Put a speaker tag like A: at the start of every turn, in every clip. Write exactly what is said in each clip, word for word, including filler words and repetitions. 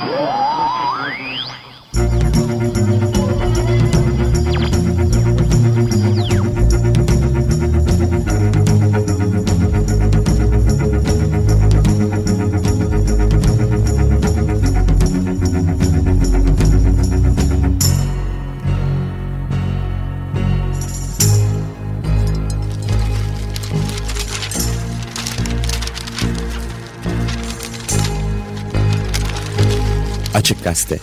A: Açık Gazete.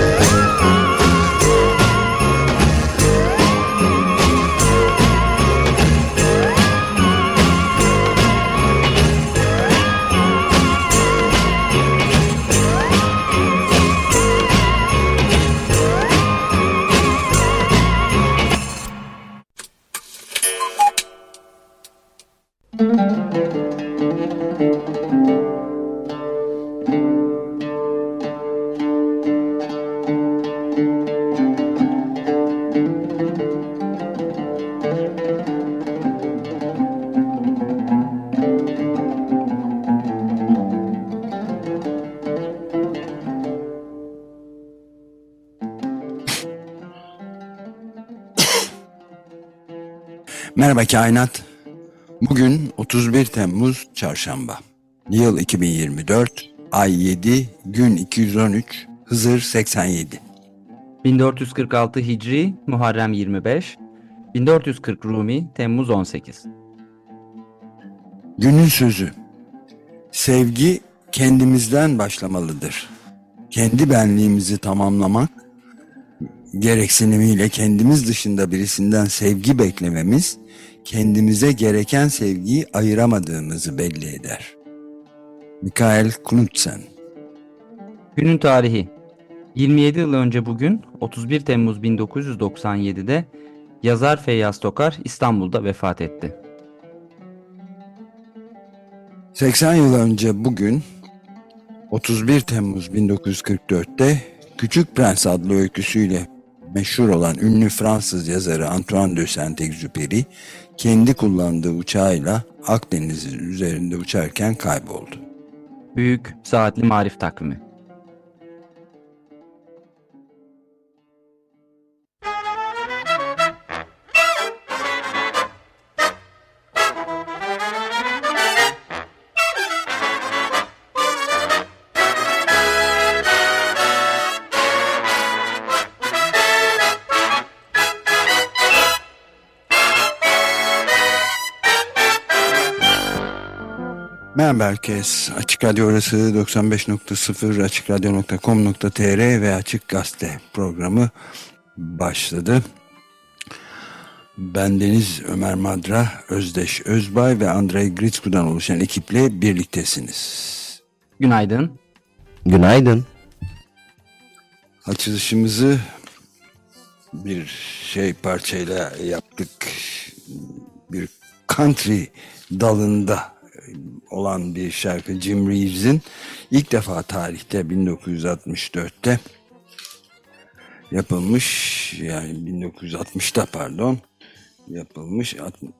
B: Merhaba Kainat. Bugün otuz bir Temmuz Çarşamba. Yıl iki bin yirmi dört, ay yedi, gün iki yüz on üç, Hızır seksen yedi.
C: bin dört yüz kırk altı Hicri, Muharrem yirmi beş, bin dört yüz kırk Rumi, Temmuz on sekiz.
B: Günün sözü. Sevgi kendimizden başlamalıdır. Kendi benliğimizi tamamlamak, gereksinimiyle kendimiz dışında birisinden sevgi beklememiz, kendimize gereken sevgiyi ayıramadığımızı belli eder. Mikael Knudsen.
C: Günün tarihi. yirmi yedi yıl önce bugün otuz bir Temmuz bin dokuz yüz doksan yedi'de yazar Feyyaz Tokar İstanbul'da vefat etti.
B: seksen yıl önce bugün otuz bir Temmuz bin dokuz yüz kırk dört'te Küçük Prens adlı öyküsüyle meşhur olan ünlü Fransız yazarı Antoine de Saint-Exupéry kendi kullandığı uçağıyla Akdeniz üzerinde uçarken kayboldu.
C: Büyük Saatli Marif Takvimi.
B: Merhaba herkes. Açık Radyo orası doksan beş nokta sıfır, açık radyo nokta com nokta tr ve Açık Gazete programı başladı. Bendeniz Ömer Madra, Özdeş Özbay ve Andrei Gritsku'dan oluşan ekiple birliktesiniz.
C: Günaydın.
A: Günaydın.
B: Açılışımızı bir şey parçayla yaptık. Bir country dalında olan bir şarkı, Jim Reeves'in ilk defa tarihte bin dokuz yüz altmış dört'te yapılmış, yani bin dokuz yüz altmış'ta pardon yapılmış,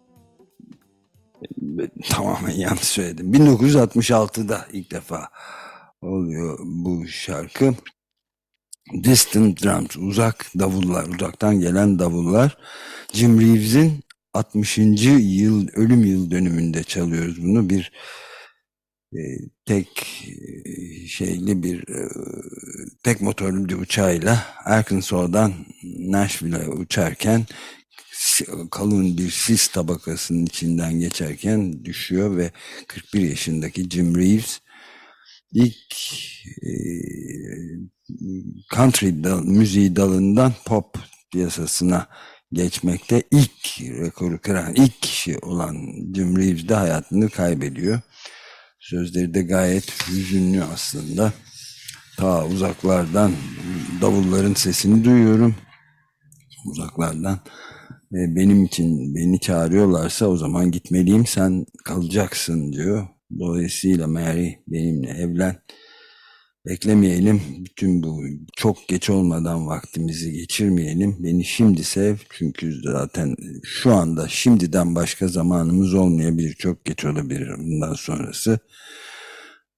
B: tamamen yanlış söyledim, bin dokuz yüz altmış altı'da ilk defa oluyor bu şarkı. Distant Drums, uzak davullar, uzaktan gelen davullar. Jim Reeves'in altmışıncı yıl ölüm yıl dönümünde çalıyoruz bunu. Bir e, tek e, şeyli bir e, tek motorlu bir uçağıyla Arkansas'dan Nashville'e uçarken kalın bir sis tabakasının içinden geçerken düşüyor ve kırk bir yaşındaki Jim Reeves ilk e, country dal, müziği dalından pop piyasasına geçmekte ilk rekoru kıran ilk kişi olan Jim Reeves de hayatını kaybediyor. Sözleri de gayet hüzünlü aslında. Ta uzaklardan davulların sesini duyuyorum. Uzaklardan ve benim için beni çağırıyorlarsa o zaman gitmeliyim, sen kalacaksın diyor. Dolayısıyla Mary benimle evlen. Beklemeyelim, bütün bu çok geç olmadan vaktimizi geçirmeyelim. Beni şimdi sev, çünkü zaten şu anda şimdiden başka zamanımız olmayabilir, çok geç olabilir bundan sonrası.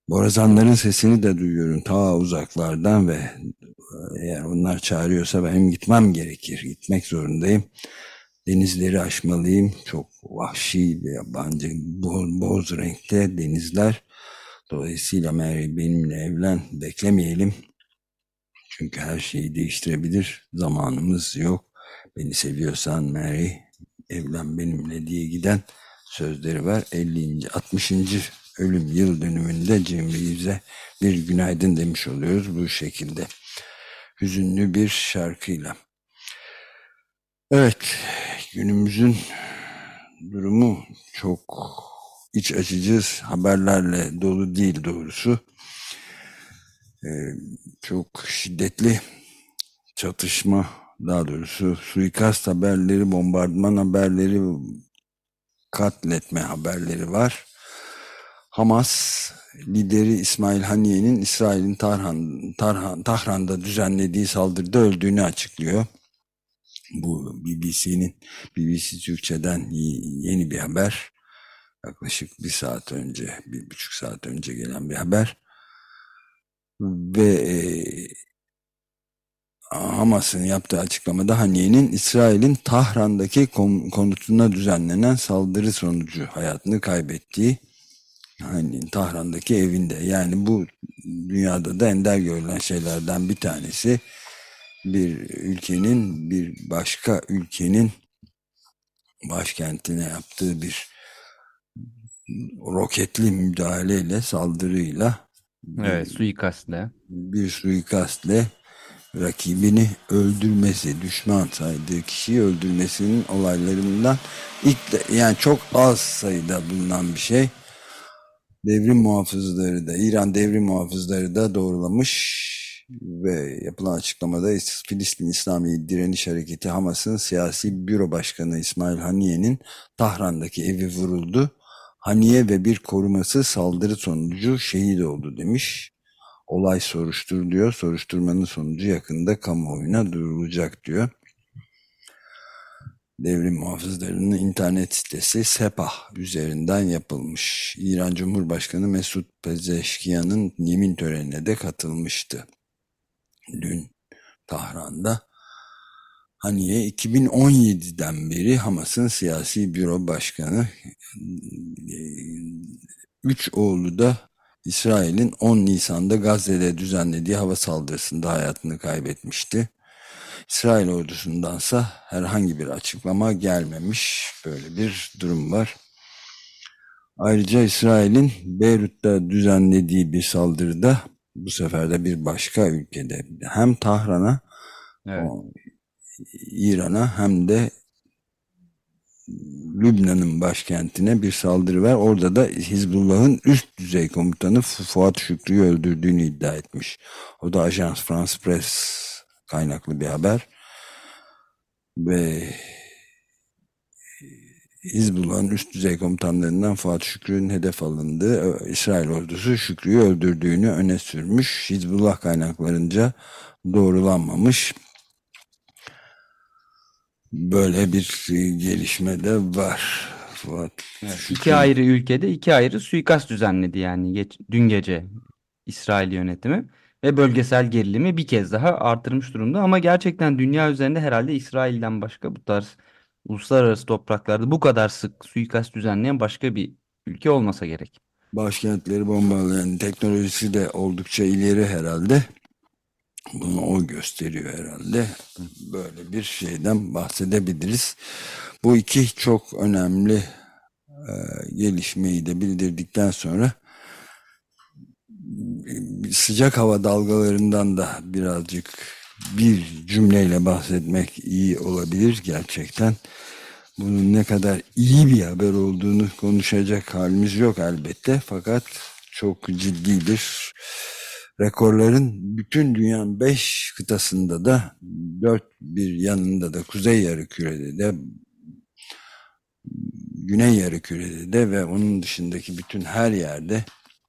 B: Borazanların sesini de duyuyorum ta uzaklardan ve eğer onlar çağırıyorsa benim gitmem gerekir. Gitmek zorundayım. Denizleri aşmalıyım. Çok vahşi ve yabancı boz, boz renkte denizler. Dolayısıyla Mary benimle evlen, beklemeyelim. Çünkü her şeyi değiştirebilir. Zamanımız yok. Beni seviyorsan Mary evlen benimle diye giden sözleri var. ellinci altmışıncı ölüm yıl dönümünde Jim Reeves'e bir günaydın demiş oluyoruz bu şekilde. Hüzünlü bir şarkıyla. Evet, günümüzün durumu çok iç açıcı haberlerle dolu değil doğrusu. Ee, çok şiddetli çatışma, daha doğrusu suikast haberleri, bombardıman haberleri, katletme haberleri var. Hamas lideri İsmail Haniye'nin İsrail'in Tarhan, Tarhan, Tahran'da düzenlediği saldırıda öldüğünü açıklıyor. Bu B B C'nin B B C Türkçe'den yeni bir haber. Yaklaşık bir saat önce, bir buçuk saat önce gelen bir haber. Ve e, Hamas'ın yaptığı açıklamada Haniye'nin İsrail'in Tahran'daki konutuna düzenlenen saldırı sonucu hayatını kaybettiği, hani Tahran'daki evinde. Yani bu dünyada da ender görülen şeylerden bir tanesi. Bir ülkenin bir başka ülkenin başkentine yaptığı bir roketli müdahaleyle, saldırıyla,
C: Evet,
B: bir,
C: suikastle.
B: bir suikastle rakibini öldürmesi, düşman saydığı kişiyi öldürmesinin olaylarından ilk de, yani çok az sayıda bulunan bir şey. Devrim muhafızları da, İran devrim muhafızları da doğrulamış ve yapılan açıklamada Filistin İslami Direniş Hareketi Hamas'ın siyasi büro başkanı İsmail Haniye'nin Tahran'daki evi vuruldu. Haniye ve bir koruması saldırı sonucu şehit oldu demiş. Olay soruşturuluyor. Soruşturmanın sonucu yakında kamuoyuna duyurulacak diyor. Devrim muhafızlarının internet sitesi Sepah üzerinden yapılmış. İran Cumhurbaşkanı Mesut Pezeşkiyan'ın yemin törenine de katılmıştı. Dün Tahran'da. Haniye iki bin on yediden beri Hamas'ın siyasi büro başkanı. Üç oğlu da İsrail'in on Nisan'da Gazze'de düzenlediği hava saldırısında hayatını kaybetmişti. İsrail ordusundansa herhangi bir açıklama gelmemiş. Böyle bir durum var. Ayrıca İsrail'in Beyrut'ta düzenlediği bir saldırıda, bu sefer de bir başka ülkede, hem Tahran'a, evet, İran'a hem de Lübnan'ın başkentine bir saldırı var. Orada da Hizbullah'ın üst düzey komutanı Fuat Şükrü'yü öldürdüğünü iddia etmiş. O da Ajans France Presse kaynaklı bir haber. Ve Hizbullah'ın üst düzey komutanlarından Fuat Şükrü'nün hedef alındığı, İsrail ordusu Şükrü'yü öldürdüğünü öne sürmüş. Hizbullah kaynaklarınca doğrulanmamış. Böyle bir gelişme de var. Fuat
C: Evet,
B: Şükrü...
C: İki ayrı ülkede iki ayrı suikast düzenledi yani geç, dün gece İsrail yönetimi ve bölgesel gerilimi bir kez daha artırmış durumda. Ama gerçekten dünya üzerinde herhalde İsrail'den başka bu tarz uluslararası topraklarda bu kadar sık suikast düzenleyen başka bir ülke olmasa gerek.
B: Başkentleri bombalayan, teknolojisi de oldukça ileri herhalde. Bunu o gösteriyor herhalde. Böyle bir şeyden bahsedebiliriz. Bu iki çok önemli e, gelişmeyi de bildirdikten sonra sıcak hava dalgalarından da birazcık bir cümleyle bahsetmek iyi olabilir gerçekten. Bunun ne kadar iyi bir haber olduğunu konuşacak halimiz yok elbette, fakat çok ciddi bir, rekorların bütün dünyanın beş kıtasında da, dört bir yanında da, kuzey yarımkürede de, güney yarımkürede de ve onun dışındaki bütün her yerde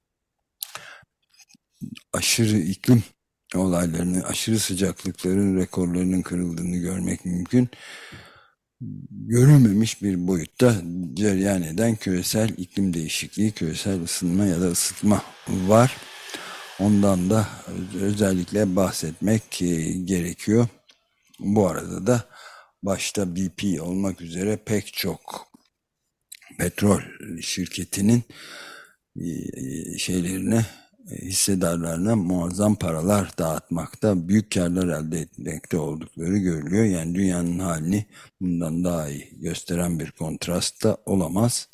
B: aşırı iklim olaylarını, aşırı sıcaklıkların rekorlarının kırıldığını görmek mümkün. görülmemiş bir boyutta cereyan eden küresel iklim değişikliği, küresel ısınma ya da ısıtma var. Ondan da özellikle bahsetmek e, gerekiyor. Bu arada da başta B P olmak üzere pek çok petrol şirketinin e, şeylerine, e, hissedarlarına muazzam paralar dağıtmakta, büyük karlar elde etmekte oldukları görülüyor. Yani dünyanın halini bundan daha iyi gösteren bir kontrast da olamaz.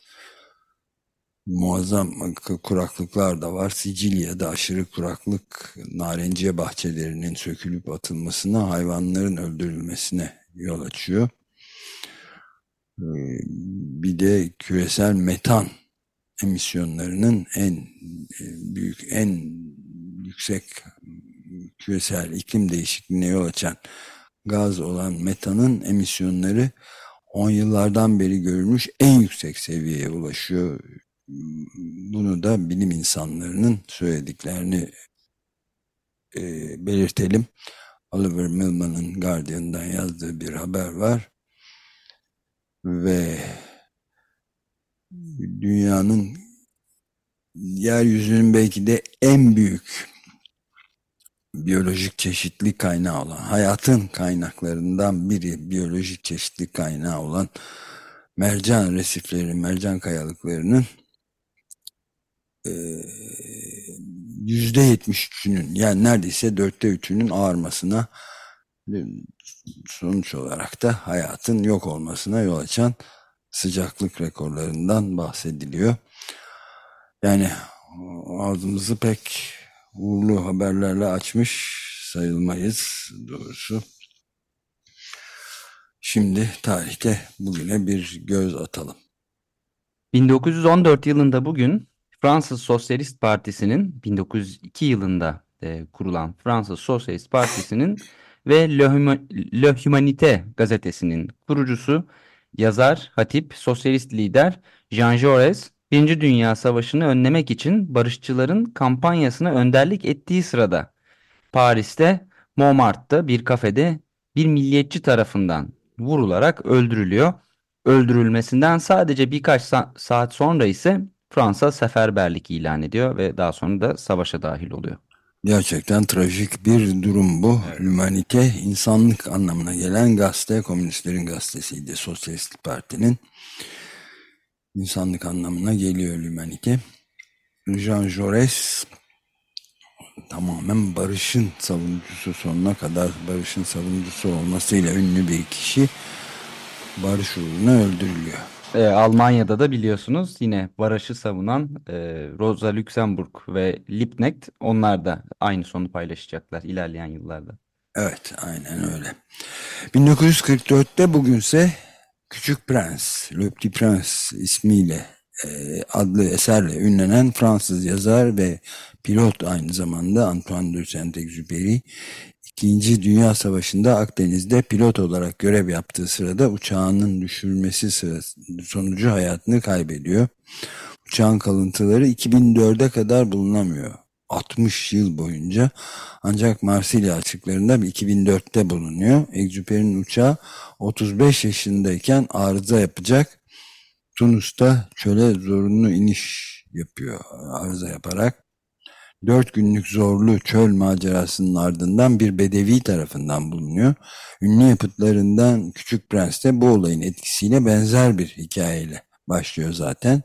B: Muazzam kuraklıklar da var. Sicilya'da aşırı kuraklık narenciye bahçelerinin sökülüp atılmasına, hayvanların öldürülmesine yol açıyor. Bir de küresel metan emisyonlarının en büyük, en yüksek küresel iklim değişikliğine yol açan gaz olan metanın emisyonları on yıllardan beri görülmüş en yüksek seviyeye ulaşıyor. Bunu da bilim insanlarının söylediklerini e, belirtelim. Oliver Millman'ın Guardian'dan yazdığı bir haber var. Ve dünyanın, yeryüzünün belki de en büyük biyolojik çeşitlilik kaynağı olan, hayatın kaynaklarından biri, biyolojik çeşitlilik kaynağı olan mercan resifleri, mercan kayalıklarının yüzde yetmiş üçünün, yani neredeyse dörtte üçünün ağarmasına, sonuç olarak da hayatın yok olmasına yol açan sıcaklık rekorlarından bahsediliyor. Yani ağzımızı pek uğurlu haberlerle açmış sayılmayız doğrusu. Şimdi tarihte bugüne bir göz atalım.
C: bin dokuz yüz on dört yılında bugün Fransız Sosyalist Partisi'nin, bin dokuz yüz iki yılında e, kurulan Fransız Sosyalist Partisi'nin ve Le, Huma- Le Humanité gazetesinin kurucusu, yazar, hatip, sosyalist lider Jean Jaurès, Birinci Dünya Savaşı'nı önlemek için barışçıların kampanyasına önderlik ettiği sırada Paris'te Montmartre'da bir kafede bir milliyetçi tarafından vurularak öldürülüyor. Öldürülmesinden sadece birkaç sa- saat sonra ise Fransa seferberlik ilan ediyor ve daha sonra da savaşa dahil oluyor.
B: Gerçekten trajik bir durum bu.
C: Evet.
B: L'Humanité, insanlık anlamına gelen gazete, komünistlerin gazetesiydi. Sosyalist Parti'nin insanlık anlamına geliyor L'Humanité. Jean Jaurès tamamen barışın savunucusu, sonuna kadar barışın savunucusu olmasıyla ünlü bir kişi barış uğruna öldürülüyor.
C: Ee, Almanya'da da biliyorsunuz yine barışı savunan e, Rosa Luxemburg ve Liebknecht, onlar da aynı sonu paylaşacaklar ilerleyen yıllarda.
B: Evet, aynen öyle. bin dokuz yüz kırk dörtte bugünse Küçük Prens, Le Petit Prince ismiyle e, adlı eserle ünlenen Fransız yazar ve pilot aynı zamanda Antoine de Saint-Exupéry, İkinci Dünya Savaşı'nda Akdeniz'de pilot olarak görev yaptığı sırada uçağının düşürülmesi sırası, sonucu hayatını kaybediyor. Uçağın kalıntıları iki bin dörde kadar bulunamıyor. altmış yıl boyunca, ancak Marsilya açıklarında iki bin dörtte bulunuyor. Exupéry'nin uçağı otuz beş yaşındayken arıza yapacak. Tunus'ta çöle zorunlu iniş yapıyor arıza yaparak. Dört günlük zorlu çöl macerasının ardından bir bedevi tarafından bulunuyor. Ünlü yapıtlarından Küçük Prens de bu olayın etkisiyle benzer bir hikayeyle başlıyor zaten.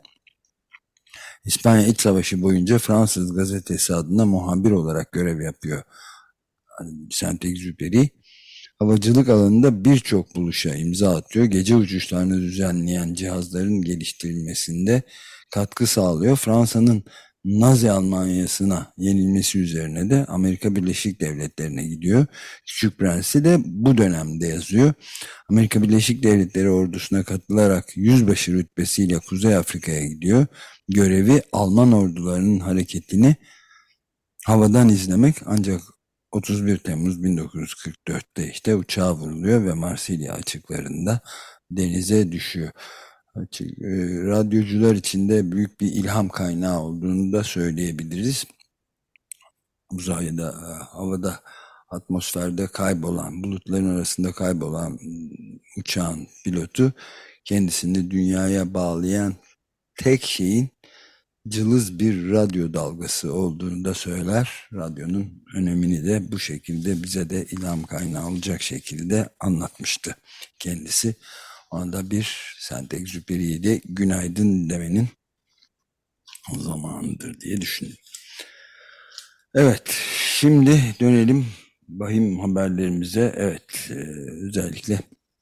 B: İspanya İç Savaşı boyunca Fransız gazetesi adına muhabir olarak görev yapıyor Saint-Exupéry. Havacılık alanında birçok buluşa imza atıyor. Gece uçuşlarını düzenleyen cihazların geliştirilmesinde katkı sağlıyor. Fransa'nın Nazi Almanyası'na yenilmesi üzerine de Amerika Birleşik Devletleri'ne gidiyor. Küçük Prens'i de bu dönemde yazıyor. Amerika Birleşik Devletleri ordusuna katılarak yüzbaşı rütbesiyle Kuzey Afrika'ya gidiyor. Görevi Alman ordularının hareketini havadan izlemek, ancak otuz bir Temmuz bin dokuz yüz kırk dörtte işte uçağı vuruluyor ve Marsilya açıklarında denize düşüyor. Açık, e, radyocular için de büyük bir ilham kaynağı olduğunu da söyleyebiliriz. Uzayda, havada atmosferde kaybolan, bulutların arasında kaybolan uçağın pilotu kendisini dünyaya bağlayan tek şeyin cılız bir radyo dalgası olduğunu da söyler. Radyonun önemini de bu şekilde bize de ilham kaynağı olacak şekilde anlatmıştı kendisi. Onda bir Saint-Exupéry'e de günaydın demenin o zamanıdır diye düşündüm. Evet, şimdi dönelim vahim haberlerimize. Evet, e, özellikle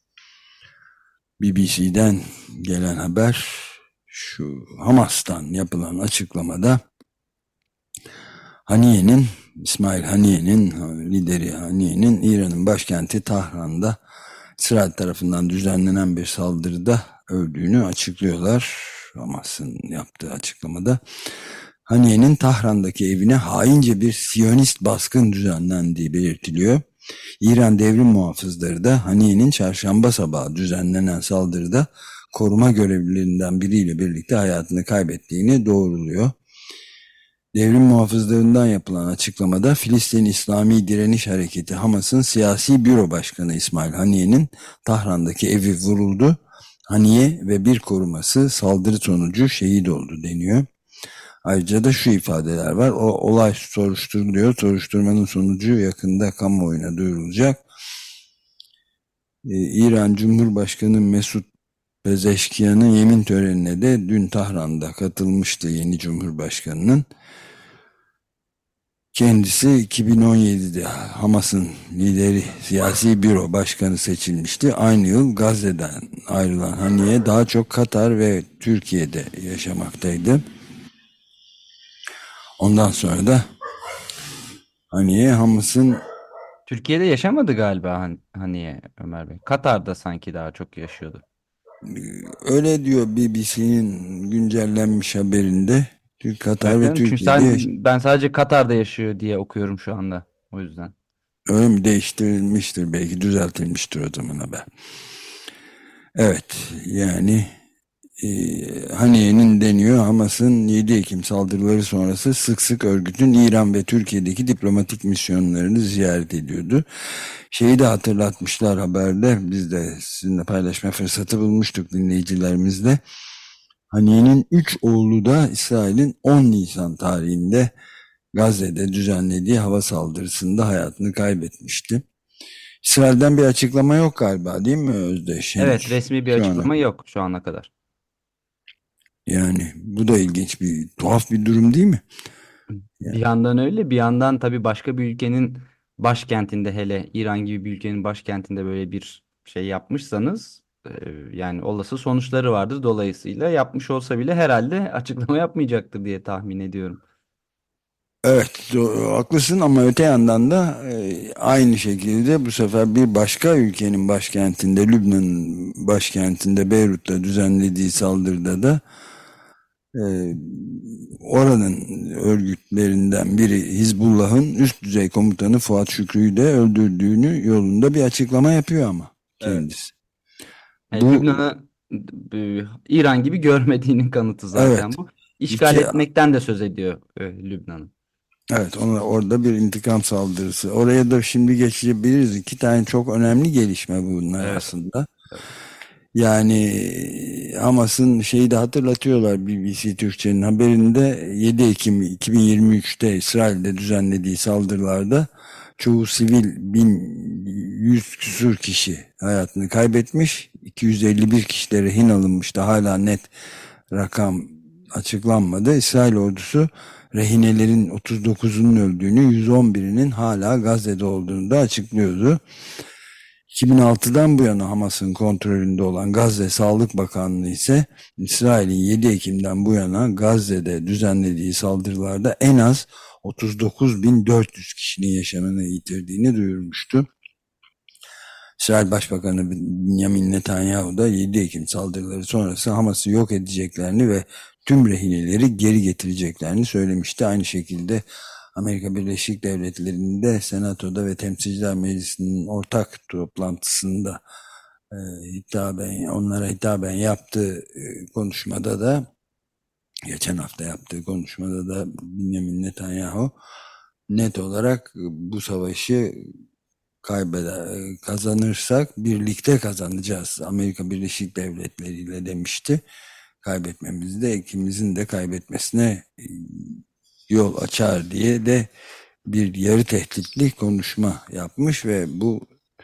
B: B B C'den gelen haber şu: Hamas'tan yapılan açıklamada Haniye'nin, İsmail Haniye'nin, lideri Haniye'nin İran'ın başkenti Tahran'da İsrail tarafından düzenlenen bir saldırıda öldüğünü açıklıyorlar. Hamas'ın yaptığı açıklamada Haniye'nin Tahran'daki evine haince bir Siyonist baskın düzenlendiği belirtiliyor. İran devrim muhafızları da Haniye'nin çarşamba sabahı düzenlenen saldırıda koruma görevlilerinden biriyle birlikte hayatını kaybettiğini doğruluyor. Devrim muhafızlarından yapılan açıklamada Filistin İslami Direniş Hareketi Hamas'ın siyasi büro başkanı İsmail Haniye'nin Tahran'daki evi vuruldu. Haniye ve bir koruması saldırı sonucu şehit oldu deniyor. Ayrıca da şu ifadeler var: o olay soruşturuluyor. Soruşturmanın sonucu yakında kamuoyuna duyurulacak. Ee, İran Cumhurbaşkanı Mesut Pezeşkiyan'ın yemin törenine de dün Tahran'da katılmıştı yeni Cumhurbaşkanı'nın. Kendisi iki bin on yedide Hamas'ın lideri, siyasi büro başkanı seçilmişti. Aynı yıl Gazze'den ayrılan Haniye daha çok Katar ve Türkiye'de yaşamaktaydı. Ondan sonra da Haniye Hamas'ın...
C: Türkiye'de yaşamadı galiba Han Haniye, Ömer Bey. Katar'da sanki daha çok yaşıyordu.
B: Öyle diyor B B C'nin güncellenmiş haberinde. Katar ve
C: Evet, çünkü
B: Türkiye'de
C: sen, ben sadece Katar'da yaşıyor diye okuyorum şu anda. O yüzden.
B: Öyle mi? Değiştirilmiştir, belki düzeltilmiştir o zaman haber. Evet, yani e, Haniye'nin deniyor. Hamas'ın yedi Ekim saldırıları sonrası sık sık örgütün İran ve Türkiye'deki diplomatik misyonlarını ziyaret ediyordu. Şeyi de hatırlatmışlar haberde, biz de sizinle paylaşma fırsatı bulmuştuk dinleyicilerimizle. Haniye'nin üç oğlu da İsrail'in on Nisan tarihinde Gazze'de düzenlediği hava saldırısında hayatını kaybetmişti. İsrail'den bir açıklama yok galiba, değil mi Özdeş?
C: Evet, resmi bir
B: Şu
C: açıklama
B: ana.
C: yok şu ana kadar.
B: Yani bu da ilginç, bir tuhaf bir durum değil mi?
C: Bir yandan öyle, bir yandan tabii başka bir ülkenin başkentinde, hele İran gibi bir ülkenin başkentinde böyle bir şey yapmışsanız e, yani olası sonuçları vardır. Dolayısıyla yapmış olsa bile herhalde açıklama yapmayacaktır diye tahmin ediyorum.
B: Evet, do- haklısın ama öte yandan da e, aynı şekilde bu sefer bir başka ülkenin başkentinde, Lübnan'ın başkentinde Beyrut'ta düzenlediği saldırıda da e, oranın örgütlerinden biri Hizbullah'ın üst düzey komutanı Fuat Şükrü'yü de öldürdüğünü yolunda bir açıklama yapıyor ama
C: Evet.
B: kendisi.
C: Yani
B: Bu
C: Lübnan'ı e, İran gibi görmediğinin kanıtı zaten
B: evet
C: bu. İşgal
B: iki
C: etmekten de söz ediyor e, Lübnan'ı.
B: evet ona, orada bir intikam saldırısı. Oraya da şimdi geçebiliriz. İki tane çok önemli gelişme bunlar
C: Evet.
B: aslında.
C: Evet.
B: Yani Hamas'ın şeyi de hatırlatıyorlar B B C Türkçe'nin haberinde, yedi Ekim iki bin yirmi üçte İsrail'de düzenlediği saldırılarda çoğu sivil, bin yüz küsur kişi hayatını kaybetmiş, iki yüz elli bir kişi de rehin alınmıştı. Hala net rakam açıklanmadı. İsrail ordusu rehinelerin otuz dokuzunun öldüğünü, yüz on birinin hala Gazze'de olduğunu da açıklıyordu. iki bin altıdan bu yana Hamas'ın kontrolünde olan Gazze Sağlık Bakanlığı ise İsrail'in yedi Ekim'den bu yana Gazze'de düzenlediği saldırılarda en az otuz dokuz bin dört yüz kişinin yaşamını yitirdiğini duyurmuştu. İsrail Başbakanı Benjamin Netanyahu da yedi Ekim saldırıları sonrası Hamas'ı yok edeceklerini ve tüm rehineleri geri getireceklerini söylemişti. Aynı şekilde Amerika Birleşik Devletleri'nde Senato'da ve Temsilciler Meclisi'nin ortak toplantısında e, hitaben, onlara hitaben yaptığı e, konuşmada da, geçen hafta yaptığı konuşmada da Benjamin Netanyahu net olarak bu savaşı kaybeder, kazanırsak birlikte kazanacağız Amerika Birleşik Devletleri ile demişti. Kaybetmemiz de ikimizin de kaybetmesine yol açar diye de bir yarı tehditli konuşma yapmış ve bu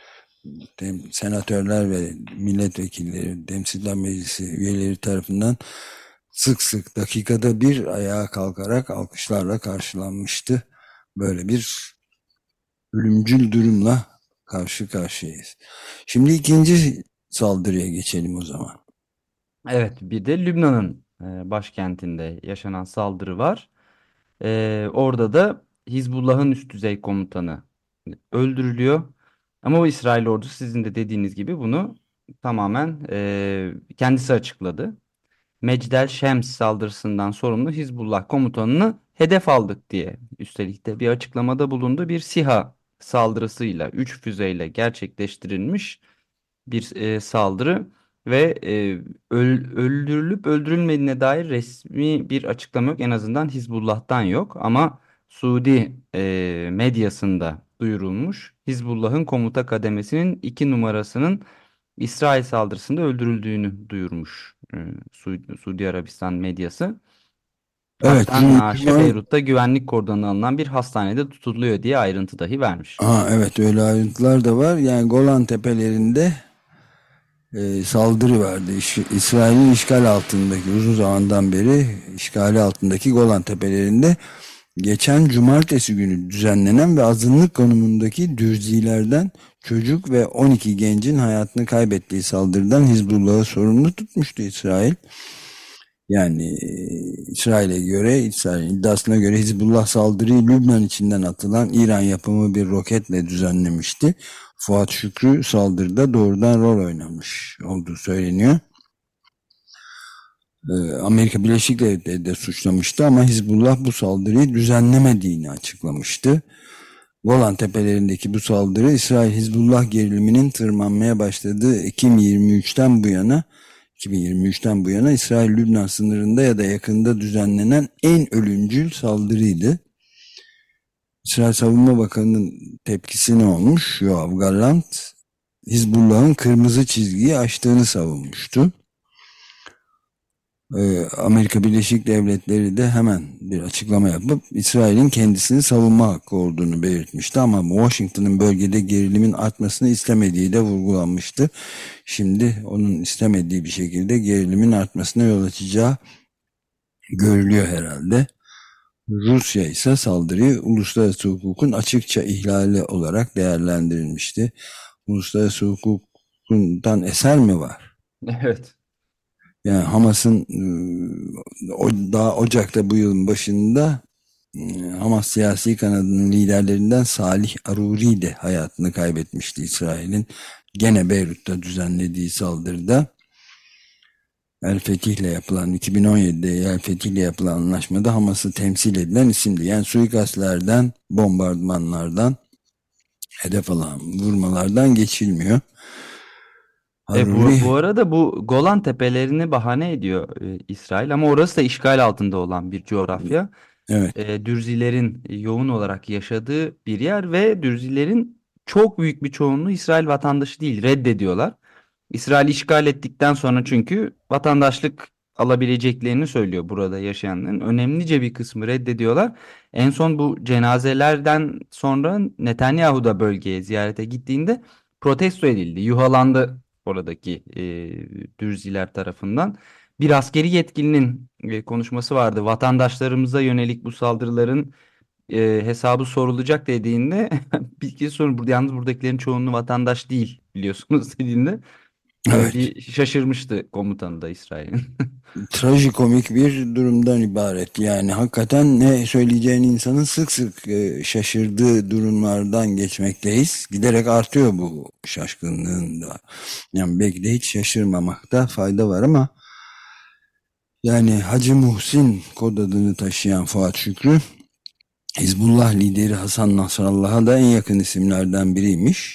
B: senatörler ve milletvekilleri, Temsiller Meclisi üyeleri tarafından sık sık dakikada bir ayağa kalkarak alkışlarla karşılanmıştı. Böyle bir ölümcül durumla karşı karşıyayız. Şimdi ikinci saldırıya geçelim o zaman.
C: Evet, bir de Lübnan'ın e, başkentinde yaşanan saldırı var. E, orada da Hizbullah'ın üst düzey komutanı öldürülüyor. Ama o İsrail ordusu sizin de dediğiniz gibi bunu tamamen e, kendisi açıkladı. Mecdel Şems saldırısından sorumlu Hizbullah komutanını hedef aldık diye üstelik de bir açıklamada bulundu. Bir SİHA saldırısıyla üç füzeyle gerçekleştirilmiş bir e, saldırı ve e, öl- öldürülüp öldürülmediğine dair resmi bir açıklama yok. En azından Hizbullah'tan yok ama Suudi e, medyasında duyurulmuş. Hizbullah'ın komuta kademesinin iki numarasının İsrail saldırısında öldürüldüğünü duyurmuş e, Su- Suudi Arabistan medyası.
B: Evet,
C: Hatta naaşı
B: Müslüman.
C: Beyrut'ta güvenlik kordonuna alınan bir hastanede tutuluyor diye ayrıntı dahi vermiş.
B: Aa, evet, öyle ayrıntılar da var. Yani Golan Tepelerinde e, saldırı vardı. İş- İsrail'in işgal altındaki, uzun zamandan beri işgali altındaki Golan Tepelerinde geçen cumartesi günü düzenlenen ve azınlık konumundaki Dürzilerden çocuk ve on iki gencin hayatını kaybettiği saldırıdan Hizbullah'ı sorumlu tutmuştu İsrail. Yani e, İsrail'e göre, İsrail'in iddiasına göre Hizbullah saldırıyı Lübnan içinden atılan İran yapımı bir roketle düzenlemişti. Fuat Şükrü saldırıda doğrudan rol oynamış olduğu söyleniyor. Ee, Amerika Birleşik Devletleri de suçlamıştı ama Hizbullah bu saldırıyı düzenlemediğini açıklamıştı. Golan Tepelerindeki bu saldırı İsrail-Hizbullah geriliminin tırmanmaya başladığı Ekim yirmi üçten bu yana iki bin yirmi üçten bu yana İsrail-Lübnan sınırında ya da yakında düzenlenen en ölümcül saldırıydı. İsrail Savunma Bakanı'nın tepkisi ne olmuş? Yoav Gallant, Hizbullah'ın kırmızı çizgiyi aştığını savunmuştu. Ee, Amerika Birleşik Devletleri de hemen bir açıklama yapıp İsrail'in kendisini savunma hakkı olduğunu belirtmişti ama Washington'ın bölgede gerilimin artmasını istemediği de vurgulanmıştı. Şimdi onun istemediği bir şekilde gerilimin artmasına yol açacağı görülüyor herhalde. Rusya ise saldırıyı uluslararası hukukun açıkça ihlali olarak değerlendirilmişti. Uluslararası hukukundan eser mi var?
C: Evet.
B: Yani Hamas'ın daha Ocak'ta bu yılın başında Hamas siyasi kanadının liderlerinden Salih Aruri de hayatını kaybetmişti İsrail'in gene Beyrut'ta düzenlediği saldırıda. El Fetih'le yapılan iki bin on yedide El Fetih'le yapılan anlaşmada Hamas'ı temsil edilen isimdi. Yani suikastlerden, bombardımanlardan, hedef alan vurmalardan geçilmiyor.
C: E, bu, bu arada bu Golan Tepelerini bahane ediyor e, İsrail ama orası da işgal altında olan bir coğrafya.
B: Evet.
C: E, Dürzilerin yoğun olarak yaşadığı bir yer ve Dürzilerin çok büyük bir çoğunluğu İsrail vatandaşı değil, reddediyorlar. İsrail işgal ettikten sonra çünkü vatandaşlık alabileceklerini söylüyor burada yaşayanların. Önemlice bir kısmı reddediyorlar. En son bu cenazelerden sonra Netanyahu da bölgeye ziyarete gittiğinde protesto edildi, yuhalandı oradaki e, Dürziler tarafından. Bir askeri yetkilinin e, konuşması vardı. Vatandaşlarımıza yönelik bu saldırıların e, hesabı sorulacak dediğinde bir kez sonra burada yalnız buradakilerin çoğunluğu vatandaş değil biliyorsunuz dediğinde e,
B: Evet.
C: bir şaşırmıştı komutanı da İsrail'in.
B: Trajikomik bir durumdan ibaret. Yani hakikaten ne söyleyeceğini insanın sık sık e, şaşırdığı durumlardan geçmekteyiz. Giderek artıyor bu şaşkınlığın da. Yani belki de hiç şaşırmamakta fayda var ama yani Hacı Muhsin kod adını taşıyan Fuat Şükrü Hizbullah lideri Hasan Nasrallah'a da en yakın isimlerden biriymiş.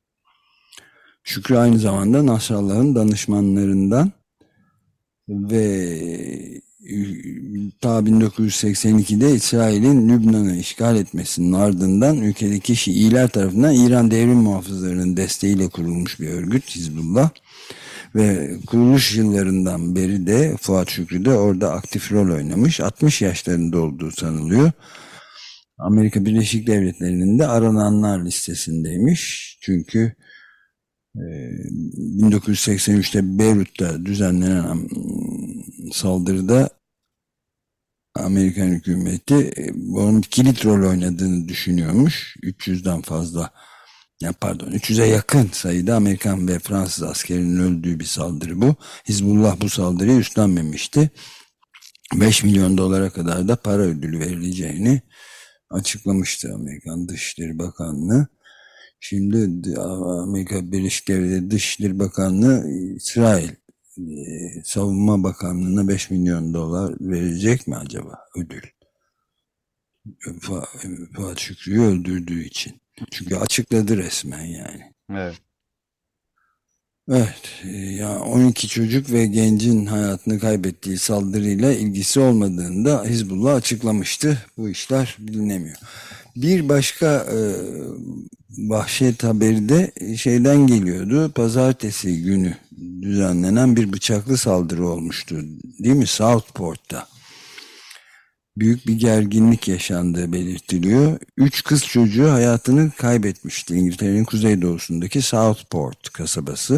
B: Şükrü aynı zamanda Nasrallah'ın danışmanlarından ve ta bin dokuz yüz seksen ikide İsrail'in Lübnan'ı işgal etmesinin ardından ülkedeki Şiiler tarafından İran devrim muhafızlarının desteğiyle kurulmuş bir örgüt Hizbullah. Ve kuruluş yıllarından beri de Fuat Şükrü de orada aktif rol oynamış. altmış yaşlarında olduğu sanılıyor. Amerika Birleşik Devletleri'nin de arananlar listesindeymiş. Çünkü e, bin dokuz yüz seksen üçte Beyrut'ta düzenlenen saldırıda Amerikan hükümeti e, onun kilit rol oynadığını düşünüyormuş. üç yüzden fazla, ya pardon üç yüze yakın sayıda Amerikan ve Fransız askerinin öldüğü bir saldırı bu. Hizbullah bu saldırıyı üstlenmemişti. beş milyon dolara kadar da para ödülü verileceğini açıklamıştı Amerikan Dışişleri Bakanlığı. Şimdi Amerika Birleşik Devletleri Dışişleri Bakanlığı İsrail Savunma Bakanlığı'na beş milyon dolar verecek mi acaba ödül? Fuat Şükrü'yü öldürdüğü için. Çünkü açıkladı resmen yani.
C: Evet.
B: Evet, ya on iki çocuk ve gencin hayatını kaybettiği saldırıyla ilgisi olmadığını da Hizbullah açıklamıştı. Bu işler bilinemiyor. Bir başka e, vahşet haberi de şeyden geliyordu. Pazartesi günü düzenlenen bir bıçaklı saldırı olmuştu, değil mi? Southport'ta. Büyük bir gerginlik yaşandığı belirtiliyor. Üç kız çocuğu hayatını kaybetmişti İngiltere'nin kuzeydoğusundaki Southport kasabası.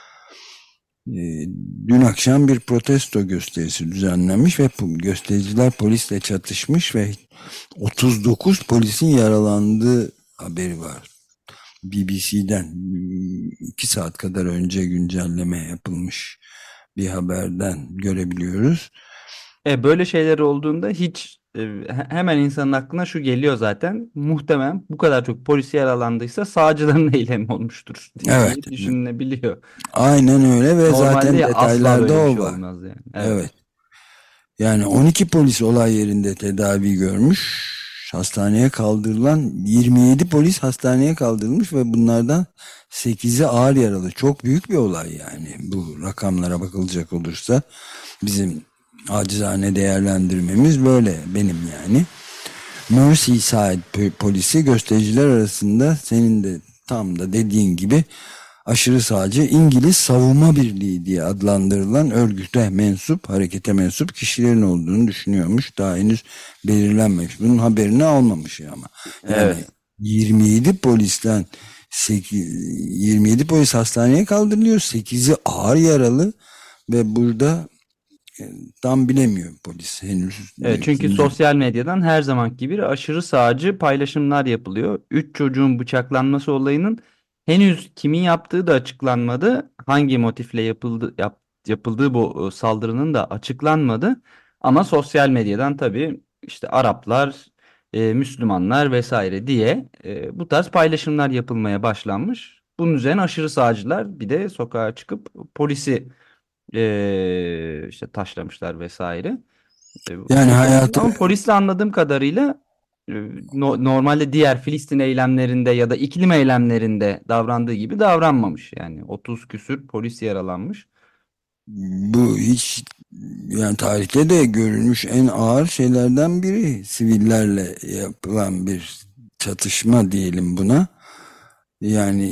B: Dün akşam bir protesto gösterisi düzenlenmiş ve göstericiler polisle çatışmış ve otuz dokuz polisin yaralandığı haberi var. B B C'den iki saat kadar önce güncelleme yapılmış bir haberden görebiliyoruz.
C: E, böyle şeyler olduğunda hiç e, hemen insanın aklına şu geliyor zaten. Muhtemelen bu kadar çok polis yaralandıysa sağcıların eylemi olmuştur diye
B: Evet.
C: düşünülebiliyor.
B: Aynen öyle ve
C: Normalde
B: zaten detaylarda
C: o
B: o var.
C: Yani. Evet.
B: Evet. Yani on iki polis olay yerinde tedavi görmüş. Hastaneye kaldırılan yirmi yedi polis hastaneye kaldırılmış ve bunlardan sekizi ağır yaralı. Çok büyük bir olay yani. Bu rakamlara bakılacak olursa bizim acizane değerlendirmemiz böyle, benim yani. Merseyside polisi göstericiler arasında senin de tam da dediğin gibi aşırı sağcı İngiliz Savunma Birliği diye adlandırılan örgüte mensup, harekete mensup kişilerin olduğunu düşünüyormuş. Daha henüz belirlenmemiş. Bunun haberini almamış ama. Yani evet. yirmi yedi polisten sekiz, yirmi yedi polis hastaneye kaldırılıyor. sekizi ağır yaralı ve burada tam bilemiyor polis henüz.
C: Evet, çünkü kimden? Sosyal medyadan her zamanki gibi aşırı sağcı paylaşımlar yapılıyor. Üç çocuğun bıçaklanması olayının henüz kimin yaptığı da açıklanmadı. Hangi motifle yapıldı, yap, yapıldığı bu saldırının da açıklanmadı. Ama sosyal medyadan tabii işte Araplar, e, Müslümanlar vesaire diye e, bu tarz paylaşımlar yapılmaya başlanmış. Bunun üzerine aşırı sağcılar bir de sokağa çıkıp polisi Ee, işte taşlamışlar vesaire. Ee,
B: yani hayatı...
C: Ama polisle anladığım kadarıyla no, normalde diğer Filistin eylemlerinde ya da iklim eylemlerinde davrandığı gibi davranmamış. Yani otuz küsür polis yaralanmış.
B: Bu hiç yani tarihte de görülmüş en ağır şeylerden biri, sivillerle yapılan bir çatışma diyelim buna. Yani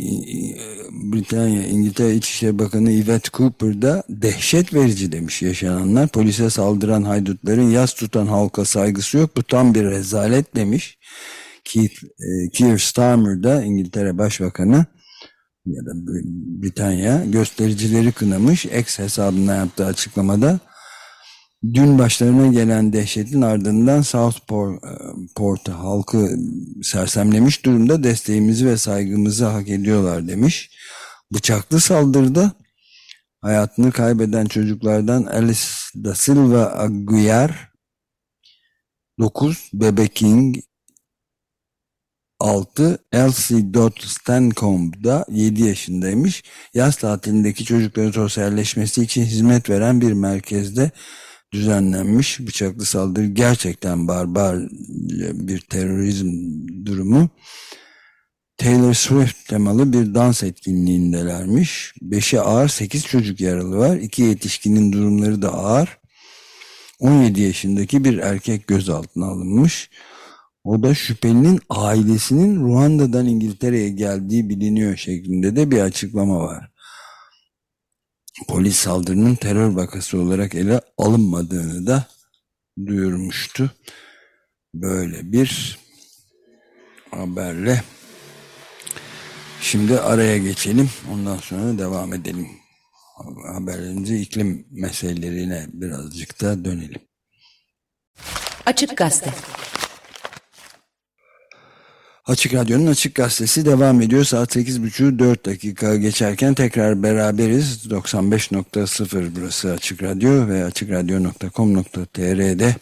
B: Britanya, İngiltere İçişleri Bakanı Yvette Cooper da dehşet verici demiş yaşananlar. Polise saldıran haydutların yas tutan halka saygısı yok. Bu tam bir rezalet demiş. Keith, e, Keir Starmer da İngiltere Başbakanı ya da Britanya göstericileri kınamış. X hesabından yaptığı açıklamada dün başlarına gelen dehşetin ardından Southport halkı sersemlemiş durumda, desteğimizi ve saygımızı hak ediyorlar demiş. Bıçaklı saldırıda hayatını kaybeden çocuklardan Alice da Silva Aguiar dokuz, Bebe King altı, Elsie Dot Stancomb da yedi yaşındaymış. Yaz tatilindeki çocukların sosyalleşmesi için hizmet veren bir merkezde düzenlenmiş bıçaklı saldırı. Gerçekten barbar bir terörizm durumu. Taylor Swift temalı bir dans etkinliğindelermiş. beşi ağır, sekiz çocuk yaralı var. iki yetişkinin durumları da ağır. on yedi yaşındaki bir erkek gözaltına alınmış. O da şüphelinin ailesinin Ruanda'dan İngiltere'ye geldiği biliniyor şeklinde de bir açıklama var. Polis saldırının terör vakası olarak ele alınmadığını da duyurmuştu. Böyle bir haberle şimdi araya geçelim. Ondan sonra devam edelim. Haberlerimizi iklim meselelerine birazcık da dönelim.
D: Açık Gazete.
B: Açık Radyo'nun Açık Gazetesi devam ediyor. Saat sekiz buçuk dört dakika geçerken tekrar beraberiz. doksan beş nokta sıfır burası Açık Radyo ve açık radyo nokta com nokta tr'de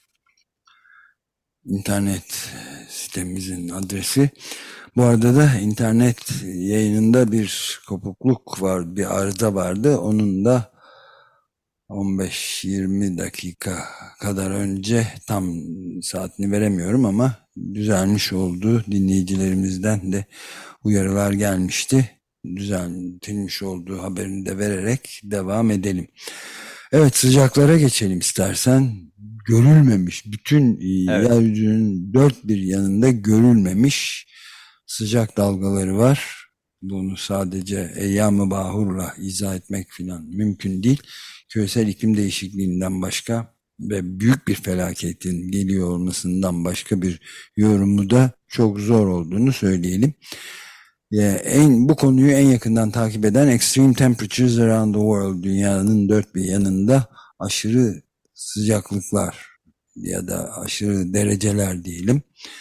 B: internet sitemizin adresi. Bu arada da internet yayınında bir kopukluk var, bir arıza vardı. Onun da on beş yirmi dakika kadar önce, tam saatini veremiyorum ama düzelmiş olduğu dinleyicilerimizden de uyarılar gelmişti. Düzeltilmiş olduğu haberini de vererek devam edelim. Evet, sıcaklara geçelim istersen. Görülmemiş, bütün evet. yeryüzünün dört bir yanında görülmemiş sıcak dalgaları var. Bunu sadece eyyam-ı bahurla izah etmek falan mümkün değil. Küresel iklim değişikliğinden başka ve büyük bir felaketin geliyor olmasından başka bir yorumu da çok zor olduğunu söyleyelim. Yani en, bu konuyu en yakından takip eden Extreme Temperatures Around the World, dünyanın dört bir yanında aşırı sıcaklıklar ya da aşırı dereceler diyelim.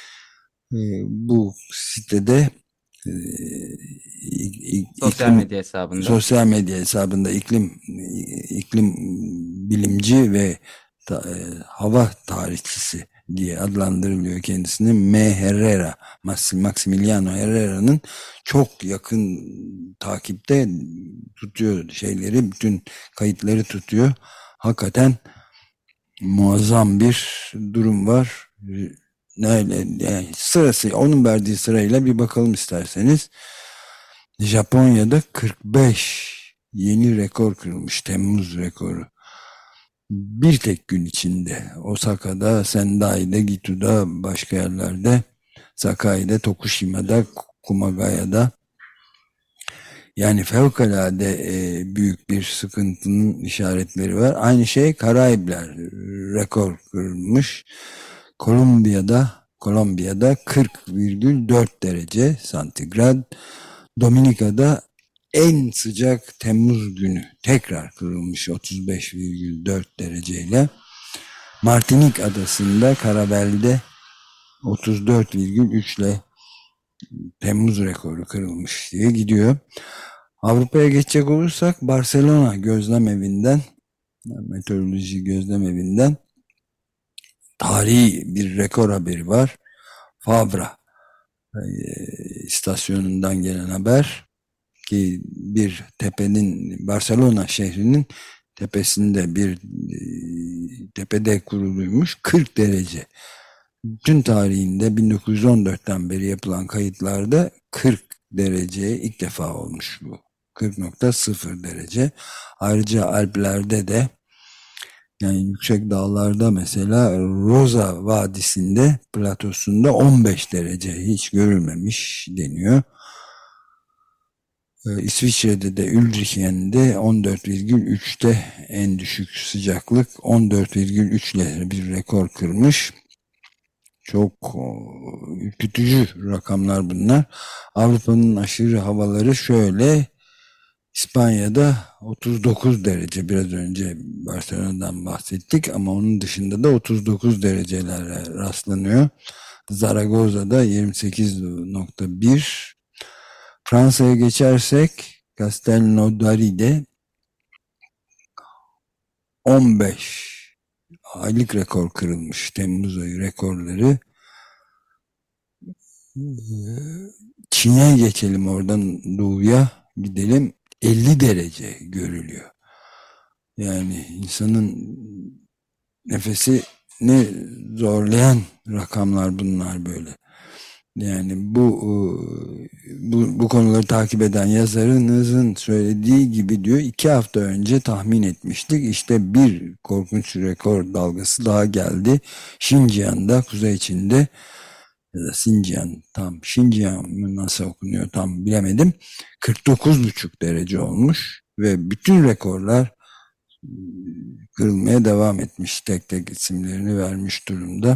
B: Bu sitede
C: sosyal iklim, medya hesabında
B: sosyal medya hesabında iklim iklim bilimci ve ta, e, hava tarihçisi diye adlandırılıyor kendisini. M. Herrera, Maximiliano Herrera'nın çok yakın takipte tutuyor şeyleri, bütün kayıtları tutuyor. Hakikaten muazzam bir durum var. Yani sırası, onun verdiği sırayla bir bakalım isterseniz. Japonya'da kırk beş yeni rekor kırılmış, Temmuz rekoru. Bir tek gün içinde Osaka'da, Sendai'de, Gitu'da, başka yerlerde, Sakai'de, Tokushima'da, Kumagaya'da. Yani fevkalade e, büyük bir sıkıntının işaretleri var. Aynı şey Karayipler rekor kırılmış. Kolombiya'da Kolombiya'da kırk virgül dört derece santigrat. Dominika'da en sıcak Temmuz günü tekrar kırılmış otuz beş virgül dört dereceyle. Martinik adasında Carabel'de otuz dört virgül üç ile Temmuz rekoru kırılmış diye gidiyor. Avrupa'ya geçecek olursak Barcelona gözlem evinden, meteoroloji gözlem evinden tarihi bir rekor haberi var. Fabra e, istasyonundan gelen haber ki bir tepenin, Barcelona şehrinin tepesinde bir e, tepede kuruluymuş, kırk derece. Bütün tarihinde bin dokuz yüz on dörtten beri yapılan kayıtlarda kırk dereceye ilk defa olmuş bu. kırk nokta sıfır derece. Ayrıca Alplerde de, yani yüksek dağlarda mesela Rosa Vadisi'nde, platosunda on beş derece hiç görülmemiş deniyor. Ee, İsviçre'de de Ulrichsen'de on dört virgül üçte en düşük sıcaklık on dört virgül üç ile bir rekor kırmış. Çok ürkütücü rakamlar bunlar. Avrupa'nın aşırı havaları şöyle: İspanya'da otuz dokuz derece, biraz önce Barcelona'dan bahsettik ama onun dışında da otuz dokuz derecelere rastlanıyor. Zaragoza'da yirmi sekiz nokta bir. Fransa'ya geçersek Castelnaudari'de on beş aylık rekor kırılmış, Temmuz ayı rekorları. Çin'e geçelim, oradan doğuya gidelim, elli derece görülüyor. Yani insanın nefesini zorlayan rakamlar bunlar böyle. Yani bu bu, bu konuları takip eden yazarınızın söylediği gibi diyor, iki hafta önce tahmin etmiştik. İşte bir korkunç rekor dalgası daha geldi. Şinciyan'da, Kuzey Çin'de, ya da Sincan, tam Şinciyan mı nasıl okunuyor tam bilemedim. kırk dokuz buçuk derece olmuş ve bütün rekorlar kırılmaya devam etmiş. Tek tek isimlerini vermiş durumda.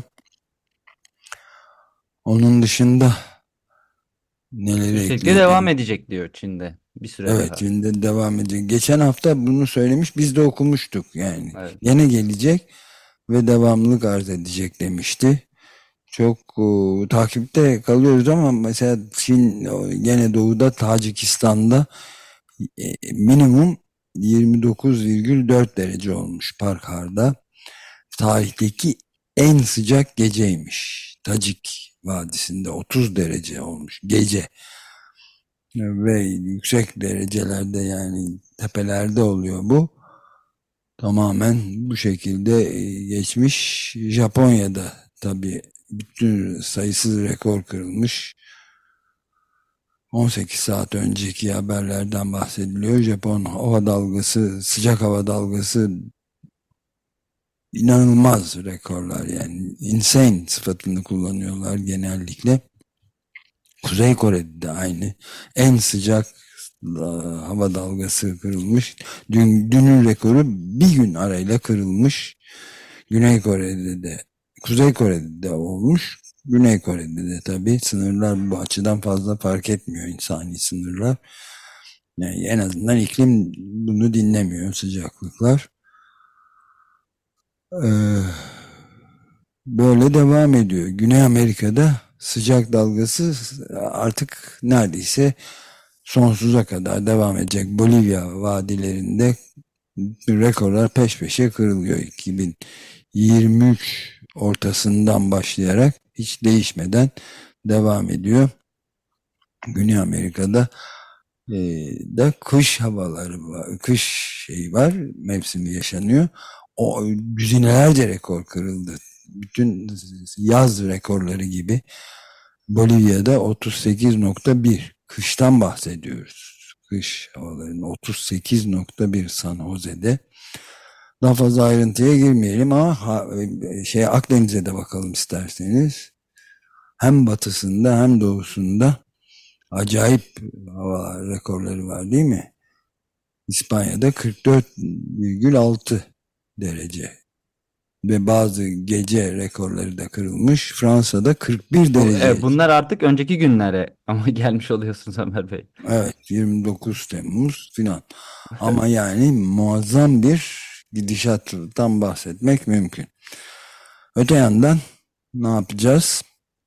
B: Onun dışında neleri
C: Üstelik de devam
B: ekleyebilirim?
C: edecek diyor Çin'de bir süre
B: Evet,
C: daha.
B: Çin'de devam edecek. Geçen hafta bunu söylemiş, biz de okumuştuk yani.
C: Evet.
B: Yine gelecek ve devamlılık arz edecek demişti. Çok e, takipte kalıyoruz ama mesela Çin o, gene doğuda, Tacikistan'da e, minimum yirmi dokuz virgül dört derece olmuş Parkhar'da. Tarihteki en sıcak geceymiş. Tacik Vadisi'nde otuz derece olmuş gece. Ve yüksek derecelerde, yani tepelerde oluyor bu. Tamamen bu şekilde e, geçmiş. Japonya'da tabii bütün sayısız rekor kırılmış. on sekiz saat önceki haberlerden bahsediliyor. Japon hava dalgası, sıcak hava dalgası, inanılmaz rekorlar, yani insane sıfatını kullanıyorlar genellikle. Kuzey Kore'de de aynı. En sıcak e, hava dalgası kırılmış. Dün, dünün rekoru bir gün arayla kırılmış. Güney Kore'de de, Kuzey Kore'de de olmuş. Güney Kore'de de tabii sınırlar bu açıdan fazla fark etmiyor, insani sınırlar. Yani en azından iklim bunu dinlemiyor, sıcaklıklar. Ee, böyle devam ediyor. Güney Amerika'da sıcak dalgası artık neredeyse sonsuza kadar devam edecek. Bolivya vadilerinde rekorlar peş peşe kırılıyor. iki bin yirmi üç ortasından başlayarak hiç değişmeden devam ediyor. Güney Amerika'da e, da kış havaları var, kış şeyi var, mevsimi yaşanıyor. O düzinelerce rekor kırıldı. Bütün yaz rekorları gibi. Bolivya'da otuz sekiz nokta bir, kıştan bahsediyoruz. Kış havalarının otuz sekiz nokta bir San Jose'de. Daha fazla ayrıntıya girmeyelim ama ha, şey Akdeniz'e de bakalım isterseniz. Hem batısında hem doğusunda acayip hava rekorları var, değil mi? İspanya'da kırk dört virgül altı derece ve bazı gece rekorları da kırılmış. Fransa'da kırk bir
C: Bu,
B: derece.
C: e, bunlar artık önceki günlere ama gelmiş oluyorsunuz Ömer Bey.
B: Evet, yirmi dokuz Temmuz filan. Ama yani muazzam bir gidişattan bahsetmek mümkün. Öte yandan ne yapacağız?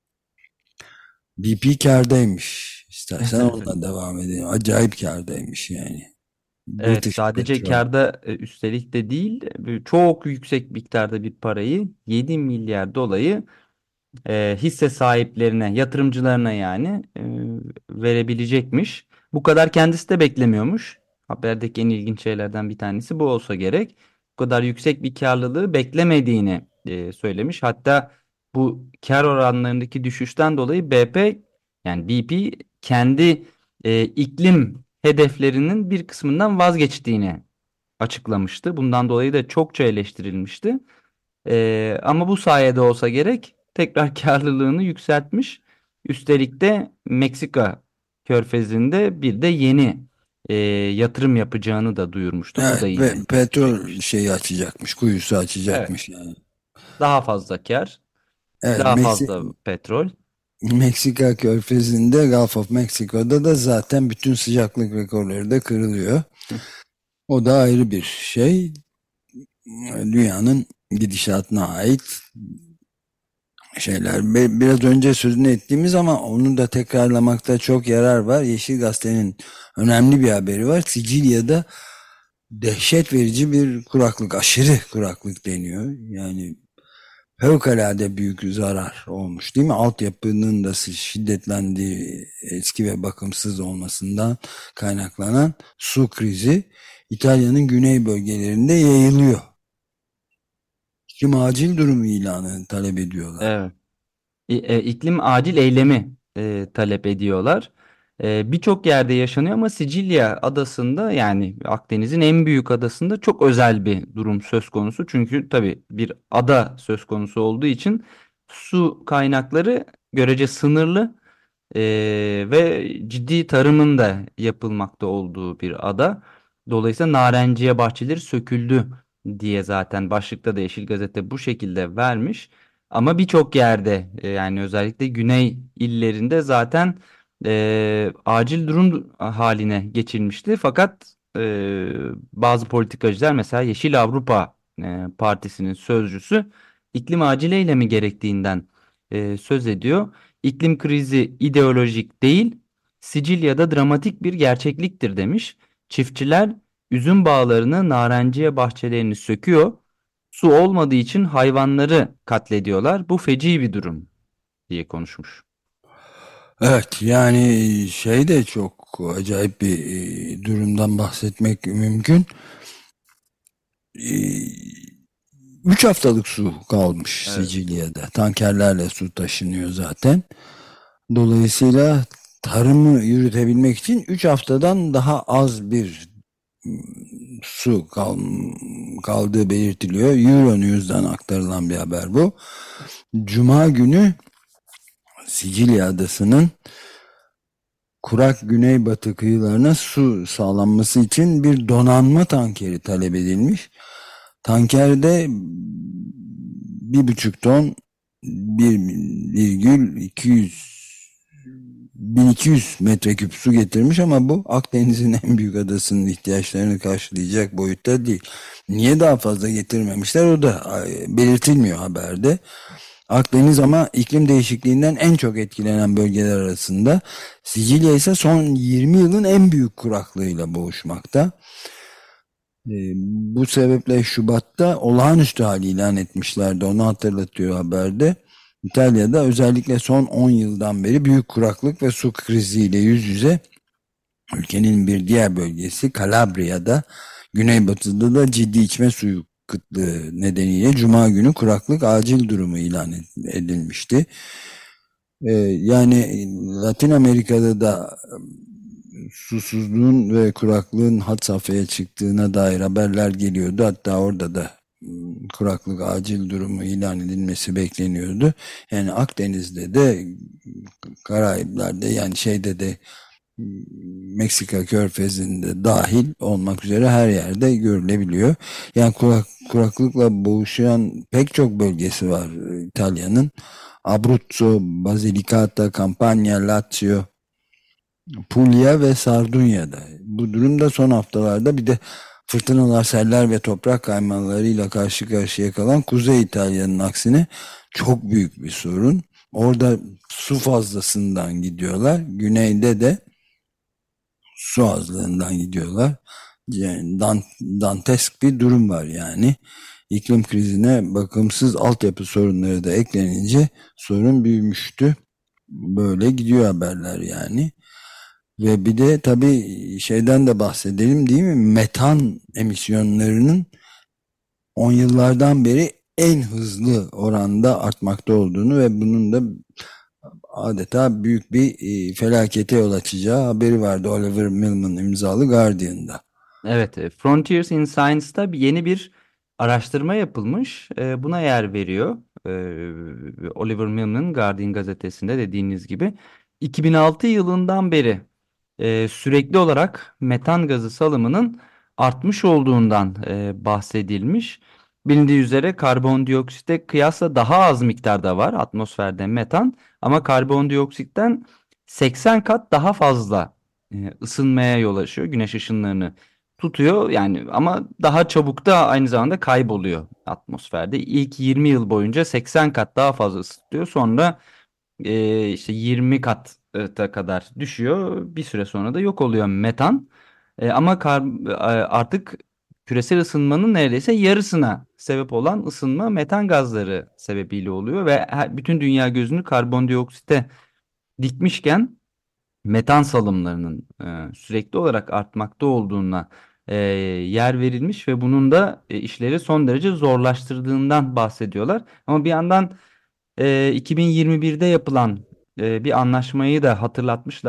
B: B P kârdaymış. İstersen onunla devam edelim. Acayip kârdaymış yani.
C: Evet,
B: British
C: sadece
B: Petrol.
C: kârda e, üstelik de değil, e, çok yüksek miktarda bir parayı, yedi milyar dolayı e, hisse sahiplerine, yatırımcılarına yani e, verebilecekmiş. Bu kadar kendisi de beklemiyormuş. Haberdeki en ilginç şeylerden bir tanesi bu olsa gerek. Bu kadar yüksek bir karlılığı beklemediğini e, söylemiş. Hatta bu kar oranlarındaki düşüşten dolayı B P, yani B P kendi e, iklim hedeflerinin bir kısmından vazgeçtiğini açıklamıştı. Bundan dolayı da çokça eleştirilmişti. Ee, ama bu sayede olsa gerek tekrar karlılığını yükseltmiş. Üstelik de Meksika Körfezi'nde bir de yeni e, yatırım yapacağını da duyurmuştu. Bu
B: Evet,
C: da
B: ve
C: yine
B: petrol
C: çekmiş.
B: şeyi açacakmış, kuyusu
C: Evet.
B: açacakmış yani.
C: Daha fazla kar,
B: Evet,
C: daha
B: Meksi
C: fazla petrol.
B: Meksika Körfezi'nde, Gulf of Mexico'da da zaten bütün sıcaklık rekorları da kırılıyor.
C: Hı.
B: O da ayrı bir şey. Dünyanın gidişatına ait şeyler. Be- Biraz önce sözünü ettiğimiz ama onu da tekrarlamakta çok yarar var. Yeşil Gazete'nin önemli bir haberi var. Sicilya'da dehşet verici bir kuraklık, aşırı kuraklık deniyor. Yani fevkalade büyük zarar olmuş, değil mi? Altyapının da şiddetlendiği, eski ve bakımsız olmasından kaynaklanan su krizi İtalya'nın güney bölgelerinde yayılıyor. İklim acil durumu ilanı talep ediyorlar.
C: Evet. İ- e, iklim acil eylemi e, talep ediyorlar. E, birçok yerde yaşanıyor ama Sicilya adasında, yani Akdeniz'in en büyük adasında çok özel bir durum söz konusu. Çünkü tabii bir ada söz konusu olduğu için su kaynakları görece sınırlı. Ee, ve ciddi tarımın da yapılmakta olduğu bir ada. Dolayısıyla narenciye bahçeleri söküldü diye zaten başlıkta da Yeşil Gazete bu şekilde vermiş. Ama birçok yerde, e, yani özellikle güney illerinde zaten e, acil durum haline geçilmişti. Fakat e, bazı politikacılar, mesela Yeşil Avrupa e, Partisi'nin sözcüsü, iklim acil eylemi gerektiğinden e, söz ediyor. İklim krizi ideolojik değil, Sicilya'da dramatik bir gerçekliktir demiş. Çiftçiler üzüm bağlarını, narenciye bahçelerini söküyor. Su olmadığı için hayvanları katlediyorlar. Bu feci bir durum diye konuşmuş.
B: Evet, yani şey de çok acayip bir e, durumdan bahsetmek mümkün. E, Üç haftalık su kalmış
C: Evet.
B: Sicilya'da. Tankerlerle su taşınıyor zaten. Dolayısıyla tarımı yürütebilmek için üç haftadan daha az bir mm, su kal kaldığı belirtiliyor. Euronews'dan aktarılan bir haber bu. Cuma günü Sicilya adasının kurak güneybatı kıyılarına su sağlanması için bir donanma tankeri talep edilmiş. Tankerde bir buçuk ton, bir virgül iki yüz bin iki yüz metreküp su getirmiş ama bu Akdeniz'in en büyük adasının ihtiyaçlarını karşılayacak boyutta değil. Niye daha fazla getirmemişler, o da belirtilmiyor haberde. Akdeniz ama iklim değişikliğinden en çok etkilenen bölgeler arasında. Sicilya ise son yirmi yılın en büyük kuraklığıyla boğuşmakta. E, bu sebeple Şubat'ta olağanüstü hal ilan etmişlerdi. Onu hatırlatıyor haberde. İtalya'da özellikle son on yıldan beri büyük kuraklık ve su kriziyle yüz yüze. Ülkenin bir diğer bölgesi Kalabriya'da, güneybatıda da ciddi içme suyu kıtlığı nedeniyle Cuma günü kuraklık acil durumu ilan edilmişti. Ee, yani Latin Amerika'da da susuzluğun ve kuraklığın had safhaya çıktığına dair haberler geliyordu. Hatta orada da kuraklık acil durumu ilan edilmesi bekleniyordu. Yani Akdeniz'de de, Karayipler'de, yani şeyde de, Meksika Körfezi'nde dahil olmak üzere her yerde görülebiliyor. Yani kurak, kuraklıkla boğuşan pek çok bölgesi var İtalya'nın. Abruzzo, Basilicata, Campania, Lazio, Puglia ve Sardunya'da. Bu durumda son haftalarda bir de fırtınalar, seller ve toprak kaymalarıyla karşı karşıya kalan Kuzey İtalya'nın aksine çok büyük bir sorun. Orada su fazlasından gidiyorlar. Güneyde de su azlığından gidiyorlar. Yani dantesk bir durum var yani. İklim krizine bakımsız altyapı sorunları da eklenince sorun büyümüştü. Böyle gidiyor haberler yani. Ve bir de tabii şeyden de bahsedelim, değil mi? Metan emisyonlarının on yıllardan beri en hızlı oranda artmakta olduğunu ve bunun da adeta büyük bir e, felakete yol açacağı haberi vardı Oliver Millman imzalı Guardian'da.
C: Evet, e, Frontiers in Science'da bir yeni bir araştırma yapılmış. E, buna yer veriyor. E, Oliver Millman, Guardian gazetesinde dediğiniz gibi. iki bin altı yılından beri e, sürekli olarak metan gazı salımının artmış olduğundan e, bahsedilmiş. Bilindiği üzere karbondioksite kıyasla daha az miktarda var atmosferde metan, ama karbondioksitten seksen kat daha fazla e, ısınmaya yol açıyor. Güneş ışınlarını tutuyor yani, ama daha çabuk da aynı zamanda kayboluyor atmosferde. İlk yirmi yıl boyunca seksen kat daha fazla ısıtıyor. Sonra e, işte yirmi kata kadar düşüyor. Bir süre sonra da yok oluyor metan. E, ama kar, e, artık küresel ısınmanın neredeyse yarısına sebep olan ısınma metan gazları sebebiyle oluyor ve her- bütün dünya gözünü karbondioksite dikmişken metan salımlarının e, sürekli olarak artmakta olduğuna e, yer verilmiş ve bunun da e, işleri son derece zorlaştırdığından bahsediyorlar. Ama bir yandan e, iki bin yirmi birde yapılan e, bir anlaşmayı da hatırlatmışlar.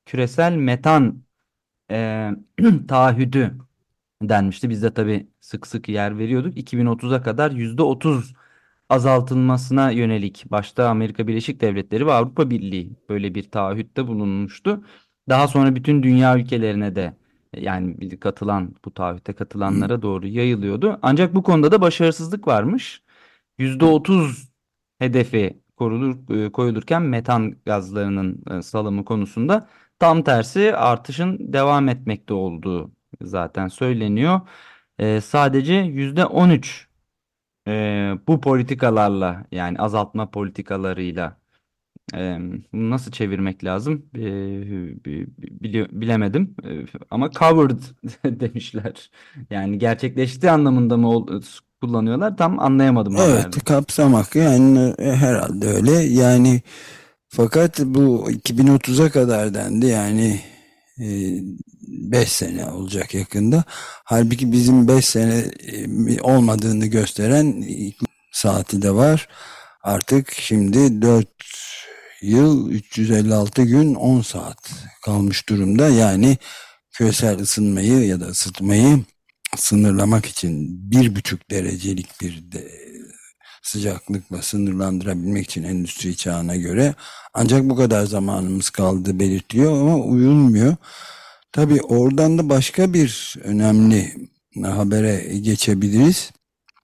C: küresel metan e, taahhüdü denmişti. Biz de tabii sık sık yer veriyorduk. iki bin otuza kadar yüzde otuz azaltılmasına yönelik başta Amerika Birleşik Devletleri ve Avrupa Birliği böyle bir taahhütte bulunmuştu. Daha sonra bütün dünya ülkelerine de yani bir katılan bu taahhütte katılanlara doğru yayılıyordu. Ancak bu konuda da başarısızlık varmış. yüzde otuz hedefi korulur, e, koyulurken metan gazlarının e, salımı konusunda tam tersi artışın devam etmekte olduğu zaten söyleniyor. E, sadece yüzde on üç e, bu politikalarla yani azaltma politikalarıyla e, bunu nasıl çevirmek lazım? E, bi- bili- bilemedim. E, ama covered demişler. Yani gerçekleştiği anlamında mı ol- kullanıyorlar? Tam anlayamadım haberde.
B: Evet, kapsamak yani e, herhalde öyle yani, fakat bu iki bin otuza kadar dendi yani, beş sene olacak yakında. Halbuki bizim beş sene e, olmadığını gösteren iklim saati de var. Artık şimdi dört yıl üç yüz elli altı gün on saat kalmış durumda. Yani küresel ısınmayı ya da ısıtmayı sınırlamak için bir buçuk derecelik bir de sıcaklıkla sınırlandırabilmek için endüstri çağına göre ancak bu kadar zamanımız kaldı belirtiyor ama uyulmuyor. Tabii oradan da başka bir önemli habere geçebiliriz.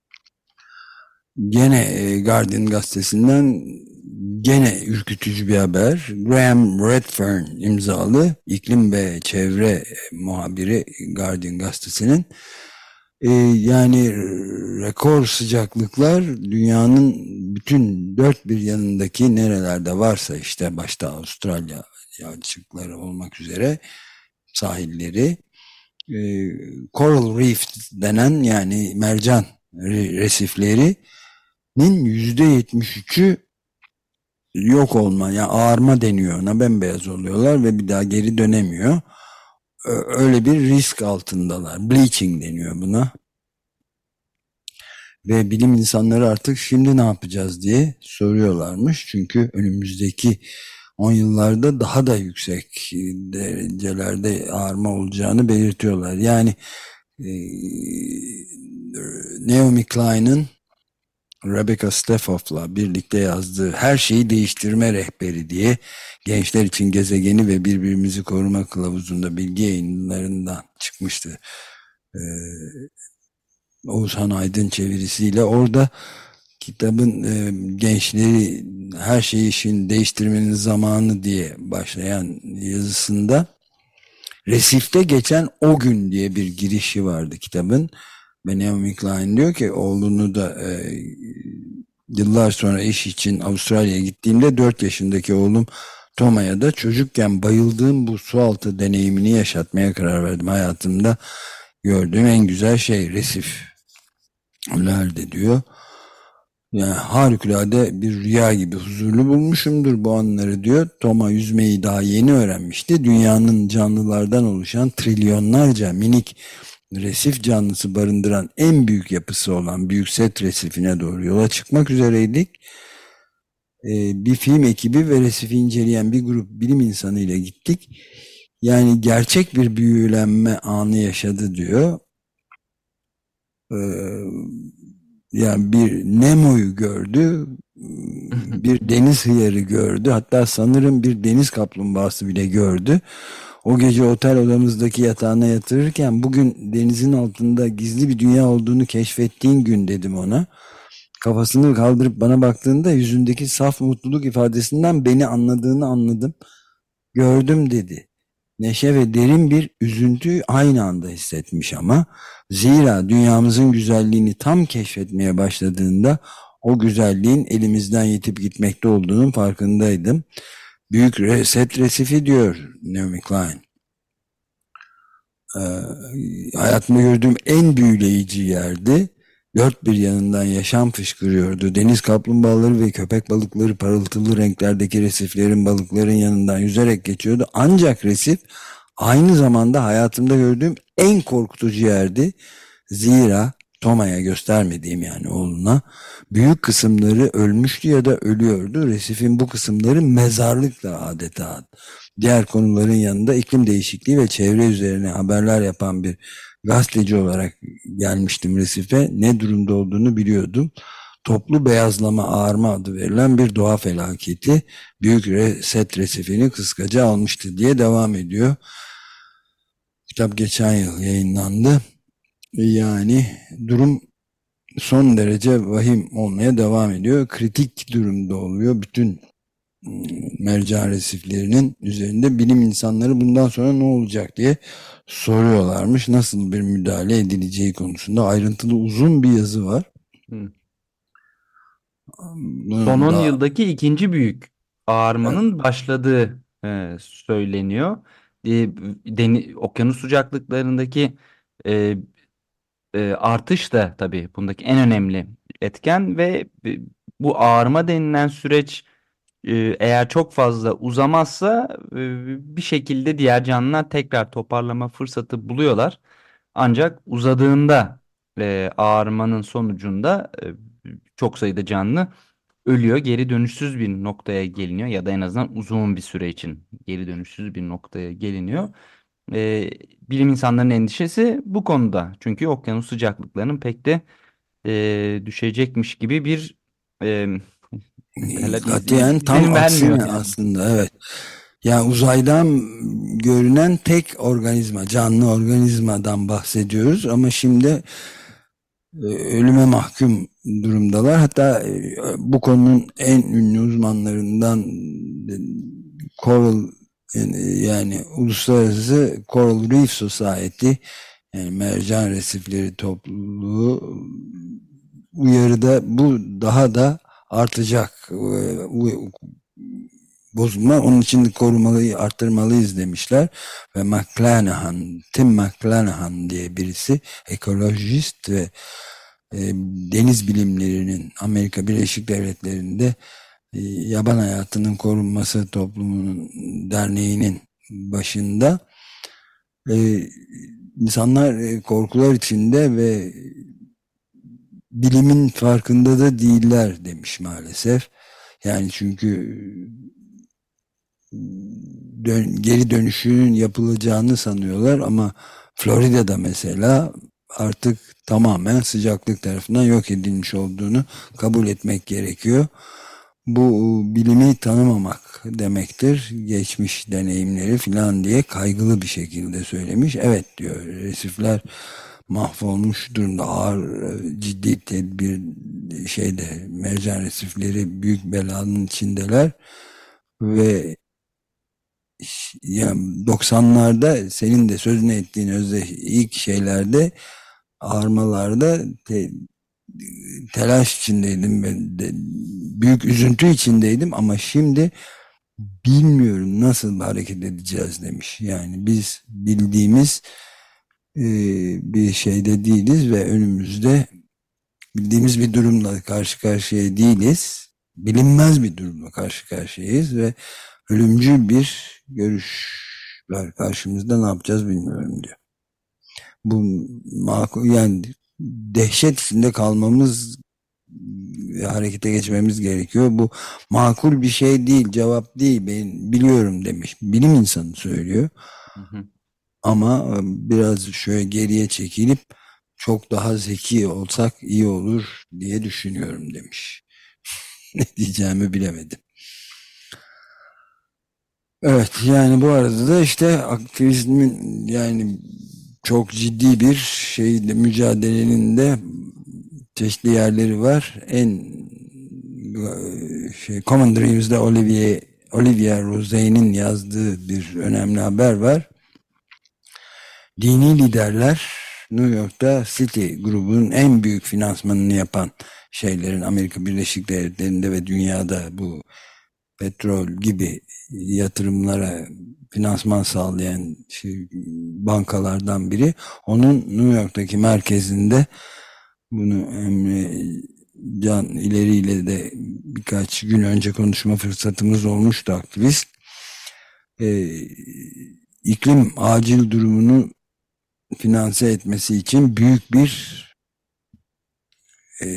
B: Gene e, Guardian gazetesinden gene ürkütücü bir haber. Graham Redfern imzalı iklim ve çevre muhabiri Guardian gazetesinin. Ee, yani rekor sıcaklıklar dünyanın bütün dört bir yanındaki nerelerde varsa işte başta Avustralya açıkları olmak üzere sahilleri, e, Coral Reef denen yani mercan resiflerinin yüzde yetmiş üçü yok olma yani ağarma deniyor ona, bembeyaz oluyorlar ve bir daha geri dönemiyor. Öyle bir risk altındalar. Bleaching deniyor buna. Ve bilim insanları artık şimdi ne yapacağız diye soruyorlarmış. Çünkü önümüzdeki on yıllarda daha da yüksek derecelerde ağarma olacağını belirtiyorlar. Yani e, Naomi Klein'in Rebecca Steffof'la birlikte yazdığı Her Şeyi Değiştirme Rehberi diye gençler için gezegeni ve birbirimizi koruma kılavuzunda bilgi yayınlarından çıkmıştı. Ee, Oğuzhan Aydın çevirisiyle orada kitabın e, gençleri her şeyi işin değiştirmenin zamanı diye başlayan yazısında resifte geçen o gün diye bir girişi vardı kitabın. Ve Naomi Klein diyor ki oğlunu da e, yıllar sonra iş için Avustralya'ya gittiğimde dört yaşındaki oğlum Toma'ya da çocukken bayıldığım bu sualtı deneyimini yaşatmaya karar verdim. Hayatımda gördüğüm en güzel şey resiflerde diyor. Yani harikulade bir rüya gibi huzurlu bulmuşumdur bu anları diyor. Toma yüzmeyi daha yeni öğrenmişti. Dünyanın canlılardan oluşan trilyonlarca minik resif canlısı barındıran en büyük yapısı olan Büyük Set Resifine doğru yola çıkmak üzereydik. Ee, bir film ekibi ve resifi inceleyen bir grup bilim insanı ile gittik. Yani gerçek bir büyülenme anı yaşadı diyor. Ee, yani bir Nemo'yu gördü, bir deniz hıyarı gördü, hatta sanırım bir deniz kaplumbağası bile gördü. O gece otel odamızdaki yatağına yatırırken bugün denizin altında gizli bir dünya olduğunu keşfettiğin gün dedim ona. Kafasını kaldırıp bana baktığında yüzündeki saf mutluluk ifadesinden beni anladığını anladım. Gördüm dedi. Neşe ve derin bir üzüntü aynı anda hissetmiş ama zira dünyamızın güzelliğini tam keşfetmeye başladığında o güzelliğin elimizden yitip gitmekte olduğunun farkındaydım. Büyük Set Resifi diyor Naomi Klein. Ee, hayatımda gördüğüm en büyüleyici yerdi. Dört bir yanından yaşam fışkırıyordu. Deniz kaplumbağaları ve köpek balıkları parıltılı renklerdeki resiflerin balıkların yanından yüzerek geçiyordu. Ancak resif aynı zamanda hayatımda gördüğüm en korkutucu yerdi. Zira Toma'ya göstermediğim yani oğluna büyük kısımları ölmüştü ya da ölüyordu. Resifin bu kısımları mezarlıkla adeta diğer konuların yanında iklim değişikliği ve çevre üzerine haberler yapan bir gazeteci olarak gelmiştim Resif'e. Ne durumda olduğunu biliyordum. Toplu beyazlama ağarma adı verilen bir doğa felaketi Büyük Reset Resifini kıskaca almıştı diye devam ediyor. Kitap geçen yıl yayınlandı. Yani durum son derece vahim olmaya devam ediyor. Kritik durumda oluyor. Bütün mercan resiflerinin üzerinde bilim insanları bundan sonra ne olacak diye soruyorlarmış. Nasıl bir müdahale edileceği konusunda ayrıntılı uzun bir yazı var.
C: Hı.
B: Bunun
C: Son on
B: da-
C: yıldaki ikinci büyük ağarmanın başladığı e, söyleniyor. E, deni- okyanus sıcaklıklarındaki e, e, artış da tabii bundaki en önemli etken ve e, bu ağarma denilen süreç e, eğer çok fazla uzamazsa e, bir şekilde diğer canlılar tekrar toparlama fırsatı buluyorlar. Ancak uzadığında e, ağarmanın sonucunda e, çok sayıda canlı ölüyor. Geri dönüşsüz bir noktaya geliniyor ya da en azından uzun bir süre için geri dönüşsüz bir noktaya geliniyor. Ee, bilim insanlarının endişesi bu konuda. Çünkü okyanus sıcaklıklarının pek de e, düşecekmiş gibi bir e, hala iz-
B: Katiyen tam
C: izlenim
B: aksine
C: vermiyor yani.
B: aslında, evet. Yani uzaydan görünen tek organizma, canlı organizmadan bahsediyoruz ama şimdi e, ölüme mahkum durumdalar. Hatta e, bu konunun en ünlü uzmanlarından e, Coral, yani, yani Uluslararası Coral Reef Society, yani mercan resifleri topluluğu uyarıda bu daha da artacak. E, bozulma. Onun için korumalıyı, arttırmalıyız demişler. Ve McClanahan, Tim McClanahan diye birisi, ekolojist ve e, deniz bilimlerinin Amerika Birleşik Devletleri'nde e, yaban hayatının korunması toplumunun derneğinin başında. E, insanlar e, korkular içinde ve bilimin farkında da değiller demiş maalesef. Yani çünkü dön, geri dönüşünün yapılacağını sanıyorlar ama Florida'da mesela artık tamamen sıcaklık tarafından yok edilmiş olduğunu kabul etmek gerekiyor. Bu bilimi tanımamak demektir. Geçmiş deneyimleri filan diye kaygılı bir şekilde söylemiş. Evet diyor, resifler mahvolmuş durumda, ağır ciddi tedbir şeyde mercan resifleri büyük belanın içindeler ve yani doksanlarda senin de sözünü ettiğin özde ilk şeylerde ağarmalarda te, telaş içindeydim ben de, büyük üzüntü içindeydim ama şimdi bilmiyorum nasıl hareket edeceğiz demiş. Yani biz bildiğimiz e, bir şeyde değiliz ve önümüzde bildiğimiz bir durumla karşı karşıya değiliz. Bilinmez bir durumla karşı karşıyayız ve ölümcül bir görüş var karşımızda, ne yapacağız bilmiyorum diyor. Bu makul, yani dehşet içinde kalmamız ve harekete geçmemiz gerekiyor. Bu makul bir şey değil, cevap değil, ben biliyorum demiş. Bilim insanı söylüyor.
C: Hı hı.
B: Ama biraz şöyle geriye çekilip çok daha zeki olsak iyi olur diye düşünüyorum demiş. Ne diyeceğimi bilemedim. Evet, yani bu arada da işte aktivizmin yani çok ciddi bir şeyde mücadelenin de çeşitli yerleri var. En şey Common Dreams'de Olivier Olivia Rosain'in yazdığı bir önemli haber var. Dini liderler New York'ta City grubunun en büyük finansmanını yapan şeylerin, Amerika Birleşik Devletleri'nde ve dünyada bu petrol gibi yatırımlara finansman sağlayan şey, bankalardan biri. Onun New York'taki merkezinde, bunu Emre Can ileriyle de birkaç gün önce konuşma fırsatımız olmuştu, aktivist. Ee, iklim acil durumunu finanse etmesi için büyük bir e,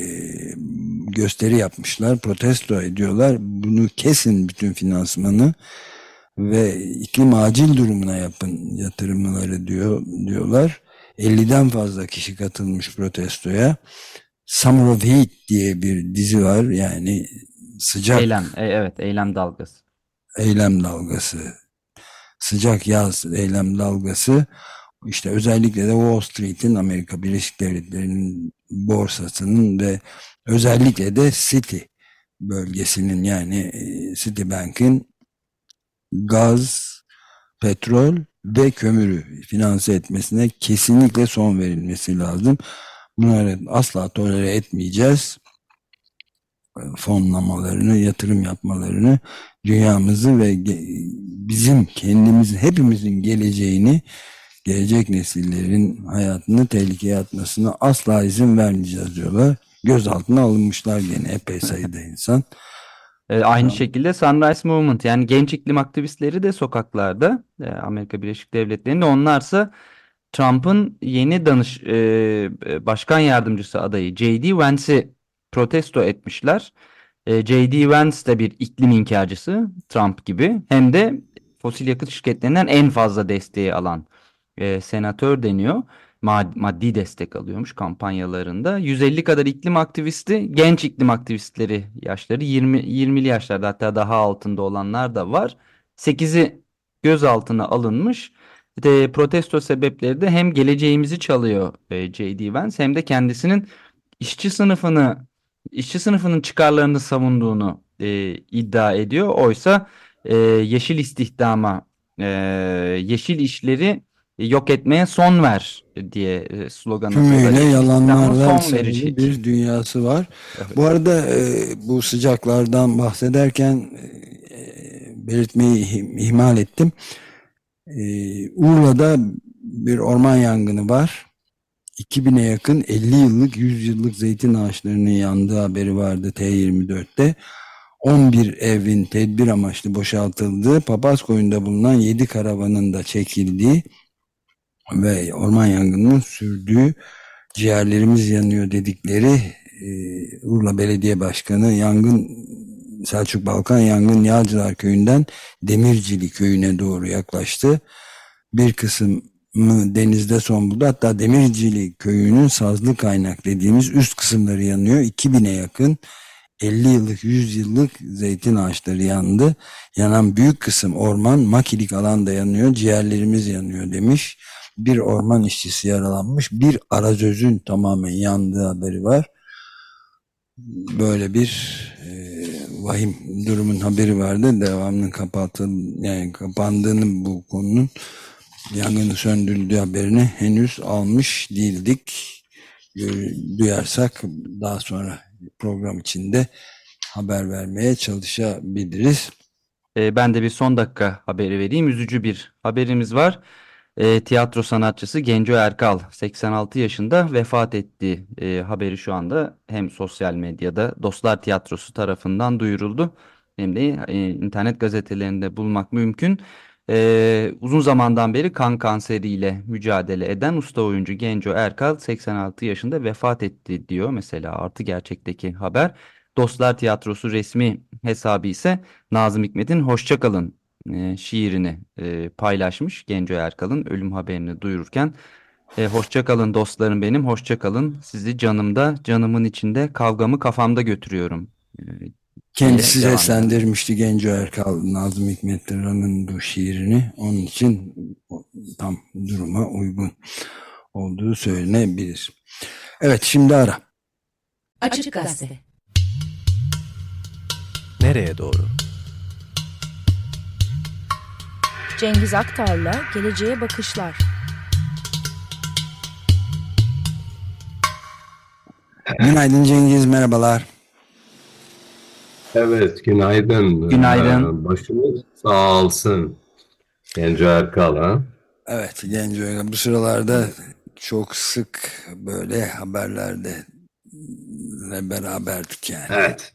B: gösteri yapmışlar, protesto ediyorlar. Bunu kesin, bütün finansmanı, ve iklim acil durumuna yapın yatırımları diyor diyorlar. elliden fazla kişi katılmış protestoya. Summer of Heat diye bir dizi var, yani sıcak
C: Eylem, e, evet, eylem dalgası.
B: eylem dalgası, sıcak yaz eylem dalgası. İşte özellikle de Wall Street'in, Amerika Birleşik Devletleri'nin borsasının ve özellikle de City bölgesinin, yani Citibank'in gaz, petrol ve kömürü finanse etmesine kesinlikle son verilmesi lazım. Bunları asla tolere etmeyeceğiz. Fonlamalarını, yatırım yapmalarını, dünyamızı ve bizim kendimizin, hepimizin geleceğini, gelecek nesillerin hayatını tehlikeye atmasına asla izin vermeyeceğiz diyorlar. Gözaltına alınmışlar gene epey sayıda insan.
C: E, aynı şekilde Sunrise Movement, yani genç iklim aktivistleri de sokaklarda, e, Amerika Birleşik Devletleri'nde. Onlarsa Trump'ın yeni danış e, başkan yardımcısı adayı J D Vance'i protesto etmişler. E, J D Vance de bir iklim inkarcısı, Trump gibi, hem de fosil yakıt şirketlerinden en fazla desteği alan e, senatör deniyor. Mad- maddi destek alıyormuş kampanyalarında. yüz elli kadar iklim aktivisti, genç iklim aktivistleri, yaşları yirmi yirmili yaşlarda, hatta daha altında olanlar da var. sekizi gözaltına alınmış. De, protesto sebepleri de hem geleceğimizi çalıyor e, J D Vance, hem de kendisinin işçi sınıfını işçi sınıfının çıkarlarını savunduğunu e, iddia ediyor. Oysa e, yeşil istihdama, e, yeşil işleri yok etmeye son ver diye e, slogan atıyorlar.
B: Tümüyle
C: Yeşil istihdama
B: yalanlarla
C: son
B: sarılı
C: verecek.
B: bir dünyası var.
C: Evet.
B: Bu arada e, bu sıcaklardan bahsederken e, belirtmeyi ihim- ihmal ettim. E, Urla'da bir orman yangını var. iki bine yakın elli yıllık, yüz yıllık zeytin ağaçlarının yandığı haberi vardı T yirmi dörtte. on bir evin tedbir amaçlı boşaltıldığı, Papazkoyun'da bulunan yedi karavanın da çekildiği ve orman yangınının sürdüğü, ciğerlerimiz yanıyor dedikleri e, Urla Belediye Başkanı, yangın Selçuk Balkan yangın Yağcılar Köyü'nden Demircili Köyü'ne doğru yaklaştı. Bir kısmı denizde son buldu. Hatta Demircili Köyü'nün Sazlı Kaynak dediğimiz üst kısımları yanıyor. iki bine yakın elli yıllık, yüz yıllık zeytin ağaçları yandı. Yanan büyük kısım orman, makilik alan da yanıyor. Ciğerlerimiz yanıyor demiş. Bir orman işçisi yaralanmış. Bir arazözün tamamen yandığı haberi var. Böyle bir e, vahim durumun haberi vardı. Devamının kapatıl, yani kapandığını, bu konunun yangını söndürüldüğü haberini henüz almış değildik. Duyarsak daha sonra program içinde haber vermeye çalışabiliriz.
C: E, ben de bir son dakika haberi vereyim. Üzücü bir haberimiz var. E, tiyatro sanatçısı Genco Erkal seksen altı yaşında vefat etti. E, haberi şu anda hem sosyal medyada Dostlar Tiyatrosu tarafından duyuruldu, hem de e, internet gazetelerinde bulmak mümkün. E, uzun zamandan beri kan kanseriyle mücadele eden usta oyuncu Genco Erkal seksen altı yaşında vefat etti diyor mesela Artı Gerçek'teki haber. Dostlar Tiyatrosu resmi hesabı ise Nazım Hikmet'in Hoşça Kalın e, şiirini e, paylaşmış. Genco Erkal'ın ölüm haberini duyururken e, hoşça kalın dostlarım benim, hoşça kalın, sizi canımda, canımın içinde, kavgamı kafamda götürüyorum e,
B: Kendisi
C: diye devam ediyor.
B: seslendirmişti Genco Erkal, Nazım Hikmet Ran'ın bu şiirini. Onun için tam duruma uygun olduğu söylenebilir. Evet, şimdi ara.
D: Açık Gazete.
A: Nereye doğru?
E: Cengiz Aktar'la Geleceğe Bakışlar.
B: Günaydın Cengiz, merhabalar.
F: Evet, günaydın.
C: Günaydın.
F: Ee, Başınız sağ olsun. Genco Erkal, ha?
B: Evet, Genco Erkal bu sıralarda çok sık böyle haberlerde beraberdik yani.
F: Evet.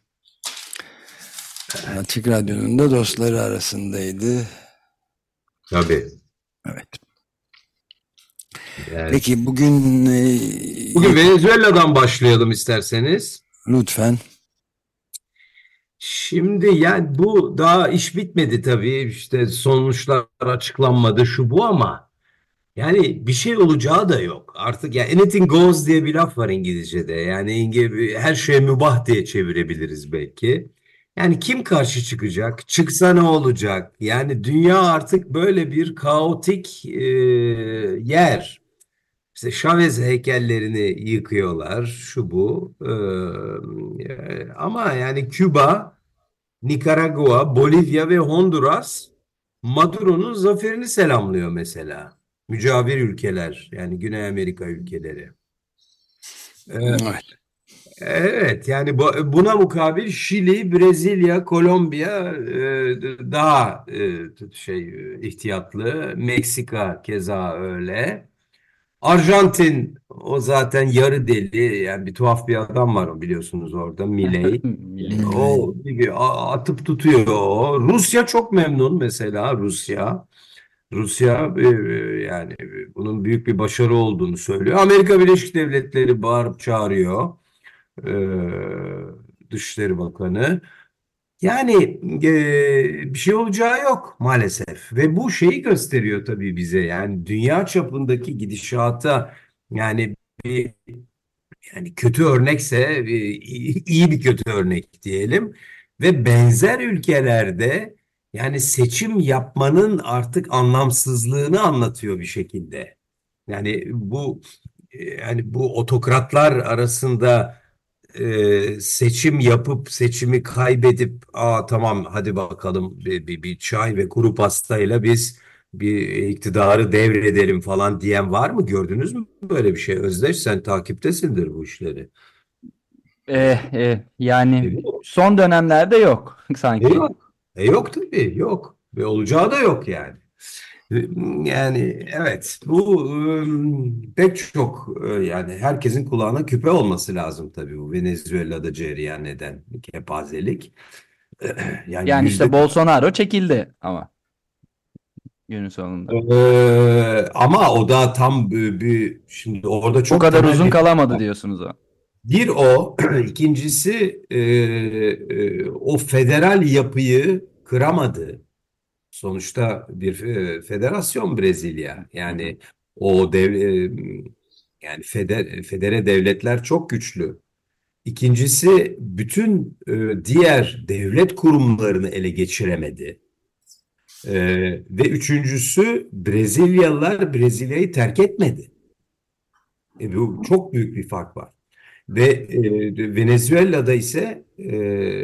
B: Açık Radyo'nun da dostları arasındaydı.
F: Tabii.
B: Evet.
F: Yani,
B: Peki bugün e,
F: bugün Venezuela'dan başlayalım isterseniz.
B: lütfen.
F: Şimdi yani bu daha iş bitmedi tabii. İşte sonuçlar açıklanmadı şu bu ama yani bir şey olacağı da yok. Artık ya anything goes diye bir laf var İngilizce'de. Yani İnge- her şey mübah diye çevirebiliriz belki. Yani kim karşı çıkacak? Çıksa ne olacak? Yani dünya artık böyle bir kaotik e, yer. İşte Chavez heykellerini yıkıyorlar, şu bu. Ee, ama yani Küba, Nikaragua, Bolivya ve Honduras Maduro'nun zaferini selamlıyor mesela. Mücavir ülkeler, yani Güney Amerika ülkeleri. Ee,
B: Evet.
F: evet, yani bu- buna mukabil Şili, Brezilya, Kolombiya e, daha e, şey e, ihtiyatlı. Meksika keza öyle. Arjantin o zaten yarı deli, yani bir tuhaf bir adam var o, biliyorsunuz orada, Milei.
C: Millet.
F: O gibi a- atıp tutuyor o. Rusya çok memnun mesela, Rusya. Rusya e, e, yani e, bunun büyük bir başarı olduğunu söylüyor. Amerika Birleşik Devletleri bağırıp çağırıyor. E, Dışişleri Bakanı. Yani e, bir şey olacağı yok maalesef. Ve bu şeyi gösteriyor tabii bize. Yani dünya çapındaki gidişata, yani bir, yani kötü örnekse e, iyi bir kötü örnek diyelim. Ve benzer ülkelerde yani seçim yapmanın artık anlamsızlığını anlatıyor bir şekilde. Yani bu e, yani bu otokratlar arasında e, seçim yapıp seçimi kaybedip, aa tamam hadi bakalım bir, bir, bir çay ve kuru pastayla biz bir iktidarı devredelim falan diyen var mı? Gördünüz mü böyle bir şey? Özdeş, sen takiptesindir bu işleri.
C: Eh, eh,
F: E,
C: yani
F: yok.
C: son dönemlerde yok
F: E,
C: sanki.
F: yok. E, yok tabii, yok. Ve olacağı da yok yani. Yani evet, bu ım, pek çok e, yani herkesin kulağına küpe olması lazım tabii, bu Venezuela'da cereyan eden kepazelik. Yani
C: Yani
F: yüzde
C: işte Bolsonaro çekildi ama günün sonunda.
F: Ee, ama o da tam bir, bir- şimdi orada
C: O
F: çok
C: kadar
F: temel
C: uzun
F: bir
C: kalamadı diyorsunuz o.
F: bir o ikincisi e, e, o federal yapıyı kıramadı. Sonuçta bir e, federasyon Brezilya.
C: Hı hı.
F: Yani o dev e, yani feder, federe devletler çok güçlü. İkincisi, bütün e, diğer devlet kurumlarını ele geçiremedi. E, Ve üçüncüsü, Brezilyalılar Brezilya'yı terk etmedi. E, bu çok büyük bir fark var. Ve e, Venezuela'da ise e,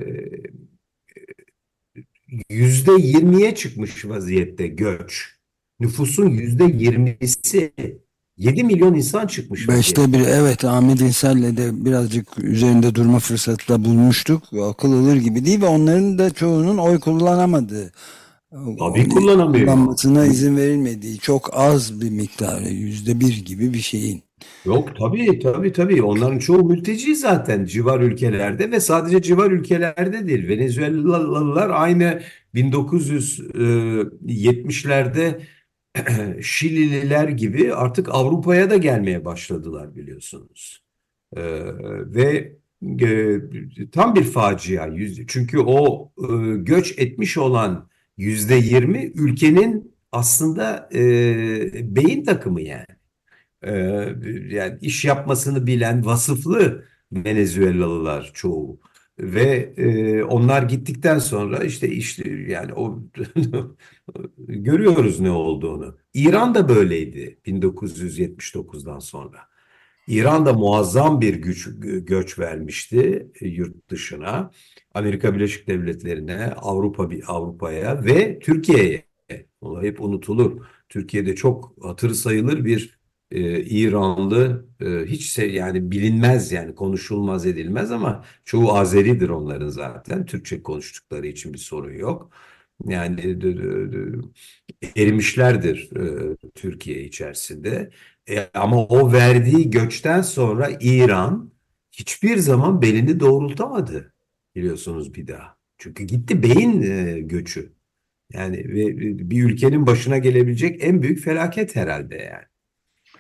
F: yüzde yirmiye çıkmış vaziyette göç. Nüfusun yüzde yirmisi, yedi milyon insan çıkmış
B: Beşte
F: vaziyette.
B: bir, evet, Ahmet İnsel'le de birazcık üzerinde durma fırsatı da bulmuştuk. Akıl alır gibi değil ve onların da çoğunun oy kullanamadığı,
F: Tabii
B: onu
F: kullanamıyor.
B: kullanmasına izin verilmediği çok az bir miktarı, yüzde bir gibi bir şeyin.
F: Yok, tabii tabii tabii, onların çoğu mülteci zaten civar ülkelerde ve sadece civar ülkelerde değil. Venezuelalılar aynı bin dokuz yüz yetmişlerde Şilililer gibi artık Avrupa'ya da gelmeye başladılar, biliyorsunuz. Ee, ve e, tam bir facia. Yüz- Çünkü o e, göç etmiş olan yüzde yirmi ülkenin aslında e, beyin takımı yani. Ee, Yani iş yapmasını bilen vasıflı Venezuelalılar çoğu. Ve e, onlar gittikten sonra işte işte yani o görüyoruz ne olduğunu. İran da böyleydi bin dokuz yüz yetmiş dokuzdan sonra. İran da muazzam bir güç göç vermişti e, yurt dışına. Amerika Birleşik Devletleri'ne, Avrupa bir Avrupa'ya ve Türkiye'ye. O hep unutulur. Türkiye'de çok hatırı sayılır bir e, İranlı, e, hiç se- yani bilinmez, yani konuşulmaz edilmez ama çoğu Azeridir onların zaten. Türkçe konuştukları için bir sorun yok. Yani d- d- d- erimişlerdir e, Türkiye içerisinde. E, ama o verdiği göçten sonra İran hiçbir zaman belini doğrultamadı, biliyorsunuz, bir daha. Çünkü gitti beyin e, göçü. Yani ve bir ülkenin başına gelebilecek en büyük felaket herhalde yani.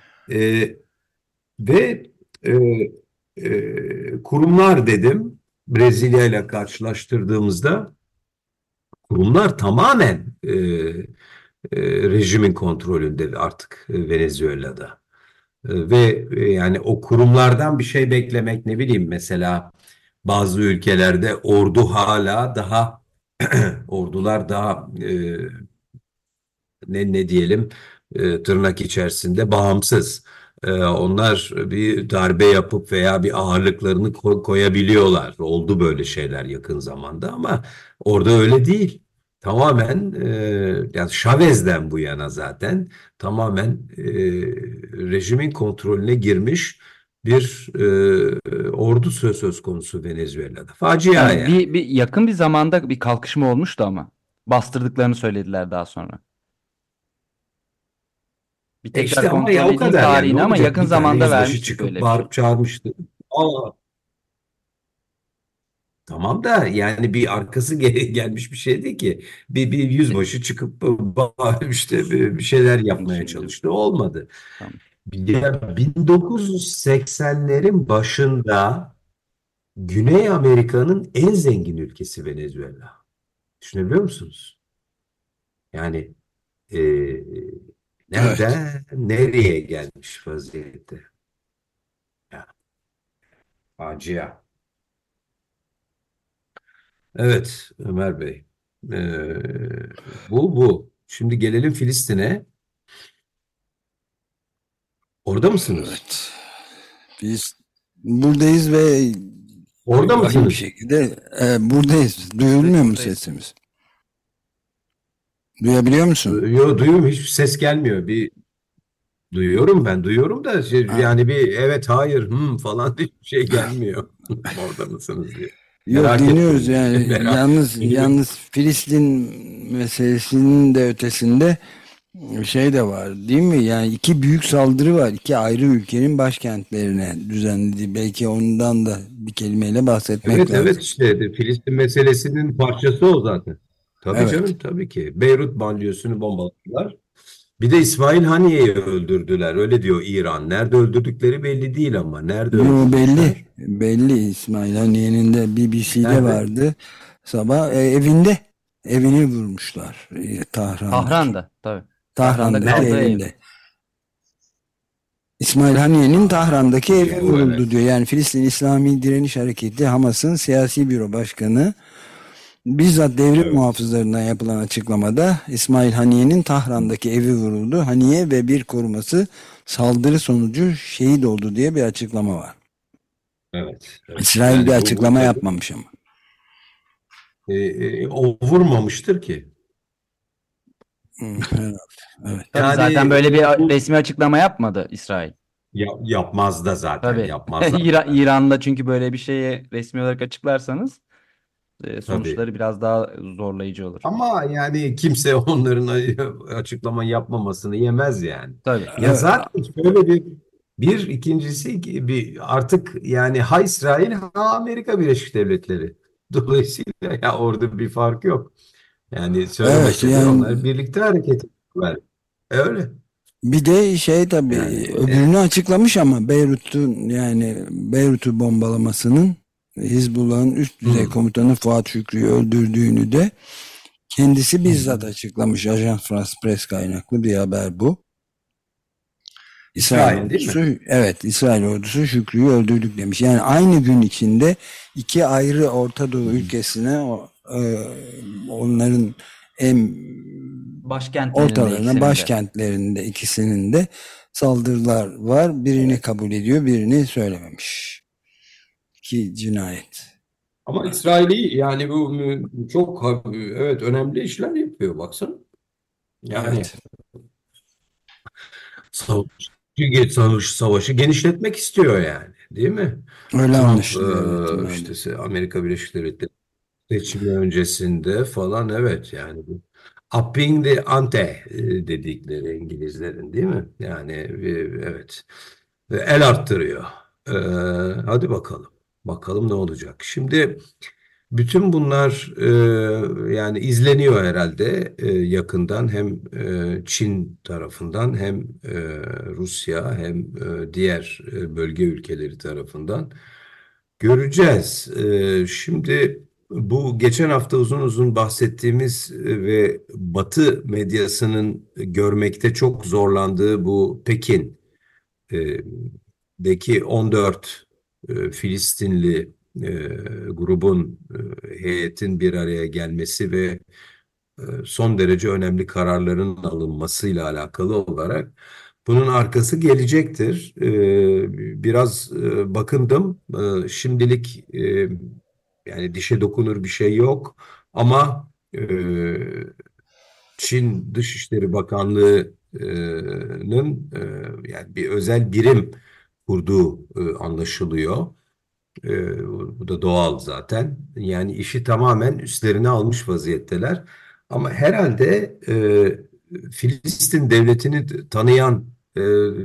F: E, Ve e, e, kurumlar dedim. Brezilya ile karşılaştırdığımızda kurumlar tamamen e, e, rejimin kontrolünde artık e, Venezuela'da. E, ve e, yani o kurumlardan bir şey beklemek, ne bileyim, mesela bazı ülkelerde ordu hala daha ordular daha e, ne ne diyelim, e, tırnak içerisinde bağımsız. E, onlar bir darbe yapıp veya bir ağırlıklarını ko- koyabiliyorlar. Oldu böyle şeyler yakın zamanda ama orada öyle değil. Tamamen e, yani Chavez'den bu yana zaten tamamen e, rejimin kontrolüne girmiş bir e, ordu söz söz konusu Venezuela'da. Facia
C: Yani
F: yani.
C: bir, bir yakın bir zamanda bir kalkışma olmuştu ama bastırdıklarını söylediler daha sonra. Bir
F: E
C: tekrar
F: işte ama
C: kontrol
F: ya o
C: edeyim
F: kadar yani, ne
C: tarihini ama
F: olacak?
C: yakın
F: Bir tane
C: zamanda
F: yüzbaşı
C: vermiştik
F: çıkıp
C: öyle bir şey.
F: bağırıp çağırmıştı. Aa, tamam da yani bir arkası ge- gelmiş bir şey değil ki. Bir, bir yüzbaşı çıkıp ba- işte bir bir şeyler yapmaya
C: Şimdi
F: çalıştı. Olmadı.
C: tamam.
F: Ya bin dokuz yüz seksenlerin başında Güney Amerika'nın en zengin ülkesi Venezuela. Düşünebiliyor musunuz? Yani e,
B: Evet.
F: nereden nereye gelmiş vaziyette? Ya, facia. Evet Ömer Bey. Ee, bu bu. Şimdi gelelim Filistin'e. Orada mısınız?
B: Evet. Biz buradayız ve
F: Orada
B: vahim bir
F: mısınız?
B: şekilde e, buradayız. Duyulmuyor mu
C: Buradayız.
B: sesimiz? Duyabiliyor musun?
F: Yo, duyuyorum, hiçbir ses gelmiyor. Bir duyuyorum, ben duyuyorum da şey,
B: Ha,
F: yani bir evet hayır hmm falan diye bir şey gelmiyor. Orada mısınız diye.
B: yok,
F: Merak
B: dinliyoruz
F: ettim.
B: yani.
F: Merak.
B: Yalnız
F: Beni-
B: yalnız Filistin meselesinin de ötesinde şey de var değil mi? Yani iki büyük saldırı var. İki ayrı ülkenin başkentlerine düzenlediği. Belki ondan da bir kelimeyle bahsetmek
F: Evet evet,
B: lazım.
F: işte de Filistin meselesinin parçası o zaten. Tabii
B: Evet.
F: canım, tabii ki. Beyrut banliyosunu bombaladılar. Bir de İsmail Haniye'yi öldürdüler. Öyle diyor İran. Nerede öldürdükleri belli değil ama. Nerede
B: Yo, belli.
F: öldürmüşler?
B: Belli. İsmail Haniye'nin de B B C'de
F: Nerede?
B: vardı. Sabah e, evinde. Evini vurmuşlar. E, Tahran'daki.
C: Tahran'da tabii. Tahran'da
B: Tahran'daki
C: kaldığı ev.
B: evinde. İsmail Haniye'nin Tahran'daki evi
F: Yo,
B: vuruldu
F: evet.
B: diyor. Yani Filistin İslami Direniş Hareketi Hamas'ın siyasi büro başkanı bizzat devrim
F: Evet.
B: muhafızlarından yapılan açıklamada İsmail Haniye'nin Tahran'daki evi vuruldu. Haniye ve bir koruması saldırı sonucu şehit oldu diye bir açıklama var.
F: Evet. Evet.
B: İsrail
F: Yani
B: bir
F: bu, bu
B: açıklama
F: tabii
B: yapmamış ama.
F: e, e, o vurmamıştır ki.
B: Hı, herhalde. Evet.
C: Tabii zaten
F: Yani
C: böyle bir
F: bu
C: resmi açıklama yapmadı İsrail.
F: ya- yapmaz da zaten.
C: Tabii.
F: Yapmazlar
C: İran,
F: zaten.
C: İran'da çünkü böyle bir şeye resmi olarak açıklarsanız e,
F: Tabii.
C: sonuçları biraz daha zorlayıcı olur.
F: Ama yani kimse onların açıklama yapmamasını yemez yani.
C: Tabii.
F: Ya
B: Evet.
F: zaten şöyle bir bir ikincisi ki bir artık yani ha İsrail ha Amerika Birleşik Devletleri. Dolayısıyla ya orada bir fark yok. Yani
B: Evet,
F: söylemese de
B: yani
F: onlar birlikte hareket ediyorlar. Öyle.
B: bir de şey tabii
F: Yani e,
B: öbürünü açıklamış ama Beyrut'un yani Beyrut'u bombalamasının Hizbullah'ın üst düzey
F: hmm,
B: komutanı Fuat Şükrü'yü öldürdüğünü de kendisi bizzat
F: hmm.
B: açıklamış. Ajans France Press kaynaklı bir haber bu. İsrail
F: İsrail değil
B: ordusu,
F: mi?
B: evet, İsrail ordusu Şükrü'yü öldürdük demiş. Yani aynı gün içinde iki ayrı Orta Doğu
F: Hmm.
B: ülkesine o, e, onların en
C: Başkentlerinde
B: ortalarına,
C: ikisinin de.
B: başkentlerinde ikisinin de saldırılar var. Birini kabul ediyor, birini söylememiş. Ki cinayet.
F: Ama İsrail'i yani bu mü- çok ha- evet önemli işler yapıyor baksana. Yani
B: Evet.
F: savaşı, savaş, savaşı genişletmek istiyor yani, değil mi?
B: Öyle
F: Trump
B: anlaşılıyor, evet,
F: eee,
B: Ömer Bey.
F: işte Amerika Birleşik Devletleri seçimi öncesinde falan, evet yani bu upping the ante e, dedikleri İngilizlerin, değil mi? Yani e, evet. Ve el arttırıyor. Eee, hadi bakalım. Bakalım ne olacak. Şimdi bütün bunlar e, yani izleniyor herhalde e, yakından, hem e, Çin tarafından hem e, Rusya hem e, diğer e, bölge ülkeleri tarafından. Göreceğiz. Ee, şimdi bu geçen hafta uzun uzun bahsettiğimiz e, ve Batı medyasının görmekte çok zorlandığı bu Pekin e, deki on dört e, Filistinli e, grubun e, heyetin bir araya gelmesi ve e, son derece önemli kararların alınmasıyla alakalı olarak bunun arkası gelecektir. E, biraz e, bakındım. E, şimdilik e, yani dişe dokunur bir şey yok ama e, Çin Dışişleri Bakanlığı'nın e, yani bir özel birim kurduğu e, anlaşılıyor. E, bu da doğal zaten. Yani işi tamamen üstlerine almış vaziyetteler. Ama herhalde e, Filistin devletini tanıyan e,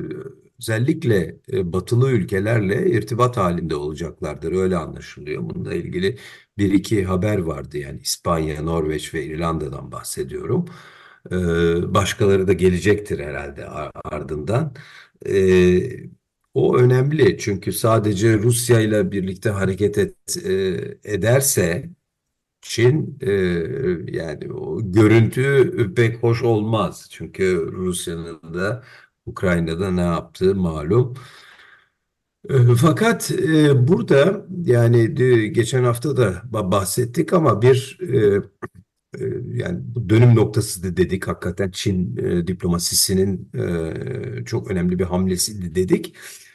F: özellikle e, batılı ülkelerle irtibat halinde olacaklardır. Öyle anlaşılıyor. Bununla ilgili bir iki haber vardı. Yani İspanya, Norveç ve İrlanda'dan bahsediyorum. E, Başkaları da gelecektir herhalde ar- ardından. E, O önemli çünkü sadece Rusya ile birlikte hareket et, e, ederse Çin e, yani o görüntü pek hoş olmaz. Çünkü Rusya'nın da Ukrayna'da ne yaptığı malum. E, Fakat e, burada yani de- geçen hafta da ba- bahsettik ama bir e, e, yani bu dönüm noktası da dedik. Hakikaten Çin e, diplomasisinin e, çok önemli bir hamlesiydi dedik.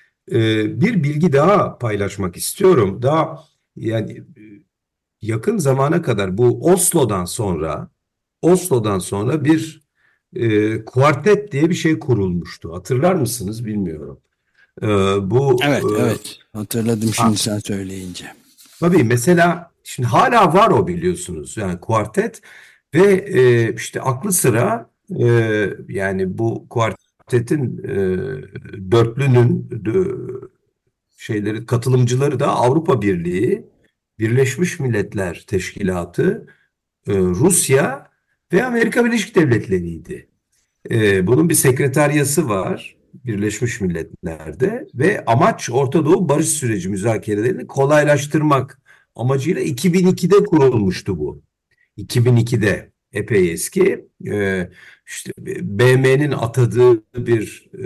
F: E, bir bilgi daha paylaşmak istiyorum. Daha yani e, yakın zamana kadar bu Oslo'dan sonra Oslo'dan sonra bir e, kuartet diye bir şey kurulmuştu. Hatırlar mısınız bilmiyorum. E, bu
B: Evet,
F: e,
B: evet. Hatırladım şimdi
F: ha,
B: sen söyleyince.
F: tabii mesela şimdi hala var o biliyorsunuz yani kuartet ve e, işte aklı sıra e, yani bu kuartetin e, dörtlünün de- şeyleri katılımcıları da Avrupa Birliği, Birleşmiş Milletler Teşkilatı, e, Rusya ve Amerika Birleşik Devletleri'ydi. Ee, bunun bir sekreteryası var Birleşmiş Milletler'de ve amaç Orta Doğu barış süreci müzakerelerini kolaylaştırmak amacıyla iki bin ikide kurulmuştu bu. iki bin ikide epey eski. Ee, işte B M'nin atadığı bir e,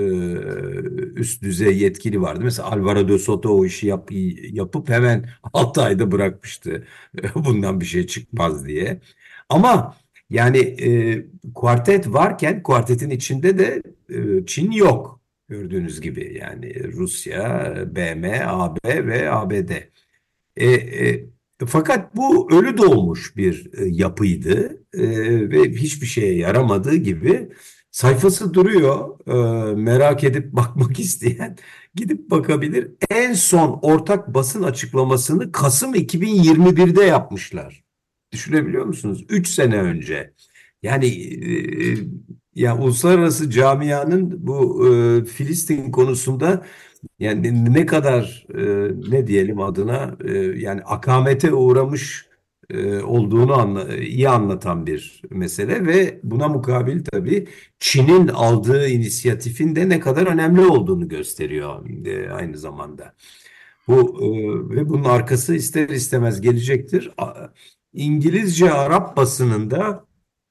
F: üst düzey yetkili vardı. Mesela Alvaro de Soto o işi yap, yapıp hemen altı ayda bırakmıştı. Bundan bir şey çıkmaz diye. Ama yani e, kuartet varken kuartetin içinde de e, Çin yok. Gördüğünüz gibi yani Rusya, B M, A B ve A B D. E, e, Fakat bu ölü doğmuş bir e, yapıydı E, ve hiçbir şeye yaramadığı gibi sayfası duruyor. E, merak edip bakmak isteyen gidip bakabilir. En son ortak basın açıklamasını Kasım iki bin yirmi birde yapmışlar. Düşünebiliyor musunuz? Üç sene önce. Yani e, ya uluslararası camianın bu e, Filistin konusunda yani ne kadar e, ne diyelim adına e, yani akamete uğramış e, olduğunu anla, iyi anlatan bir mesele ve buna mukabil tabii Çin'in aldığı inisiyatifin de ne kadar önemli olduğunu gösteriyor e, aynı zamanda. Bu e, ve bunun arkası ister istemez gelecektir. A- İngilizce Arap basınında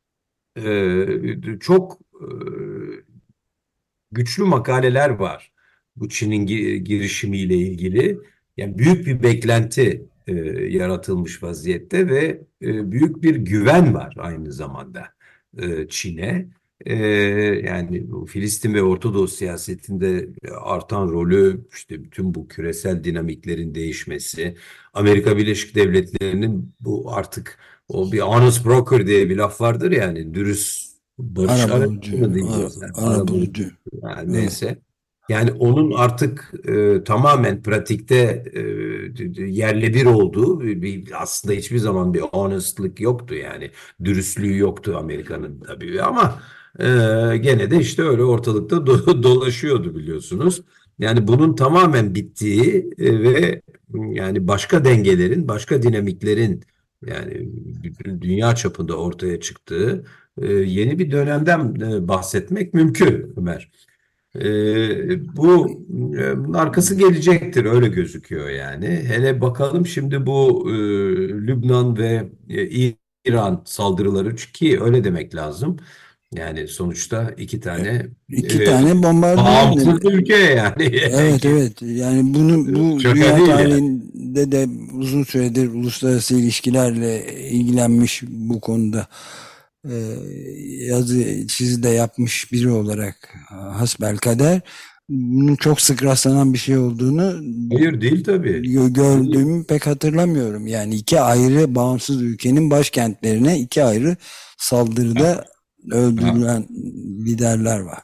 F: e, çok e, güçlü makaleler var bu Çin'in gi- girişimiyle ilgili. Yani büyük bir beklenti e, yaratılmış vaziyette ve e, büyük bir güven var aynı zamanda e, Çin'e. E, Yani bu Filistin ve Orta Doğu siyasetinde artan rolü, işte bütün bu küresel dinamiklerin değişmesi, Amerika Birleşik Devletleri'nin bu artık o bir honest broker diye bir laf vardır yani dürüst barış aracı
B: Arabulucu,
F: mı
B: ara,
F: diyeceğiz? Yani arabulucu.
B: arabulucu.
F: Yani
B: Evet.
F: neyse. Yani onun artık e, tamamen pratikte e, d- d- yerle bir olduğu bir, bir- aslında hiçbir zaman bir honestlik yoktu yani dürüstlüğü yoktu Amerika'nın tabii ama e, gene de işte öyle ortalıkta do- dolaşıyordu biliyorsunuz. Yani bunun tamamen bittiği e, ve yani başka dengelerin, başka dinamiklerin yani bütün dünya çapında ortaya çıktığı e, yeni bir dönemden e, bahsetmek mümkün Ömer. E, bu e, bunun arkası gelecektir öyle gözüküyor yani. Hele bakalım şimdi bu e, Lübnan ve e, İran saldırıları ki öyle demek lazım. Yani sonuçta iki tane
B: İki
F: e,
B: tane bombardıman.
F: bağımsız ülke yani.
B: Evet, evet. Yani bunu bu
F: Şaka
B: dünya
F: değil yani.
B: tarihinde de uzun süredir uluslararası ilişkilerle ilgilenmiş, bu konuda e, yazı çizi de yapmış biri olarak hasbelkader bunun çok sık rastlanan bir şey olduğunu
F: Hayır değil tabii.
B: gö- gördüğümü pek hatırlamıyorum. Yani iki ayrı bağımsız ülkenin başkentlerine iki ayrı saldırıda öldürülen liderler var.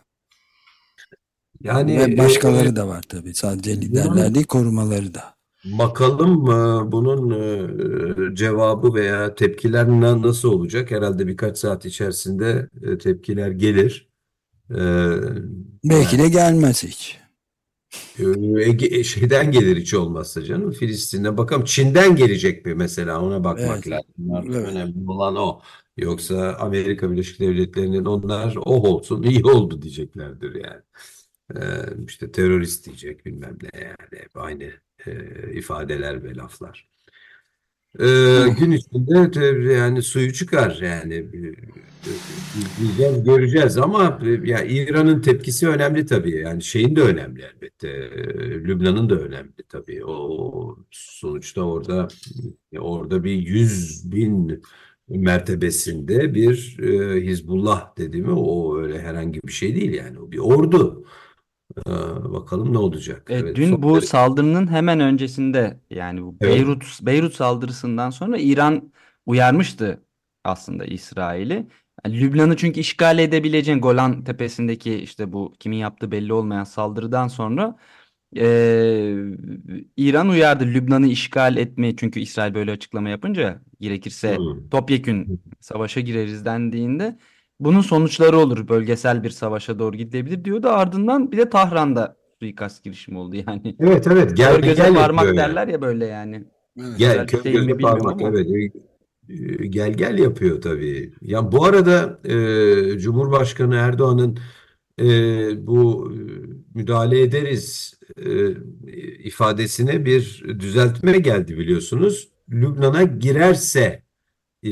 F: Yani
B: Ve
F: e,
B: başkaları da var tabii. Sadece liderler
F: bunun
B: değil, korumaları da.
F: bakalım e, bunun e, cevabı veya tepkiler na- nasıl olacak? Herhalde birkaç saat içerisinde e, tepkiler gelir. E,
B: Belki
F: yani
B: de gelmez hiç.
F: e, Ege- şeyden gelir hiç olmazsa canım. Filistin'e bakalım. Çin'den gelecek mi mesela ona bakmak
B: Evet.
F: lazım. Artık
B: Evet.
F: önemli olan o. Yoksa Amerika Birleşik Devletleri'nin onlar oh olsun iyi oldu diyeceklerdir yani. Ee, işte terörist diyecek bilmem ne yani hep aynı e, ifadeler ve laflar. Ee, gün içinde te- yani suyu çıkar yani e, izleyeceğiz göreceğiz ama e, ya İran'ın tepkisi önemli tabii yani şeyin de önemli elbette. Ee, Lübnan'ın da önemli tabii o sonuçta orada orada bir yüz bin mertebesinde bir e, Hizbullah dediğimi o öyle herhangi bir şey değil yani o bir ordu. Ee, bakalım ne olacak.
C: E,
F: Evet, son
C: dün bu
F: derece.
C: saldırının hemen öncesinde yani bu
F: Evet.
C: Beyrut Beyrut saldırısından sonra İran uyarmıştı aslında İsrail'i. Yani Lübnan'ı çünkü işgal edebileceğin Golan Tepesi'ndeki işte bu kimin yaptığı belli olmayan saldırıdan sonra e, İran uyardı Lübnan'ı işgal etmeyi çünkü İsrail böyle açıklama yapınca gerekirse
F: Hmm.
C: topyekün savaşa gireriz dendiğinde bunun sonuçları olur. Bölgesel bir savaşa doğru gidebilir diyordu. Ardından bir de Tahran'da suikast girişimi oldu yani.
F: Evet evet gel
C: Kör göze
F: gel
C: parmak
F: yapıyor yani.
C: derler ya böyle yani.
B: Evet.
F: Gel
C: Güzel bir
F: kör
C: şey mi
F: göze
C: bilmiyorum
F: parmak
C: ama.
F: evet. Ee, Gel gel yapıyor tabii. Ya bu arada e, Cumhurbaşkanı Erdoğan'ın e, bu e, müdahale ederiz e, ifadesine bir düzeltme geldi biliyorsunuz. Lübnan'a girerse e,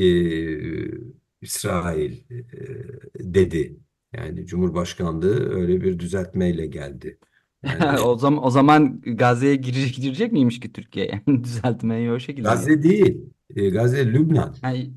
F: İsrail e, dedi. Yani Cumhurbaşkanlığı öyle bir düzeltmeyle geldi. Yani
C: O zaman o zaman Gazze'ye girecek, girecek miymiş ki Türkiye? Yani düzeltmeyi o şekilde mi?
F: Gazze değil, e, Gazze Lübnan.
C: Yani,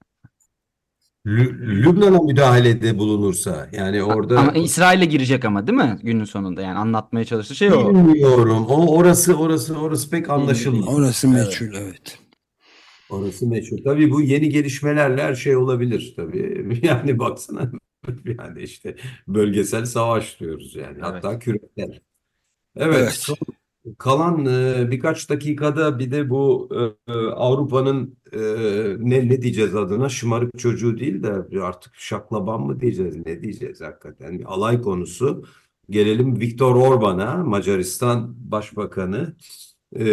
F: Lü- Lübnan'a müdahalede bulunursa yani
C: ama
F: orada
C: İsrail'e girecek ama değil mi? Günün sonunda yani anlatmaya çalıştığı şey o.
F: bilmiyorum. O orası orası orası pek
C: Belli değil.
F: anlaşılmadı.
B: Orası
F: Evet.
B: meçhul, evet.
F: Orası meşhur. Tabii bu yeni gelişmelerle her şey olabilir tabii. Yani baksana yani işte bölgesel savaş diyoruz yani.
C: Evet.
F: Hatta küresel. Evet,
B: Evet.
F: son kalan e, birkaç dakikada bir de bu e, e, Avrupa'nın e, ne ne diyeceğiz adına şımarık çocuğu değil de artık şaklaban mı diyeceğiz ne diyeceğiz hakikaten bir alay konusu. Gelelim Viktor Orban'a Macaristan Başbakanı. E,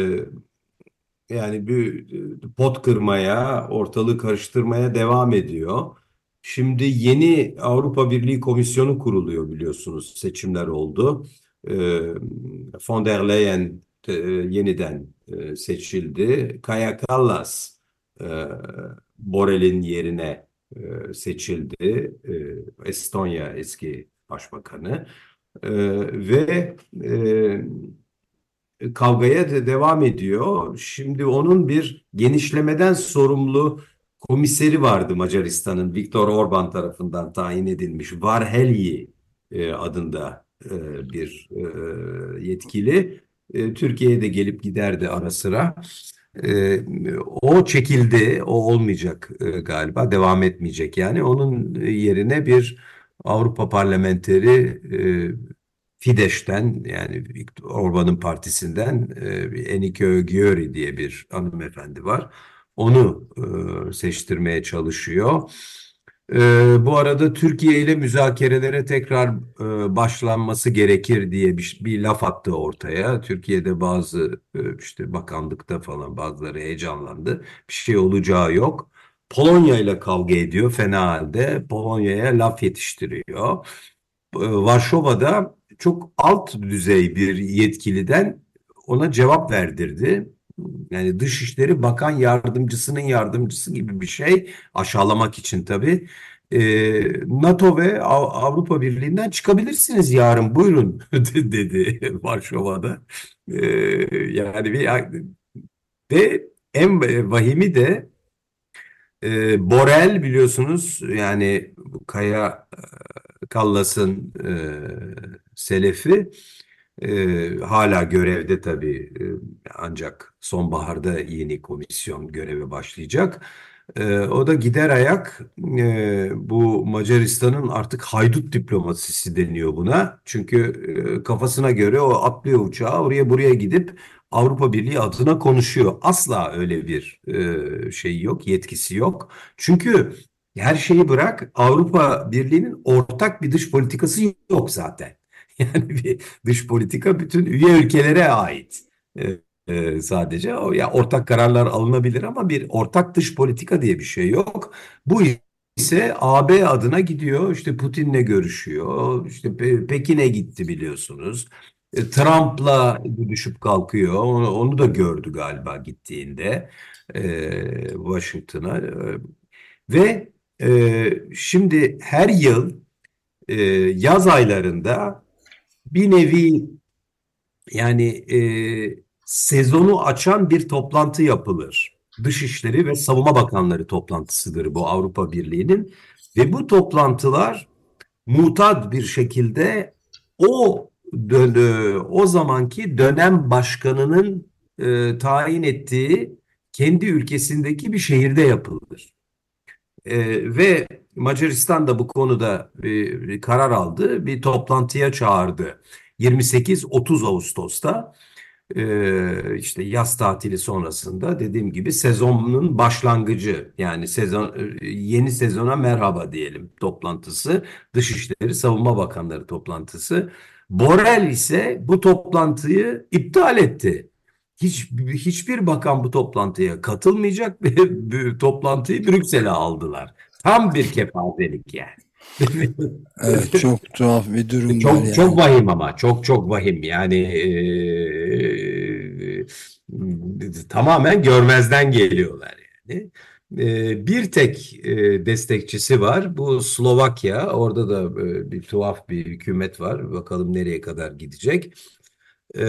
F: yani bir e, pot kırmaya, ortalığı karıştırmaya devam ediyor. Şimdi yeni Avrupa Birliği Komisyonu kuruluyor biliyorsunuz. Seçimler oldu. E, von der Leyen e, yeniden e, seçildi. Kaja Kallas e, Borrell'in yerine e, seçildi. E, Estonya eski başbakanı. E, ve e, kavgaya da devam ediyor. Şimdi onun bir genişlemeden sorumlu komiseri vardı Macaristan'ın Viktor Orban tarafından tayin edilmiş Varhelyi e, adında e, bir e, yetkili. E, Türkiye'ye de gelip giderdi ara sıra. E, o çekildi, o olmayacak e, galiba, devam etmeyecek yani. Onun yerine bir Avrupa parlamenteri e, Fidesz'ten yani Viktor Orban'ın partisinden e, Enikö Győri diye bir hanımefendi var. Onu e, seçtirmeye çalışıyor. E, bu arada Türkiye ile müzakerelere tekrar e, başlanması gerekir diye bir, bir laf attı ortaya. Türkiye'de bazı e, işte bakanlıkta falan bazıları heyecanlandı. Bir şey olacağı yok. Polonya ile kavga ediyor fena halde. Polonya'ya laf yetiştiriyor. E, Varşova'da çok alt düzey bir yetkiliden ona cevap verdirdi. Yani Dışişleri Bakan Yardımcısının yardımcısı gibi bir şey, aşağılamak için tabii. Ee, NATO ve Av- Avrupa Birliği'nden çıkabilirsiniz yarın, buyurun dedi Varşova'da. Ee, yani bir, ve en vahimi de e, Borrell, biliyorsunuz, yani bu Kaya e, Kallas'ın e, selefi, e, hala görevde tabii, e, ancak sonbaharda yeni komisyon göreve başlayacak. E, o da gider ayak e, bu Macaristan'ın artık haydut diplomasisi deniyor buna. Çünkü e, kafasına göre o atlıyor uçağa, oraya buraya gidip Avrupa Birliği adına konuşuyor. Asla öyle bir e, şey yok, yetkisi yok. Çünkü her şeyi bırak, Avrupa Birliği'nin ortak bir dış politikası yok zaten. Yani bir dış politika bütün üye ülkelere ait. E, e, sadece o ya, ortak kararlar alınabilir ama bir ortak dış politika diye bir şey yok. Bu ise A B adına gidiyor, işte Putin'le görüşüyor, işte Pe- Pekin'e gitti biliyorsunuz. E, Trump'la düşüp kalkıyor. Onu, onu da gördü galiba gittiğinde e, Washington'a. E, ve e, şimdi her yıl e, yaz aylarında bir nevi, yani e, sezonu açan bir toplantı yapılır. Dışişleri ve Savunma Bakanları toplantısıdır bu Avrupa Birliği'nin. Ve bu toplantılar mutat bir şekilde o dön- o zamanki dönem başkanının e, tayin ettiği kendi ülkesindeki bir şehirde yapılır. E, ve Macaristan da bu konuda bir, bir karar aldı, bir toplantıya çağırdı. yirmi sekiz otuz Ağustos'ta, e, işte yaz tatili sonrasında, dediğim gibi sezonun başlangıcı, yani sezon, e, yeni sezona merhaba diyelim toplantısı, Dışişleri Savunma Bakanları toplantısı. Borrell ise bu toplantıyı iptal etti. Hiç, hiçbir bakan bu toplantıya katılmayacak ve bu toplantıyı Brüksel'e aldılar. Tam bir kepazelik yani.
B: Evet, çok tuhaf bir durum var
F: Çok
B: yani.
F: çok vahim, ama çok çok vahim yani, e, tamamen görmezden geliyorlar yani. E, bir tek e, destekçisi var, bu Slovakya. Orada da e, bir tuhaf bir hükümet var, bakalım nereye kadar gidecek. E,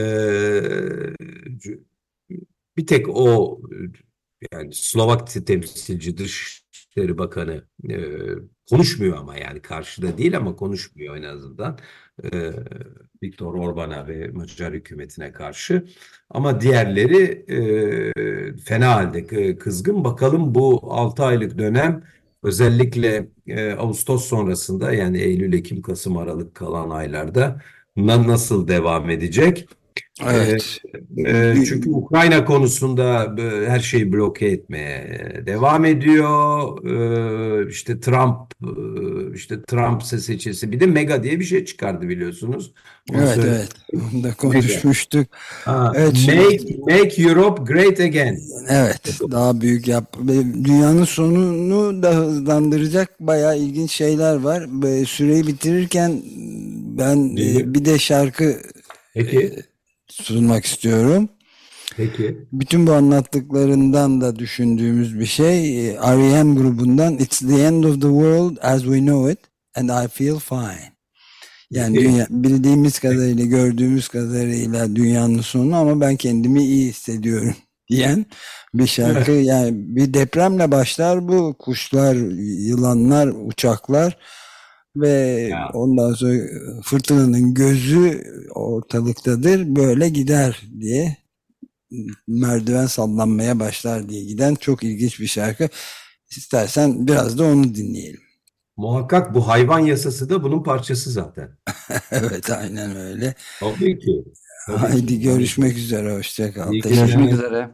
F: bir tek o, yani Slovak temsilci Dışişleri Bakanı e, konuşmuyor, ama yani karşıda değil ama konuşmuyor en azından e, Viktor Orban'a ve Macar hükümetine karşı. Ama diğerleri e, fena halde kızgın. Bakalım bu altı aylık dönem, özellikle e, Ağustos sonrasında, yani Eylül, Ekim, Kasım, Aralık kalan aylarda na- nasıl devam edecek?
B: Evet.
F: E, çünkü Ukrayna konusunda e, her şeyi bloke etmeye devam ediyor. E, işte Trump, e, işte Trump seçilse, bir de mega diye bir şey çıkardı biliyorsunuz. Onu
B: Evet,
F: söyle-
B: evet. Bunu da konuşmuştuk.
F: Ha,
B: Evet, şimdi-
F: make, make Europe great again.
B: Evet, daha büyük yap. ve Dünyanın sonunu da hızlandıracak bayağı ilginç şeyler var. Ve süreyi bitirirken ben
F: Değil mi?
B: e, bir de şarkı
F: Peki,
B: sunmak istiyorum.
F: peki.
B: Bütün bu anlattıklarından da düşündüğümüz bir şey, e, R E M grubundan "It's the end of the world as we know it and I feel fine." Yani
F: Peki.
B: dünya, bildiğimiz kadarıyla, gördüğümüz kadarıyla dünyanın sonu ama ben kendimi iyi hissediyorum diyen bir şarkı. Yani bir depremle başlar bu. Kuşlar, yılanlar, uçaklar ve
F: Ya.
B: ondan sonra fırtınanın gözü ortalıktadır. Böyle gider diye, merdiven sallanmaya başlar diye giden çok ilginç bir şarkı. İstersen biraz da onu dinleyelim.
F: Muhakkak bu hayvan yasası da bunun parçası zaten.
B: Evet, aynen öyle.
F: Tabii ki. Tabii
B: Haydi
F: ki.
B: görüşmek üzere. Hoşça kal.
F: İyi
B: Teşekkür
C: Görüşmek
F: Evet.
C: üzere.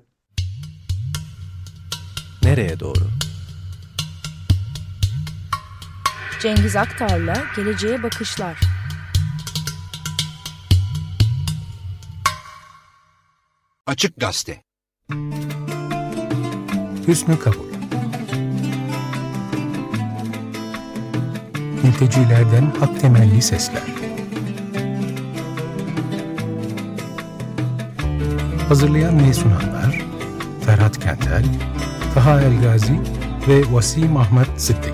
G: Nereye doğru?
E: Cengiz Aktar'la Geleceğe Bakışlar.
H: Açık Gazete.
G: Hüsnü kabul. Mültecilerden hak temelli sesler. Hazırlayan ve sunanlar Ferhat Kentel, Taha Elgazi ve Vasim Ahmet Sıddık.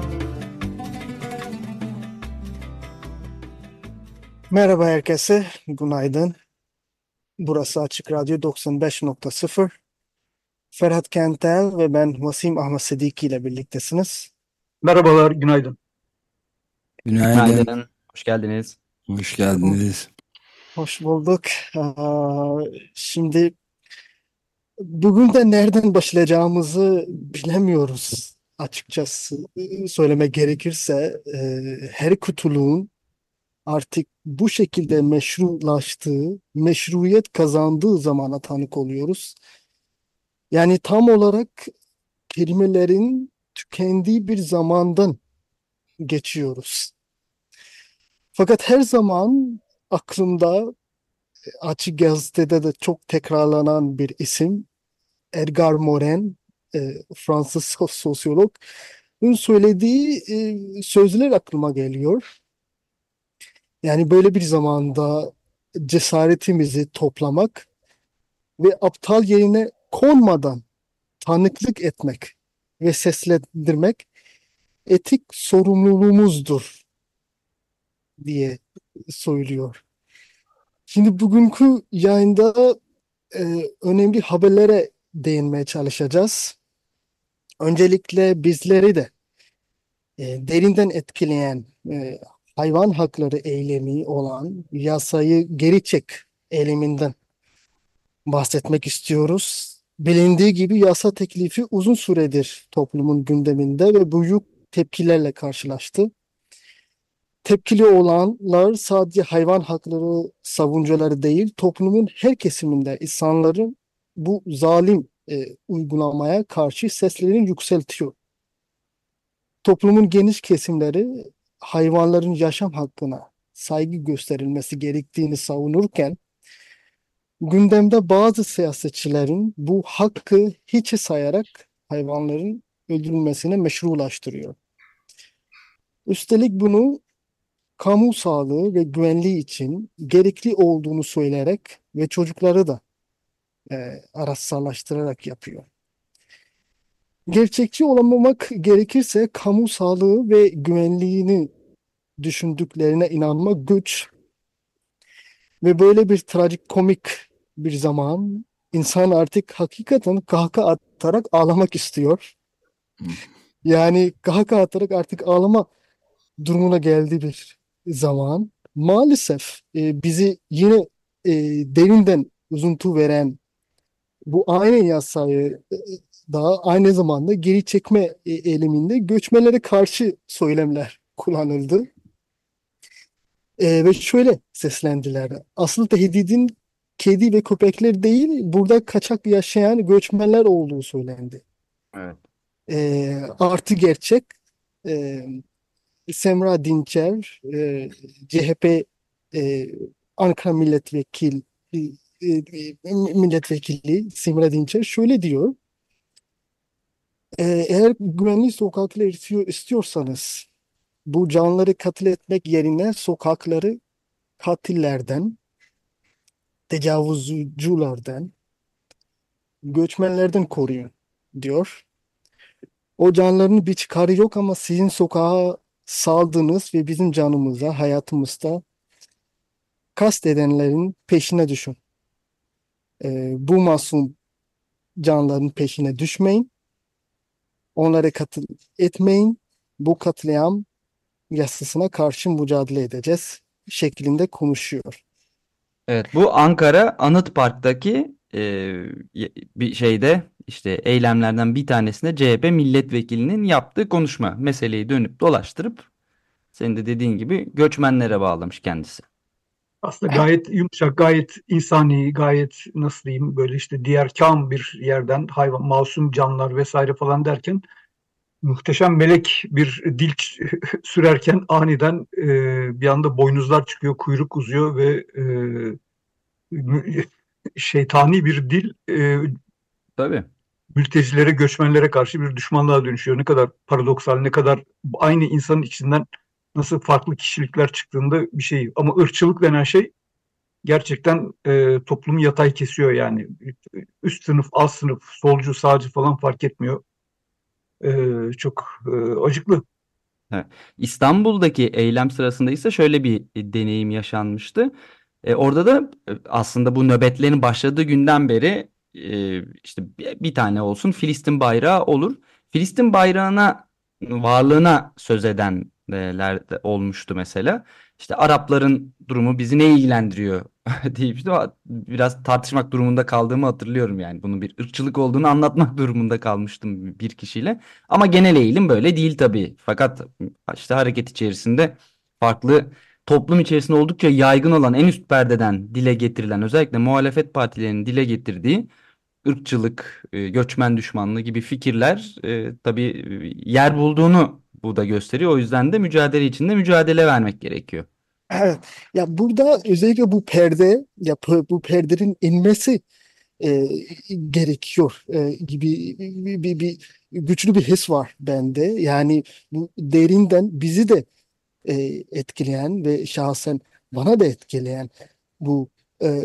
I: Merhaba herkese, günaydın. Burası Açık Radyo doksan beş nokta sıfır. Ferhat Kentel ve ben Vasim Ahmet Sıddık ile birliktesiniz.
J: Merhabalar, günaydın.
B: Günaydın.
C: Günaydın. Hoş geldiniz.
B: Hoş geldiniz.
I: Hoş bulduk. Aa, şimdi bugün de nereden başlayacağımızı bilemiyoruz. Açıkçası söylemek gerekirse e, her kutuluğun artık bu şekilde meşrulaştığı, meşruiyet kazandığı zamana tanık oluyoruz. Yani tam olarak kelimelerin tükendiği bir zamandan geçiyoruz. Fakat her zaman aklımda Açık Gazete'de de çok tekrarlanan bir isim Edgar Morin, e, Fransız sos- sosyolog. Onun söylediği e, sözler aklıma geliyor. Yani böyle bir zamanda cesaretimizi toplamak ve aptal yerine konmadan tanıklık etmek ve seslendirmek etik sorumluluğumuzdur diye söylüyor. Şimdi bugünkü yayında e, önemli haberlere değinmeye çalışacağız. Öncelikle bizleri de e, derinden etkileyen e, hayvan hakları eylemi olan yasayı geri çek eyleminden bahsetmek istiyoruz. Bilindiği gibi yasa teklifi uzun süredir toplumun gündeminde ve büyük tepkilerle karşılaştı. Tepkili olanlar sadece hayvan hakları savunucuları değil, toplumun her kesiminde insanların bu zalim e, uygulamaya karşı seslerini yükseltiyor. Toplumun geniş kesimleri hayvanların yaşam hakkına saygı gösterilmesi gerektiğini savunurken, gündemde bazı siyasetçilerin bu hakkı hiçe sayarak hayvanların öldürülmesine meşrulaştırıyor. Üstelik bunu kamu sağlığı ve güvenliği için gerekli olduğunu söyleyerek ve çocukları da e, araçsallaştırarak yapıyor. Gerçekçi olamamak gerekirse kamu sağlığı ve güvenliğini düşündüklerine inanmak güç ve böyle bir trajikomik bir zaman insan artık hakikaten kahkaha atarak ağlamak istiyor. Yani kahkaha atarak artık ağlama durumuna geldi bir zaman. Maalesef e, bizi yine e, derinden üzüntü veren bu aynı yasayı e, daha aynı zamanda geri çekme e, eyleminde göçmenlere karşı söylemler kullanıldı. E, ve şöyle seslendiler. Asıl tehdidin kedi ve köpekler değil, burada kaçak yaşayan göçmenler olduğu söylendi.
C: Evet.
I: E, artı gerçek e, Semra Dinçer, e, C H P e, Ankara Milletvekili e, e, Milletvekili Semra Dinçer şöyle diyor. E, eğer güvenli sokaklar istiyor, istiyorsanız bu canlıları katil etmek yerine sokakları katillerden, tecavüzcülerden, göçmenlerden koruyun diyor. O canlıların bir çıkarı yok ama sizin sokağa saldığınız ve bizim canımıza, hayatımızda kast edenlerin peşine düşün. Ee, bu masum canlıların peşine düşmeyin. Onları katil etmeyin. Bu katliam yasasına karşı mücadele edeceğiz şeklinde konuşuyor.
C: Evet, bu Ankara Anıt Park'taki e, y- bir şeyde işte eylemlerden bir tanesinde C H P milletvekilinin yaptığı konuşma. Meseleyi dönüp dolaştırıp senin de dediğin gibi göçmenlere bağlamış kendisi.
J: Aslında gayet yumuşak, gayet insani, gayet nasıl diyeyim böyle işte diğerkâr bir yerden hayvan, masum canlılar vesaire falan derken muhteşem melek bir dil sürerken aniden e, bir anda boynuzlar çıkıyor, kuyruk uzuyor ve e, mü- şeytani bir dil e,
C: Tabii.
J: mültecilere, göçmenlere karşı bir düşmanlığa dönüşüyor. Ne kadar paradoksal, ne kadar aynı insanın içinden nasıl farklı kişilikler çıktığında bir şey. Ama ırkçılık denen şey gerçekten e, toplumu yatay kesiyor yani. Üst sınıf, alt sınıf, solcu, sağcı falan fark etmiyor. E, çok e, acıklı.
C: Evet. İstanbul'daki eylem sırasında ise şöyle bir e, deneyim yaşanmıştı. E, orada da e, aslında bu nöbetlerin başladığı günden beri e, işte bir, bir tane olsun Filistin bayrağı olur. Filistin bayrağına varlığına söz edenler de olmuştu mesela. İşte Arapların durumu bizi ne ilgilendiriyor deyip işte biraz tartışmak durumunda kaldığımı hatırlıyorum yani. Bunun bir ırkçılık olduğunu anlatmak durumunda kalmıştım bir kişiyle. Ama genel eğilim böyle değil tabii. Fakat işte hareket içerisinde farklı toplum içerisinde oldukça yaygın olan en üst perdeden dile getirilen özellikle muhalefet partilerinin dile getirdiği ırkçılık, e, göçmen düşmanlığı gibi fikirler e, tabii e, yer bulduğunu bu da gösteriyor. O yüzden de mücadele içinde mücadele vermek gerekiyor.
I: Evet. Ya burada özellikle bu perde, ya bu bu perdenin inmesi e, gerekiyor e, gibi bir, bir, bir güçlü bir his var bende. Yani bu derinden bizi de e, etkileyen ve şahsen bana da etkileyen bu e,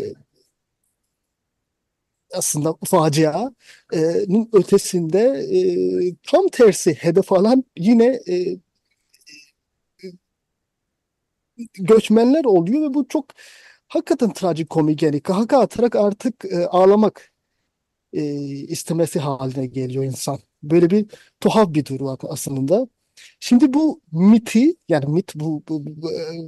I: aslında facianın ötesinde e, tam tersi hedef alan yine e, göçmenler oluyor ve bu çok hakikaten trajikomik yani kahkaha atarak artık e, ağlamak e, istemesi haline geliyor insan. Böyle bir tuhaf bir durum aslında. Şimdi bu miti yani mit bu, bu, bu,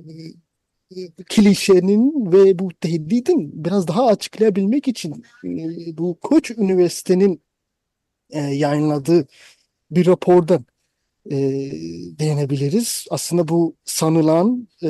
I: e, klişenin ve bu tehdidin biraz daha açıklayabilmek için e, bu Koç Üniversite'nin e, yayınladığı bir rapordan e, değinebiliriz. Aslında bu sanılan e,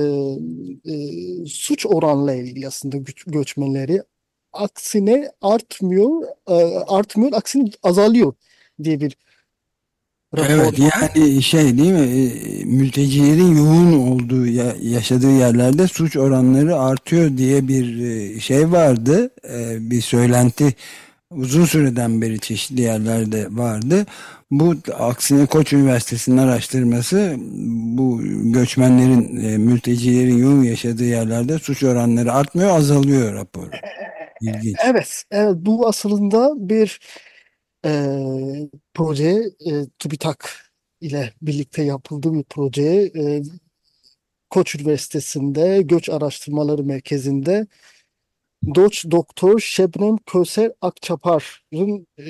I: e, suç oranla ilgili aslında göç, göçmenleri aksine artmıyor, e, artmıyor, aksine azalıyor diye bir rapor
B: Evet
I: var.
B: yani şey değil mi e, mültecilerin yoğun olduğu ya- yaşadığı yerlerde suç oranları artıyor diye bir e, şey vardı. E, bir söylenti uzun süreden beri çeşitli yerlerde vardı. Bu aksine Koç Üniversitesi'nin araştırması bu göçmenlerin e, mültecilerin yoğun yaşadığı yerlerde suç oranları artmıyor azalıyor raporu. İlginç.
I: Evet, evet bu aslında bir e, proje e, TÜBİTAK ile birlikte yapıldığı bir proje. E, Koç Üniversitesi'nde Göç Araştırmaları Merkezi'nde Doç Doktor Şebnem Köser Akçapar'ın e,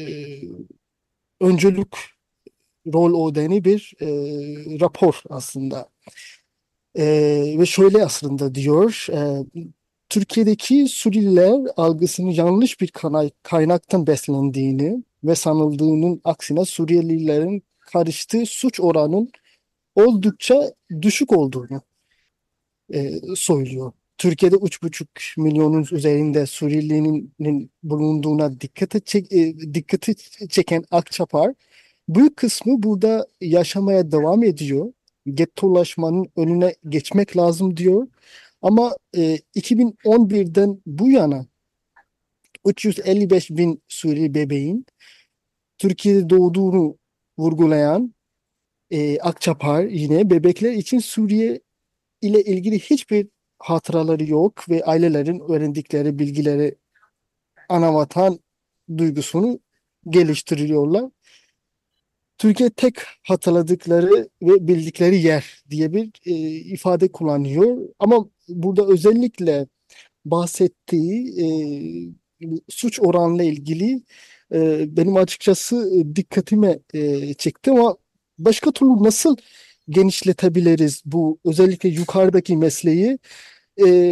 I: öncülük rol odeni bir e, rapor aslında. E, ve şöyle aslında diyor, e, Türkiye'deki Suriyeliler algısının yanlış bir kana- kaynaktan beslendiğini ve sanıldığının aksine Suriyelilerin karıştığı suç oranının oldukça düşük olduğunu e, söylüyor. Türkiye'de üç buçuk milyonun üzerinde Suriyelinin bulunduğuna dikkati, çek, e, dikkati çeken Akçapar, büyük kısmı burada yaşamaya devam ediyor. Gettolaşmanın önüne geçmek lazım diyor. Ama e, iki bin on birden bu yana üç yüz elli beş bin Suriyeli bebeğin Türkiye'de doğduğunu vurgulayan e, Akçapar yine bebekler için Suriye ile ilgili hiçbir hatıraları yok ve ailelerin öğrendikleri bilgileri anavatan duygusunu geliştiriyorlar. Türkiye tek hatırladıkları ve bildikleri yer diye bir e, ifade kullanıyor. Ama burada özellikle bahsettiği e, suç oranla ilgili e, benim açıkçası e, dikkatime e, çekti ama başka türlü nasıl genişletebiliriz bu özellikle yukarıdaki mesleği e,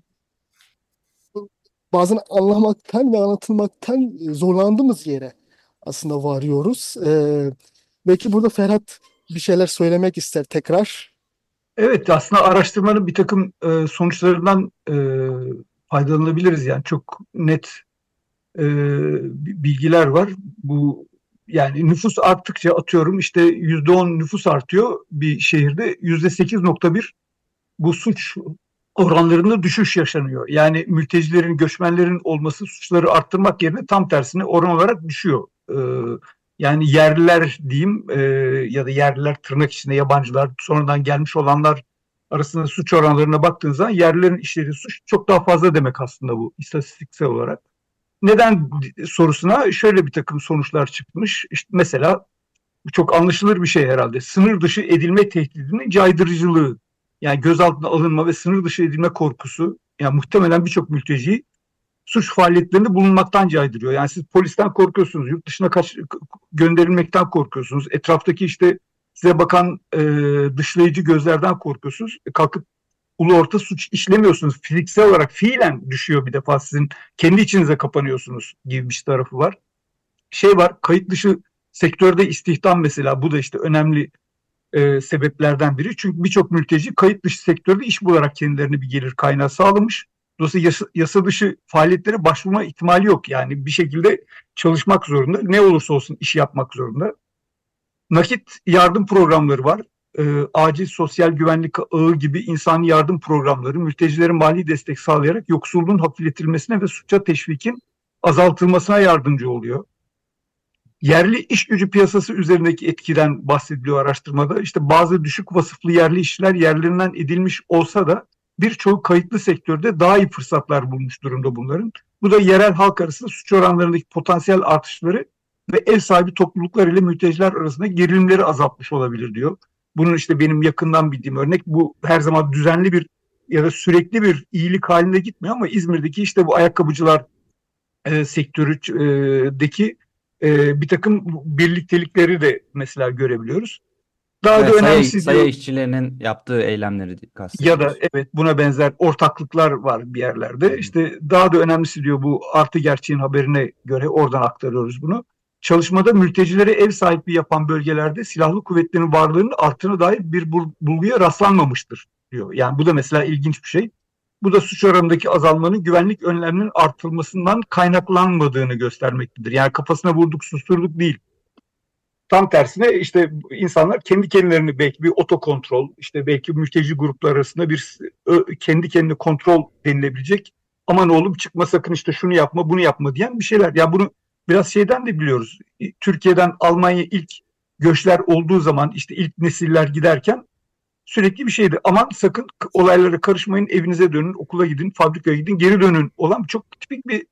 I: bazen anlamaktan ve anlatılmaktan zorlandığımız yere aslında varıyoruz. E, belki burada Ferhat bir şeyler söylemek ister tekrar.
J: Evet, aslında araştırmanın bir takım e, sonuçlarından e, faydalanabiliriz. Yani çok net e, bilgiler var. Bu yani nüfus arttıkça atıyorum işte yüzde on nüfus artıyor bir şehirde, yüzde sekiz nokta bir bu suç oranlarında düşüş yaşanıyor. Yani mültecilerin, göçmenlerin olması suçları arttırmak yerine tam tersine oran olarak düşüyor. E, yani yerliler diyeyim e, ya da yerliler tırnak içinde yabancılar, sonradan gelmiş olanlar arasında suç oranlarına baktığın zaman yerlilerin işlediği suç çok daha fazla demek aslında bu istatistiksel olarak. Neden sorusuna şöyle bir takım sonuçlar çıkmış. İşte mesela çok anlaşılır bir şey herhalde. Sınır dışı edilme tehdidinin caydırıcılığı. Yani gözaltına alınma ve sınır dışı edilme korkusu. Yani muhtemelen birçok mülteciyi suç faaliyetlerinde bulunmaktan caydırıyor. Yani siz polisten korkuyorsunuz, yurt dışına kaç, gönderilmekten korkuyorsunuz. Etraftaki işte size bakan e, dışlayıcı gözlerden korkuyorsunuz. E, kalkıp ulu orta suç işlemiyorsunuz. Fiziksel olarak fiilen düşüyor bir defa sizin kendi içinize kapanıyorsunuz gibi bir tarafı var. Şey var, kayıt dışı sektörde istihdam mesela, bu da işte önemli e, sebeplerden biri. Çünkü birçok mülteci kayıt dışı sektörde iş bularak kendilerine bir gelir kaynağı sağlamış. Dolayısıyla yasa, yasa dışı faaliyetlere başvurma ihtimali yok. Yani bir şekilde çalışmak zorunda. Ne olursa olsun iş yapmak zorunda. Nakit yardım programları var. E, acil sosyal güvenlik ağı gibi insani yardım programları mültecilere mali destek sağlayarak yoksulluğun hafifletilmesine ve suça teşvikin azaltılmasına yardımcı oluyor. Yerli iş gücü piyasası üzerindeki etkiden bahsediliyor araştırmada. İşte bazı düşük vasıflı yerli işçiler yerlerinden edilmiş olsa da birçoğu kayıtlı sektörde daha iyi fırsatlar bulmuş durumda bunların. Bu da yerel halk arasında suç oranlarındaki potansiyel artışları ve ev sahibi topluluklar ile mülteciler arasında gerilimleri azaltmış olabilir diyor. Bunun işte benim yakından bildiğim örnek, bu her zaman düzenli bir ya da sürekli bir iyilik halinde gitmiyor ama İzmir'deki işte bu ayakkabıcılar e, sektöründeki e, bir takım birliktelikleri de mesela görebiliyoruz. Daha
C: Evet,
J: da
C: saya,
J: önemlisi
C: saya
J: diyor,
C: işçilerinin yaptığı eylemleri
J: ya da
C: kastediyoruz.
J: evet buna benzer ortaklıklar var bir yerlerde.
C: Hı.
J: İşte daha da önemlisi diyor, bu artı gerçeğin haberine göre oradan aktarıyoruz bunu. Çalışmada mültecilere ev sahipliği yapan bölgelerde silahlı kuvvetlerin varlığının arttığına dair bir bulguya rastlanmamıştır diyor. Yani bu da mesela ilginç bir şey. Bu da suç oranındaki azalmanın güvenlik önlemlerinin artırılmasından kaynaklanmadığını göstermektedir. Yani kafasına vurduk susturduk değil. Tam tersine işte insanlar kendi kendilerini belki bir otokontrol, işte belki mülteci gruplar arasında bir kendi kendine kontrol denilebilecek, aman oğlum çıkma sakın işte şunu yapma bunu yapma diyen bir şeyler. Ya yani bunu biraz şeyden de biliyoruz. Türkiye'den Almanya ilk göçler olduğu zaman işte ilk nesiller giderken sürekli bir şeydi. Aman sakın olaylara karışmayın, evinize dönün, okula gidin, fabrikaya gidin, geri dönün olan çok tipik bir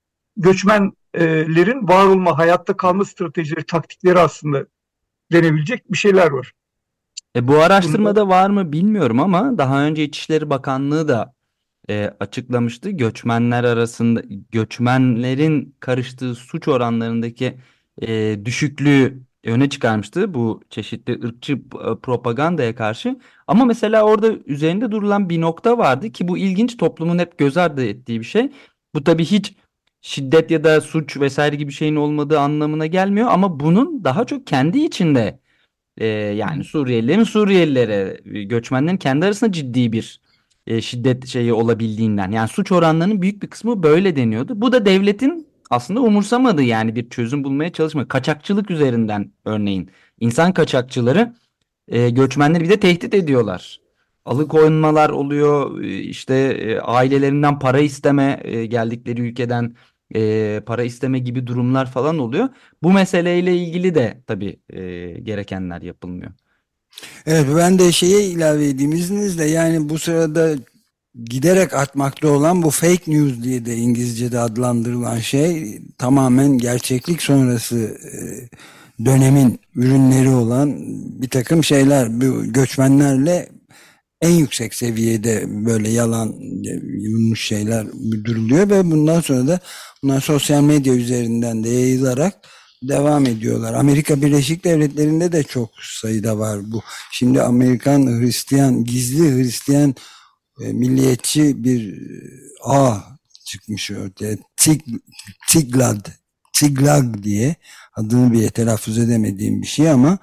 J: göçmenlerin var olma, hayatta kalma stratejileri, taktikleri aslında denebilecek bir şeyler var.
C: E, bu araştırmada var mı bilmiyorum ama daha önce İçişleri Bakanlığı da e, açıklamıştı. Göçmenler arasında göçmenlerin karıştığı suç oranlarındaki e, düşüklüğü öne çıkarmıştı bu çeşitli ırkçı e, propagandaya karşı. Ama mesela orada üzerinde durulan bir nokta vardı ki bu ilginç, toplumun hep göz ardı ettiği bir şey. Bu tabii hiç şiddet ya da suç vesaire gibi şeyin olmadığı anlamına gelmiyor ama bunun daha çok kendi içinde e, yani Suriyelilerin Suriyelilere, e, göçmenlerin kendi arasında ciddi bir e, şiddet şeyi olabildiğinden, yani suç oranlarının büyük bir kısmı böyle deniyordu. Bu da devletin aslında umursamadığı, yani bir çözüm bulmaya çalışma. Kaçakçılık üzerinden örneğin insan kaçakçıları e, göçmenleri bir de tehdit ediyorlar. Alıkoymalar oluyor, e, işte e, ailelerinden para isteme, e, geldikleri ülkeden e, para isteme gibi durumlar falan oluyor. Bu meseleyle ilgili de tabii e, gerekenler yapılmıyor.
B: Evet, ben de şeye ilave edeyim izninizle. Yani bu sırada giderek artmakta olan bu fake news diye de İngilizce'de adlandırılan şey tamamen gerçeklik sonrası e, dönemin ürünleri olan bir takım şeyler. Bu göçmenlerle en yüksek seviyede böyle yalan yayılmış şeyler duruluyor ve bundan sonra da bunlar sosyal medya üzerinden de yayılarak devam ediyorlar. Amerika Birleşik Devletleri'nde de çok sayıda var bu. Şimdi Amerikan Hristiyan, gizli Hristiyan e, milliyetçi bir ağ çıkmış ortaya. Tig, Tiglad, Tiglag diye, adını bile telaffuz edemediğim bir şey ama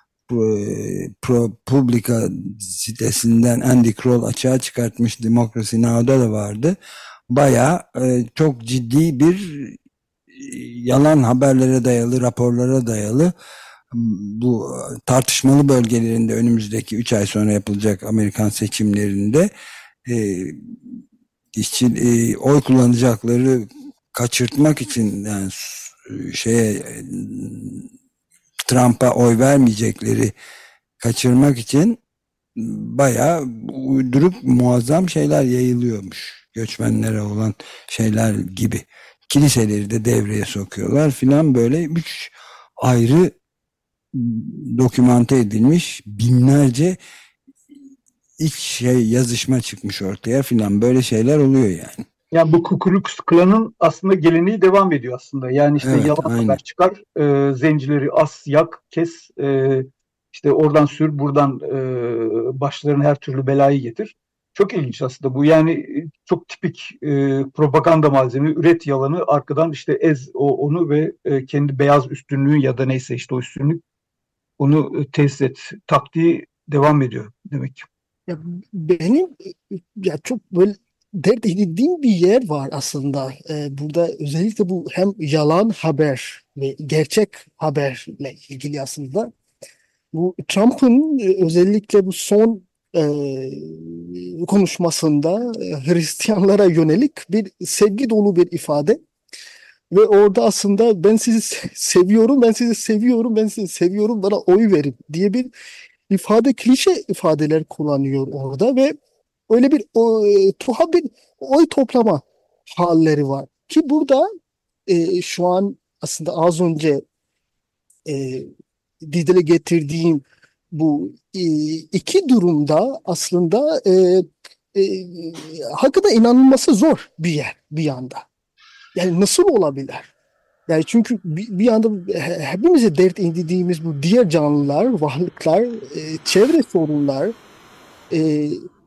B: ProPublica sitesinden Andy Kroll açığa çıkartmış, Democracy Now'da da vardı. Bayağı e, çok ciddi bir yalan haberlere dayalı, raporlara dayalı bu tartışmalı bölgelerinde önümüzdeki üç ay sonra yapılacak Amerikan seçimlerinde e, işçi, e, oy kullanacakları kaçırtmak için, yani şeye Trump'a oy vermeyecekleri kaçırmak için bayağı uydurup muazzam şeyler yayılıyormuş. Göçmenlere olan şeyler gibi. Kiliseleri de devreye sokuyorlar filan, böyle üç ayrı dokümante edilmiş binlerce iç şey yazışma çıkmış ortaya filan, böyle şeyler oluyor yani.
J: Yani bu Ku Klux Klan'ın aslında geleneği devam ediyor aslında. Yani işte
B: Evet,
J: yalan
B: aynen.
J: haber çıkar, e, zencileri as, yak, kes, e, işte oradan sür, buradan e, başlarına her türlü belayı getir. Çok ilginç aslında bu. Yani e, çok tipik e, propaganda malzeme, üret yalanı, arkadan işte ez o, onu ve e, kendi beyaz üstünlüğü ya da neyse işte o üstünlük, onu e, tesis et. Taktiği devam ediyor demek ki.
I: Ya benim ya çok böyle dert edindiğim bir yer var aslında. Ee, burada özellikle bu hem yalan haber ve gerçek haberle ilgili aslında. Bu Trump'ın e, özellikle bu son e, konuşmasında e, Hristiyanlara yönelik bir sevgi dolu bir ifade. Ve orada aslında ben sizi se- seviyorum, ben sizi seviyorum, ben sizi seviyorum, bana oy verin diye bir ifade, klişe ifadeler kullanıyor orada ve öyle bir o, e, tuhaf bir oy toplama halleri var. Ki burada e, şu an aslında az önce e, dile getirdiğim bu e, iki durumda aslında e, e, hakikaten inanılması zor bir yer bir yanda. Yani nasıl olabilir? Yani çünkü bir, bir anda he- hepimize dert edindiğimiz bu diğer canlılar, varlıklar, e, çevre sorunlar, e,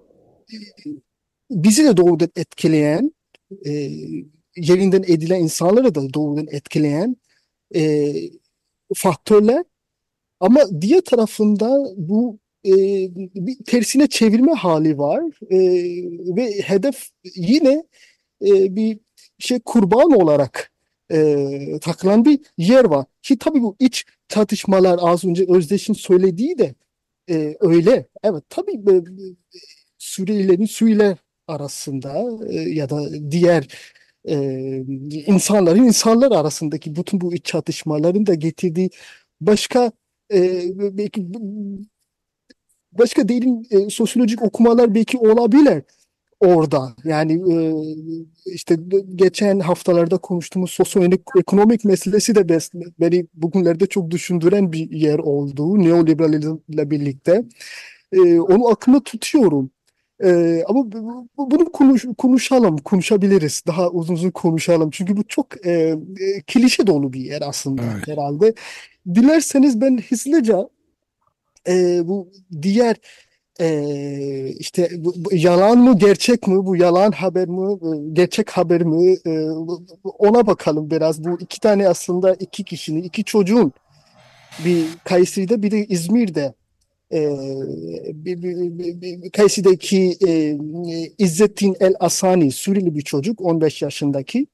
I: bizi de doğrudan etkileyen, e, yerinden edilen insanları da doğrudan etkileyen e, faktörler. Ama diğer tarafında bu e, bir tersine çevirme hali var. E, ve hedef yine e, bir şey kurban olarak e, takılan bir yer var. Ki tabii bu iç tartışmalar az önce Özdeş'in söylediği de e, öyle. Evet tabii e, Suriyelilerin Suriyeliler arasında e, ya da diğer e, insanların insanlar arasındaki bütün bu iç çatışmaların da getirdiği başka e, belki başka derin e, sosyolojik okumalar belki olabilir orada. Yani e, işte geçen haftalarda konuştuğumuz sosyoekonomik meselesi de bes- beni bugünlerde çok düşündüren bir yer olduğu neoliberalizmle birlikte. E, onu aklımda tutuyorum. E, ama bu- bu- bunu konuş, konuşalım, konuşabiliriz. Daha uzun uzun konuşalım. Çünkü bu çok e, e, klişe dolu bir yer aslında
B: Evet.
I: herhalde. Dilerseniz ben hızlıca e, bu diğer e, işte bu, bu yalan mı gerçek mi, bu yalan haber mi e, gerçek haber mi, e, bu- bu- ona bakalım biraz. Bu iki tane aslında iki kişinin, iki çocuğun, bir Kayseri'de bir de İzmir'de, e, bir, bir, bir, bir- Kayseri'deki e, İzzettin El Asani Suriyeli bir çocuk, on beş yaşındaki.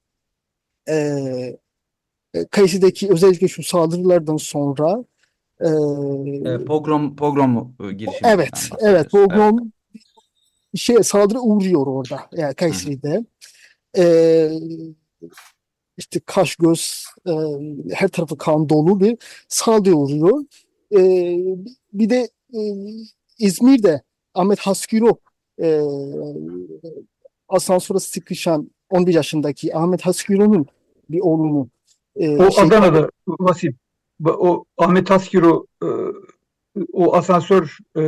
I: E, Kayseri'deki özellikle şu saldırılardan sonra e,
C: E, pogrom pogrom e, girişiminden
I: evet, evet,
C: bahsediyorsun. Evet.
I: pogrom şey saldırı uğruyor orada yani
C: Hı hı.
I: Kayseri'de. Ee, işte kaş göz e, her tarafı kan dolu bir saldırı uğruyor. Ee, bir de e, İzmir'de Ahmet Haskiro e, asansöre sıkışan on bir yaşındaki Ahmet Haskiro'nun bir oğlunu e,
J: O
I: şey
J: Adana'da Vasim. Ba- O Ahmet Askiro e, o asansör e,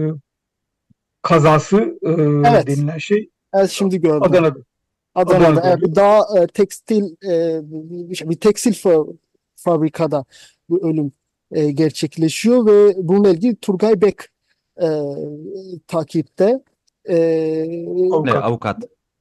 J: kazası e,
I: evet,
J: denilen şey
I: evet şimdi gördüm.
J: Adana'da.
I: Adana'da
J: Adana'da
I: evet,
J: oluyor.
I: bir daha e, tekstil e, bir, bir tekstil fa- fabrikada bu ölüm e, gerçekleşiyor ve bununla ilgili Turgay Bek e, takipte. E,
C: Evet,
J: Avukat.
C: avukat.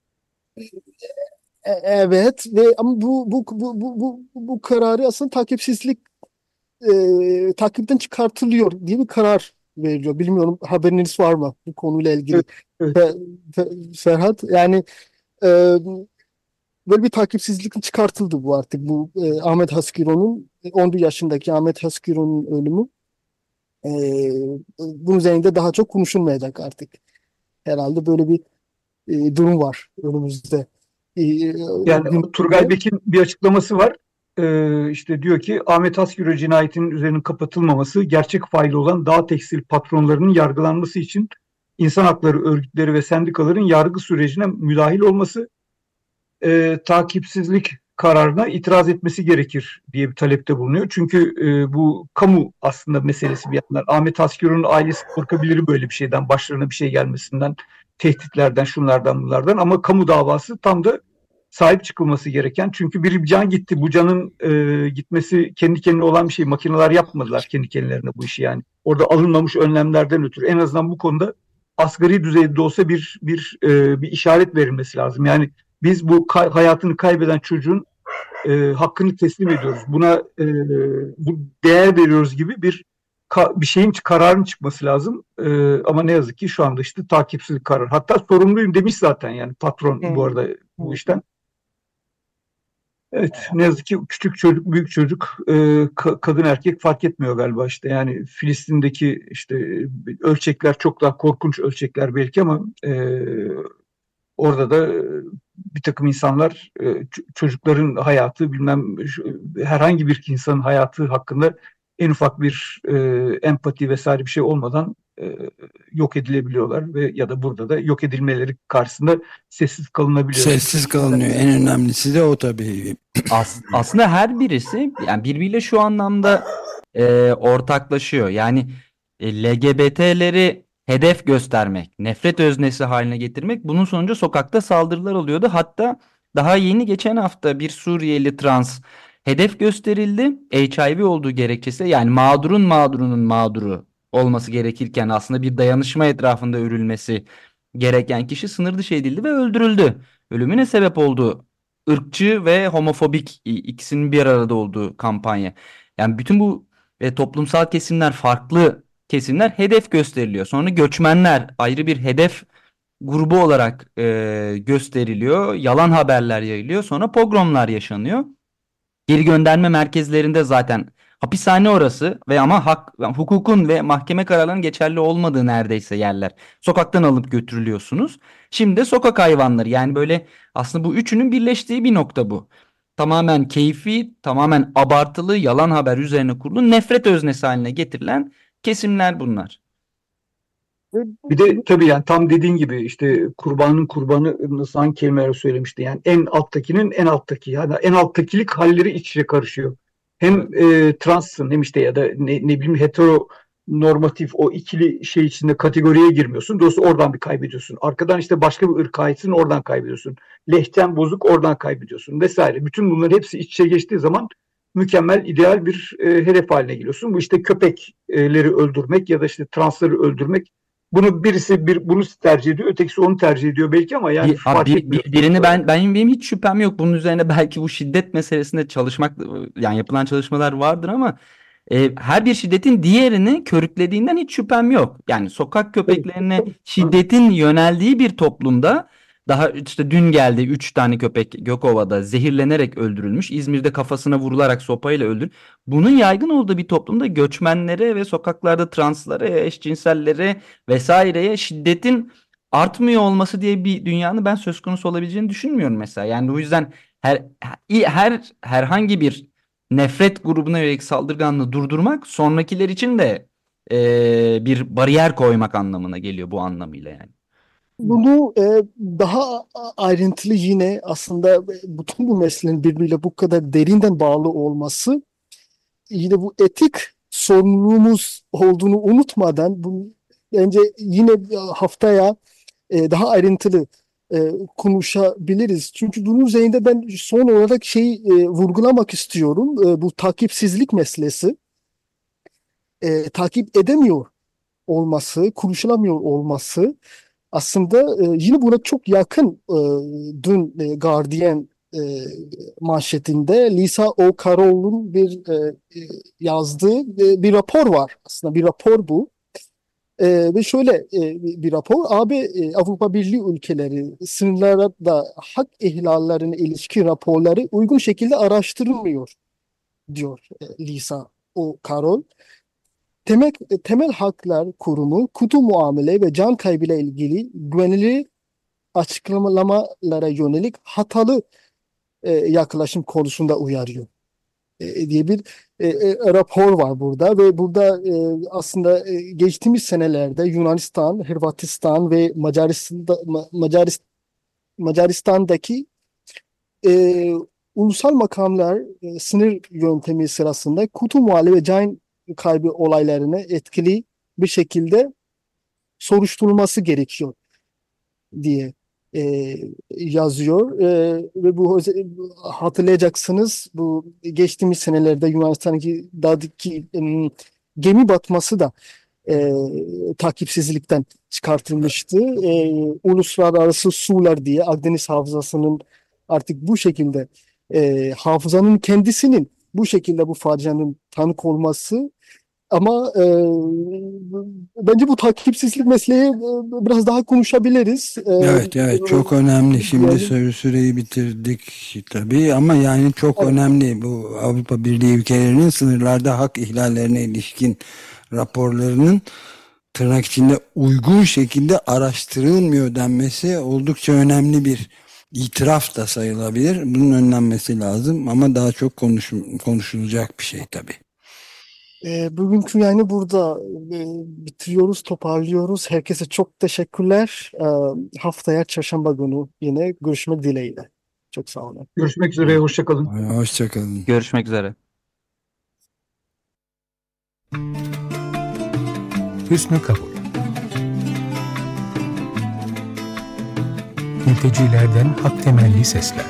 I: e- evet ve ama bu bu bu bu bu, bu kararı aslında takipsizlik e, takipten çıkartılıyor diye bir karar veriliyor. Bilmiyorum haberiniz var mı bu konuyla ilgili?
J: Evet, evet.
I: Fe- Fe- Ferhat yani e, böyle bir takipsizlik çıkartıldı bu artık. Bu e, Ahmet Haskiro'nun on bir yaşındaki Ahmet Haskiro'nun ölümü. E, bunun üzerinde daha çok konuşulmayacak artık. Herhalde böyle bir e, durum var önümüzde. E,
J: Yani
I: gündemde.
J: Turgay Bek'in bir açıklaması var. E, işte diyor ki Ahmet Askiro cinayetinin üzerinin kapatılmaması gerçek faili olan Dağ Tekstil patronlarının yargılanması için insan hakları örgütleri ve sendikaların yargı sürecine müdahil olması, e, takipsizlik kararına itiraz etmesi gerekir diye bir talepte bulunuyor. Çünkü e, bu kamu aslında meselesi bir yandan. Ahmet Askeroğlu'nun ailesi korkabilir böyle bir şeyden, başlarına bir şey gelmesinden, tehditlerden, şunlardan bunlardan, ama kamu davası tam da sahip çıkılması gereken. Çünkü bir can gitti. Bu canın e, gitmesi kendi kendine olan bir şey. Makineler yapmadılar kendi kendilerine bu işi yani. Orada alınmamış önlemlerden ötürü. En azından bu konuda asgari düzeyde olsa bir bir e, bir işaret verilmesi lazım. Yani biz bu kay- hayatını kaybeden çocuğun e, hakkını teslim ediyoruz. Buna e, bu değer veriyoruz gibi bir ka- bir şeyin kararın çıkması lazım. E, ama ne yazık ki şu anda işte takipsizlik kararı. Hatta sorumluyum demiş zaten yani patron bu arada bu işten. Evet, ne yazık ki küçük çocuk, büyük çocuk, e, ka- kadın erkek fark etmiyor galiba işte. Yani Filistin'deki işte ölçekler çok daha korkunç ölçekler belki, ama e, orada da e, bir takım insanlar e, ç- çocukların hayatı, bilmem şu- herhangi bir insanın hayatı hakkında en ufak bir e, empati vesaire bir şey olmadan e, yok edilebiliyorlar ve ya da burada da yok edilmeleri karşısında sessiz kalınabiliyor.
B: Sessiz kalınıyor. En önemlisi de o tabii.
C: As- aslında her birisi yani birbiriyle şu anlamda e, ortaklaşıyor. Yani e, L G B T'leri hedef göstermek, nefret öznesi haline getirmek, bunun sonucu sokakta saldırılar oluyordu. Hatta daha yeni geçen hafta bir Suriyeli trans hedef gösterildi. H I V olduğu gerekçesiyle, yani mağdurun mağdurunun mağduru olması gerekirken aslında bir dayanışma etrafında örülmesi gereken kişi sınır dışı edildi ve öldürüldü. Ölümüne sebep oldu ırkçı ve homofobik i- ikisinin bir arada olduğu kampanya. Yani bütün bu e, toplumsal kesimler, farklı kesimler hedef gösteriliyor. Sonra göçmenler ayrı bir hedef grubu olarak e, gösteriliyor. Yalan haberler yayılıyor. Sonra pogromlar yaşanıyor. Geri gönderme merkezlerinde zaten hapishane orası ve ama hak, yani hukukun ve mahkeme kararlarının geçerli olmadığı neredeyse yerler. Sokaktan alıp götürülüyorsunuz. Şimdi de sokak hayvanları, yani böyle aslında bu üçünün birleştiği bir nokta bu. Tamamen keyfi, tamamen abartılı, yalan haber üzerine kurulu nefret öznesi haline getirilen kesimler bunlar.
J: Bir de tabii yani tam dediğin gibi işte kurbanın kurbanı nasıl hangi kelimeler söylemişti, yani en alttakinin en alttaki, yani en alttakilik halleri iç içe karışıyor. Hem e, transsın hem işte ya da ne, ne bileyim hetero normatif o ikili şey içinde kategoriye girmiyorsun. Dolayısıyla oradan bir kaybediyorsun. Arkadan işte başka bir ırka aitsin, oradan kaybediyorsun. Lehçen bozuk, oradan kaybediyorsun vesaire. Bütün bunların hepsi iç içe geçtiği zaman mükemmel, ideal bir e, hedef haline geliyorsun. Bu işte köpekleri öldürmek ya da işte transları öldürmek. Bunu birisi bir bunu tercih ediyor, ötekisi onu tercih ediyor belki, ama yani
C: Bir, abi
J: fark
C: bir,
J: etmiyor.
C: bir- birini ben benim benim hiç şüphem yok. Bunun üzerine belki bu şiddet meselesinde çalışmak, yani yapılan çalışmalar vardır ama e, her bir şiddetin diğerini körüklediğinden hiç şüphem yok. Yani sokak köpeklerine şiddetin yöneldiği bir toplumda, daha işte dün geldi üç tane köpek Gökova'da zehirlenerek öldürülmüş. İzmir'de kafasına vurularak sopayla öldür. Bunun yaygın olduğu bir toplumda göçmenlere ve sokaklarda translara, eşcinsellere vesaireye şiddetin artmıyor olması diye bir dünyanın ben söz konusu olabileceğini düşünmüyorum mesela. Yani o yüzden her her herhangi bir nefret grubuna yönelik saldırganlığı durdurmak sonrakiler için de eee, bir bariyer koymak anlamına geliyor bu anlamıyla yani.
I: Bunu e, daha a- ayrıntılı yine aslında bütün bu meselenin birbiriyle bu kadar derinden bağlı olması, yine bu etik sorumluluğumuz olduğunu unutmadan bu, bence yine haftaya e, daha ayrıntılı e, konuşabiliriz. Çünkü bunun üzerinde ben son olarak şey e, vurgulamak istiyorum. E, bu takipsizlik meselesi. E, takip edemiyor olması, konuşulamıyor olması aslında e, yine buna çok yakın. E, dün e, Guardian e, manşetinde Lisa O'Carroll'un bir e, e, yazdığı e, bir rapor var. Aslında bir rapor bu. E, ve şöyle e, bir bir rapor. A B, e, Avrupa Birliği ülkeleri sınırlarda hak ihlallerine ilişkin raporları uygun şekilde araştırılmıyor diyor e, Lisa O'Carroll. Temel, Temel Haklar Kurumu kutu muamele ve can kaybıyla ilgili güvenilir açıklamalara yönelik hatalı e, yaklaşım konusunda uyarıyor. e, diye bir e, e, rapor var burada ve burada e, aslında e, geçtiğimiz senelerde Yunanistan, Hırvatistan ve Macaristan'da Ma- Macaris- Macaristan'daki e, ulusal makamlar e, sınır yöntemi sırasında Kutumali ve can kaybı olaylarını etkili bir şekilde soruşturulması gerekiyor diye e, yazıyor. E, ve bu hatırlayacaksınız, bu geçtiğimiz senelerde Yunanistan'daki dağdaki em, gemi batması da e, takipsizlikten çıkartılmıştı. E, uluslararası sular diye Akdeniz Havzası'nın artık bu şekilde e, hafızanın kendisinin bu şekilde bu facianın tanık olması, ama e, bence bu takipsizlik mesleği e, biraz daha konuşabiliriz. E,
B: Evet, evet, çok önemli. Şimdi
I: yani,
B: süre süreyi bitirdik tabii, ama yani çok
I: evet.
B: önemli bu Avrupa Birliği ülkelerinin sınırlarda hak ihlallerine ilişkin raporlarının tırnak içinde uygun şekilde araştırılmıyor denmesi oldukça önemli bir itiraf da sayılabilir. Bunun önlenmesi lazım ama daha çok konuş, konuşulacak bir şey tabii.
I: E, bugünkü yayını burada e, bitiriyoruz, toparlıyoruz. Herkese çok teşekkürler. E, haftaya çarşamba günü yine görüşmek dileğiyle. Çok sağ olun.
J: Görüşmek üzere, hoşçakalın.
B: Hoşçakalın.
C: Görüşmek üzere.
G: Hüsnü kabul. Mültecilerden hak temelli sesler.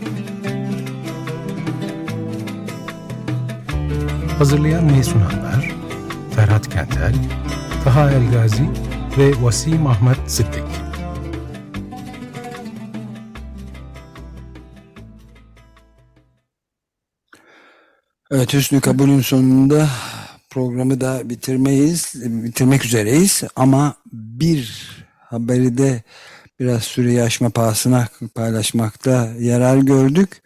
G: Hazırlayan ve sunanlar Ferhat Kentel, Taha Elgazi ve Vasim Ahmet Sıddık.
B: Evet, Hüsnü Kabul'ün sonunda programı da bitirmeyiz, bitirmek üzereyiz, ama bir haberi de biraz süreyi aşma pahasına paylaşmakta yarar gördük.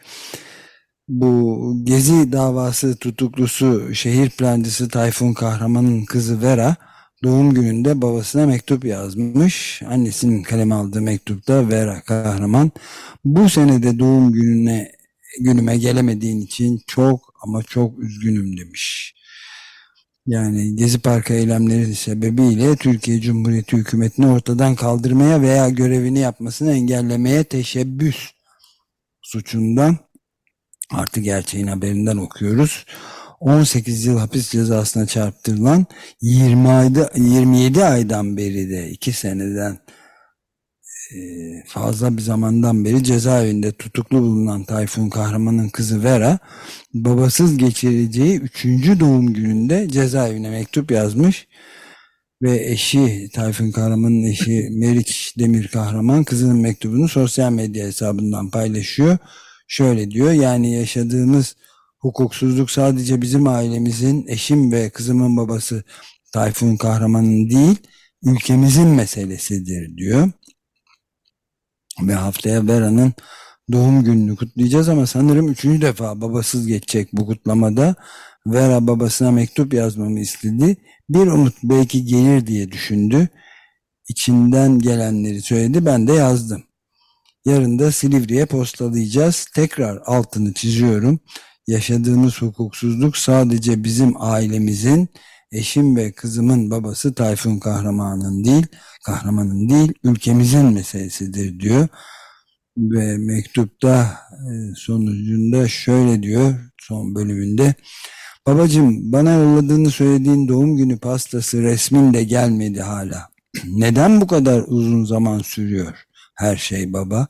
B: Bu Gezi davası tutuklusu şehir plancısı Tayfun Kahraman'ın kızı Vera doğum gününde babasına mektup yazmış. Annesinin kaleme aldığı mektupta Vera Kahraman, bu senede doğum gününe günüme gelemediğin için çok ama çok üzgünüm demiş. Yani Gezi Parkı eylemleri sebebiyle Türkiye Cumhuriyeti hükümetini ortadan kaldırmaya veya görevini yapmasını engellemeye teşebbüs suçundan, artık gerçeğin haberinden okuyoruz, on sekiz yıl hapis cezasına çarptırılan, yirmi yedi aydan beri de iki seneden fazla bir zamandan beri cezaevinde tutuklu bulunan Tayfun Kahraman'ın kızı Vera, babasız geçireceği üçüncü doğum gününde cezaevine mektup yazmış ve eşi, Tayfun Kahraman'ın eşi Meriç Demir Kahraman, kızının mektubunu sosyal medya hesabından paylaşıyor. Şöyle diyor: yani yaşadığımız hukuksuzluk sadece bizim ailemizin, eşim ve kızımın babası Tayfun Kahraman'ın değil, ülkemizin meselesidir diyor. Ve haftaya Vera'nın doğum gününü kutlayacağız, ama sanırım üçüncü defa babasız geçecek bu kutlamada. Vera babasına mektup yazmamı istedi. Bir umut belki gelir diye düşündü. İçinden gelenleri söyledi, ben de yazdım. Yarın da Silivri'ye postalayacağız. Tekrar altını çiziyorum. Yaşadığımız hukuksuzluk sadece bizim ailemizin, eşim ve kızımın babası Tayfun Kahraman'ın değil, kahramanın değil, ülkemizin meselesidir diyor. Ve mektupta sonucunda şöyle diyor, son bölümünde: babacığım, bana yolladığını söylediğin doğum günü pastası resmin de gelmedi hala. Neden bu kadar uzun zaman sürüyor her şey baba?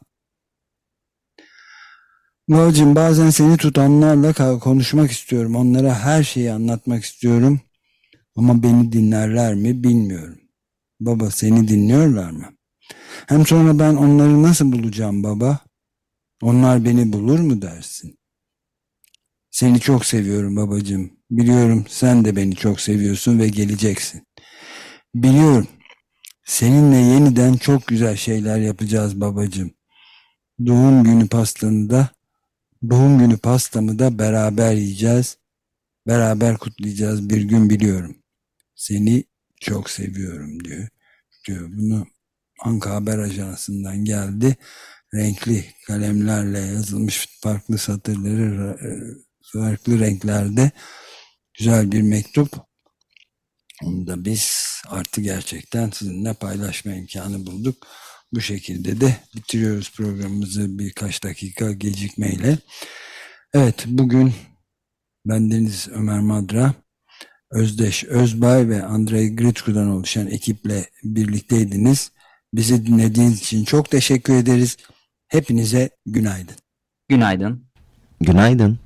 B: Babacığım, bazen seni tutanlarla konuşmak istiyorum. Onlara her şeyi anlatmak istiyorum. Ama beni dinlerler mi bilmiyorum. Baba, seni dinliyorlar mı? Hem sonra ben onları nasıl bulacağım baba? Onlar beni bulur mu dersin? Seni çok seviyorum babacığım. Biliyorum sen de beni çok seviyorsun ve geleceksin. Biliyorum. Seninle yeniden çok güzel şeyler yapacağız babacığım. Doğum günü pastanı da, doğum günü pastamı da beraber yiyeceğiz. Beraber kutlayacağız bir gün, biliyorum. Seni çok seviyorum diyor. diyor. Bunu Anka Haber Ajansı'ndan geldi. Renkli kalemlerle yazılmış farklı satırları farklı renklerde güzel bir mektup. Onu da biz artı gerçekten sizinle paylaşma imkanı bulduk. Bu şekilde de bitiriyoruz programımızı birkaç dakika gecikmeyle. Evet, bugün bendeniz Ömer Madra, Özdeş Özbay ve Andrei Gritku'dan oluşan ekiple birlikteydiniz. Bizi dinlediğiniz için çok teşekkür ederiz. Hepinize günaydın.
C: Günaydın.
A: Günaydın.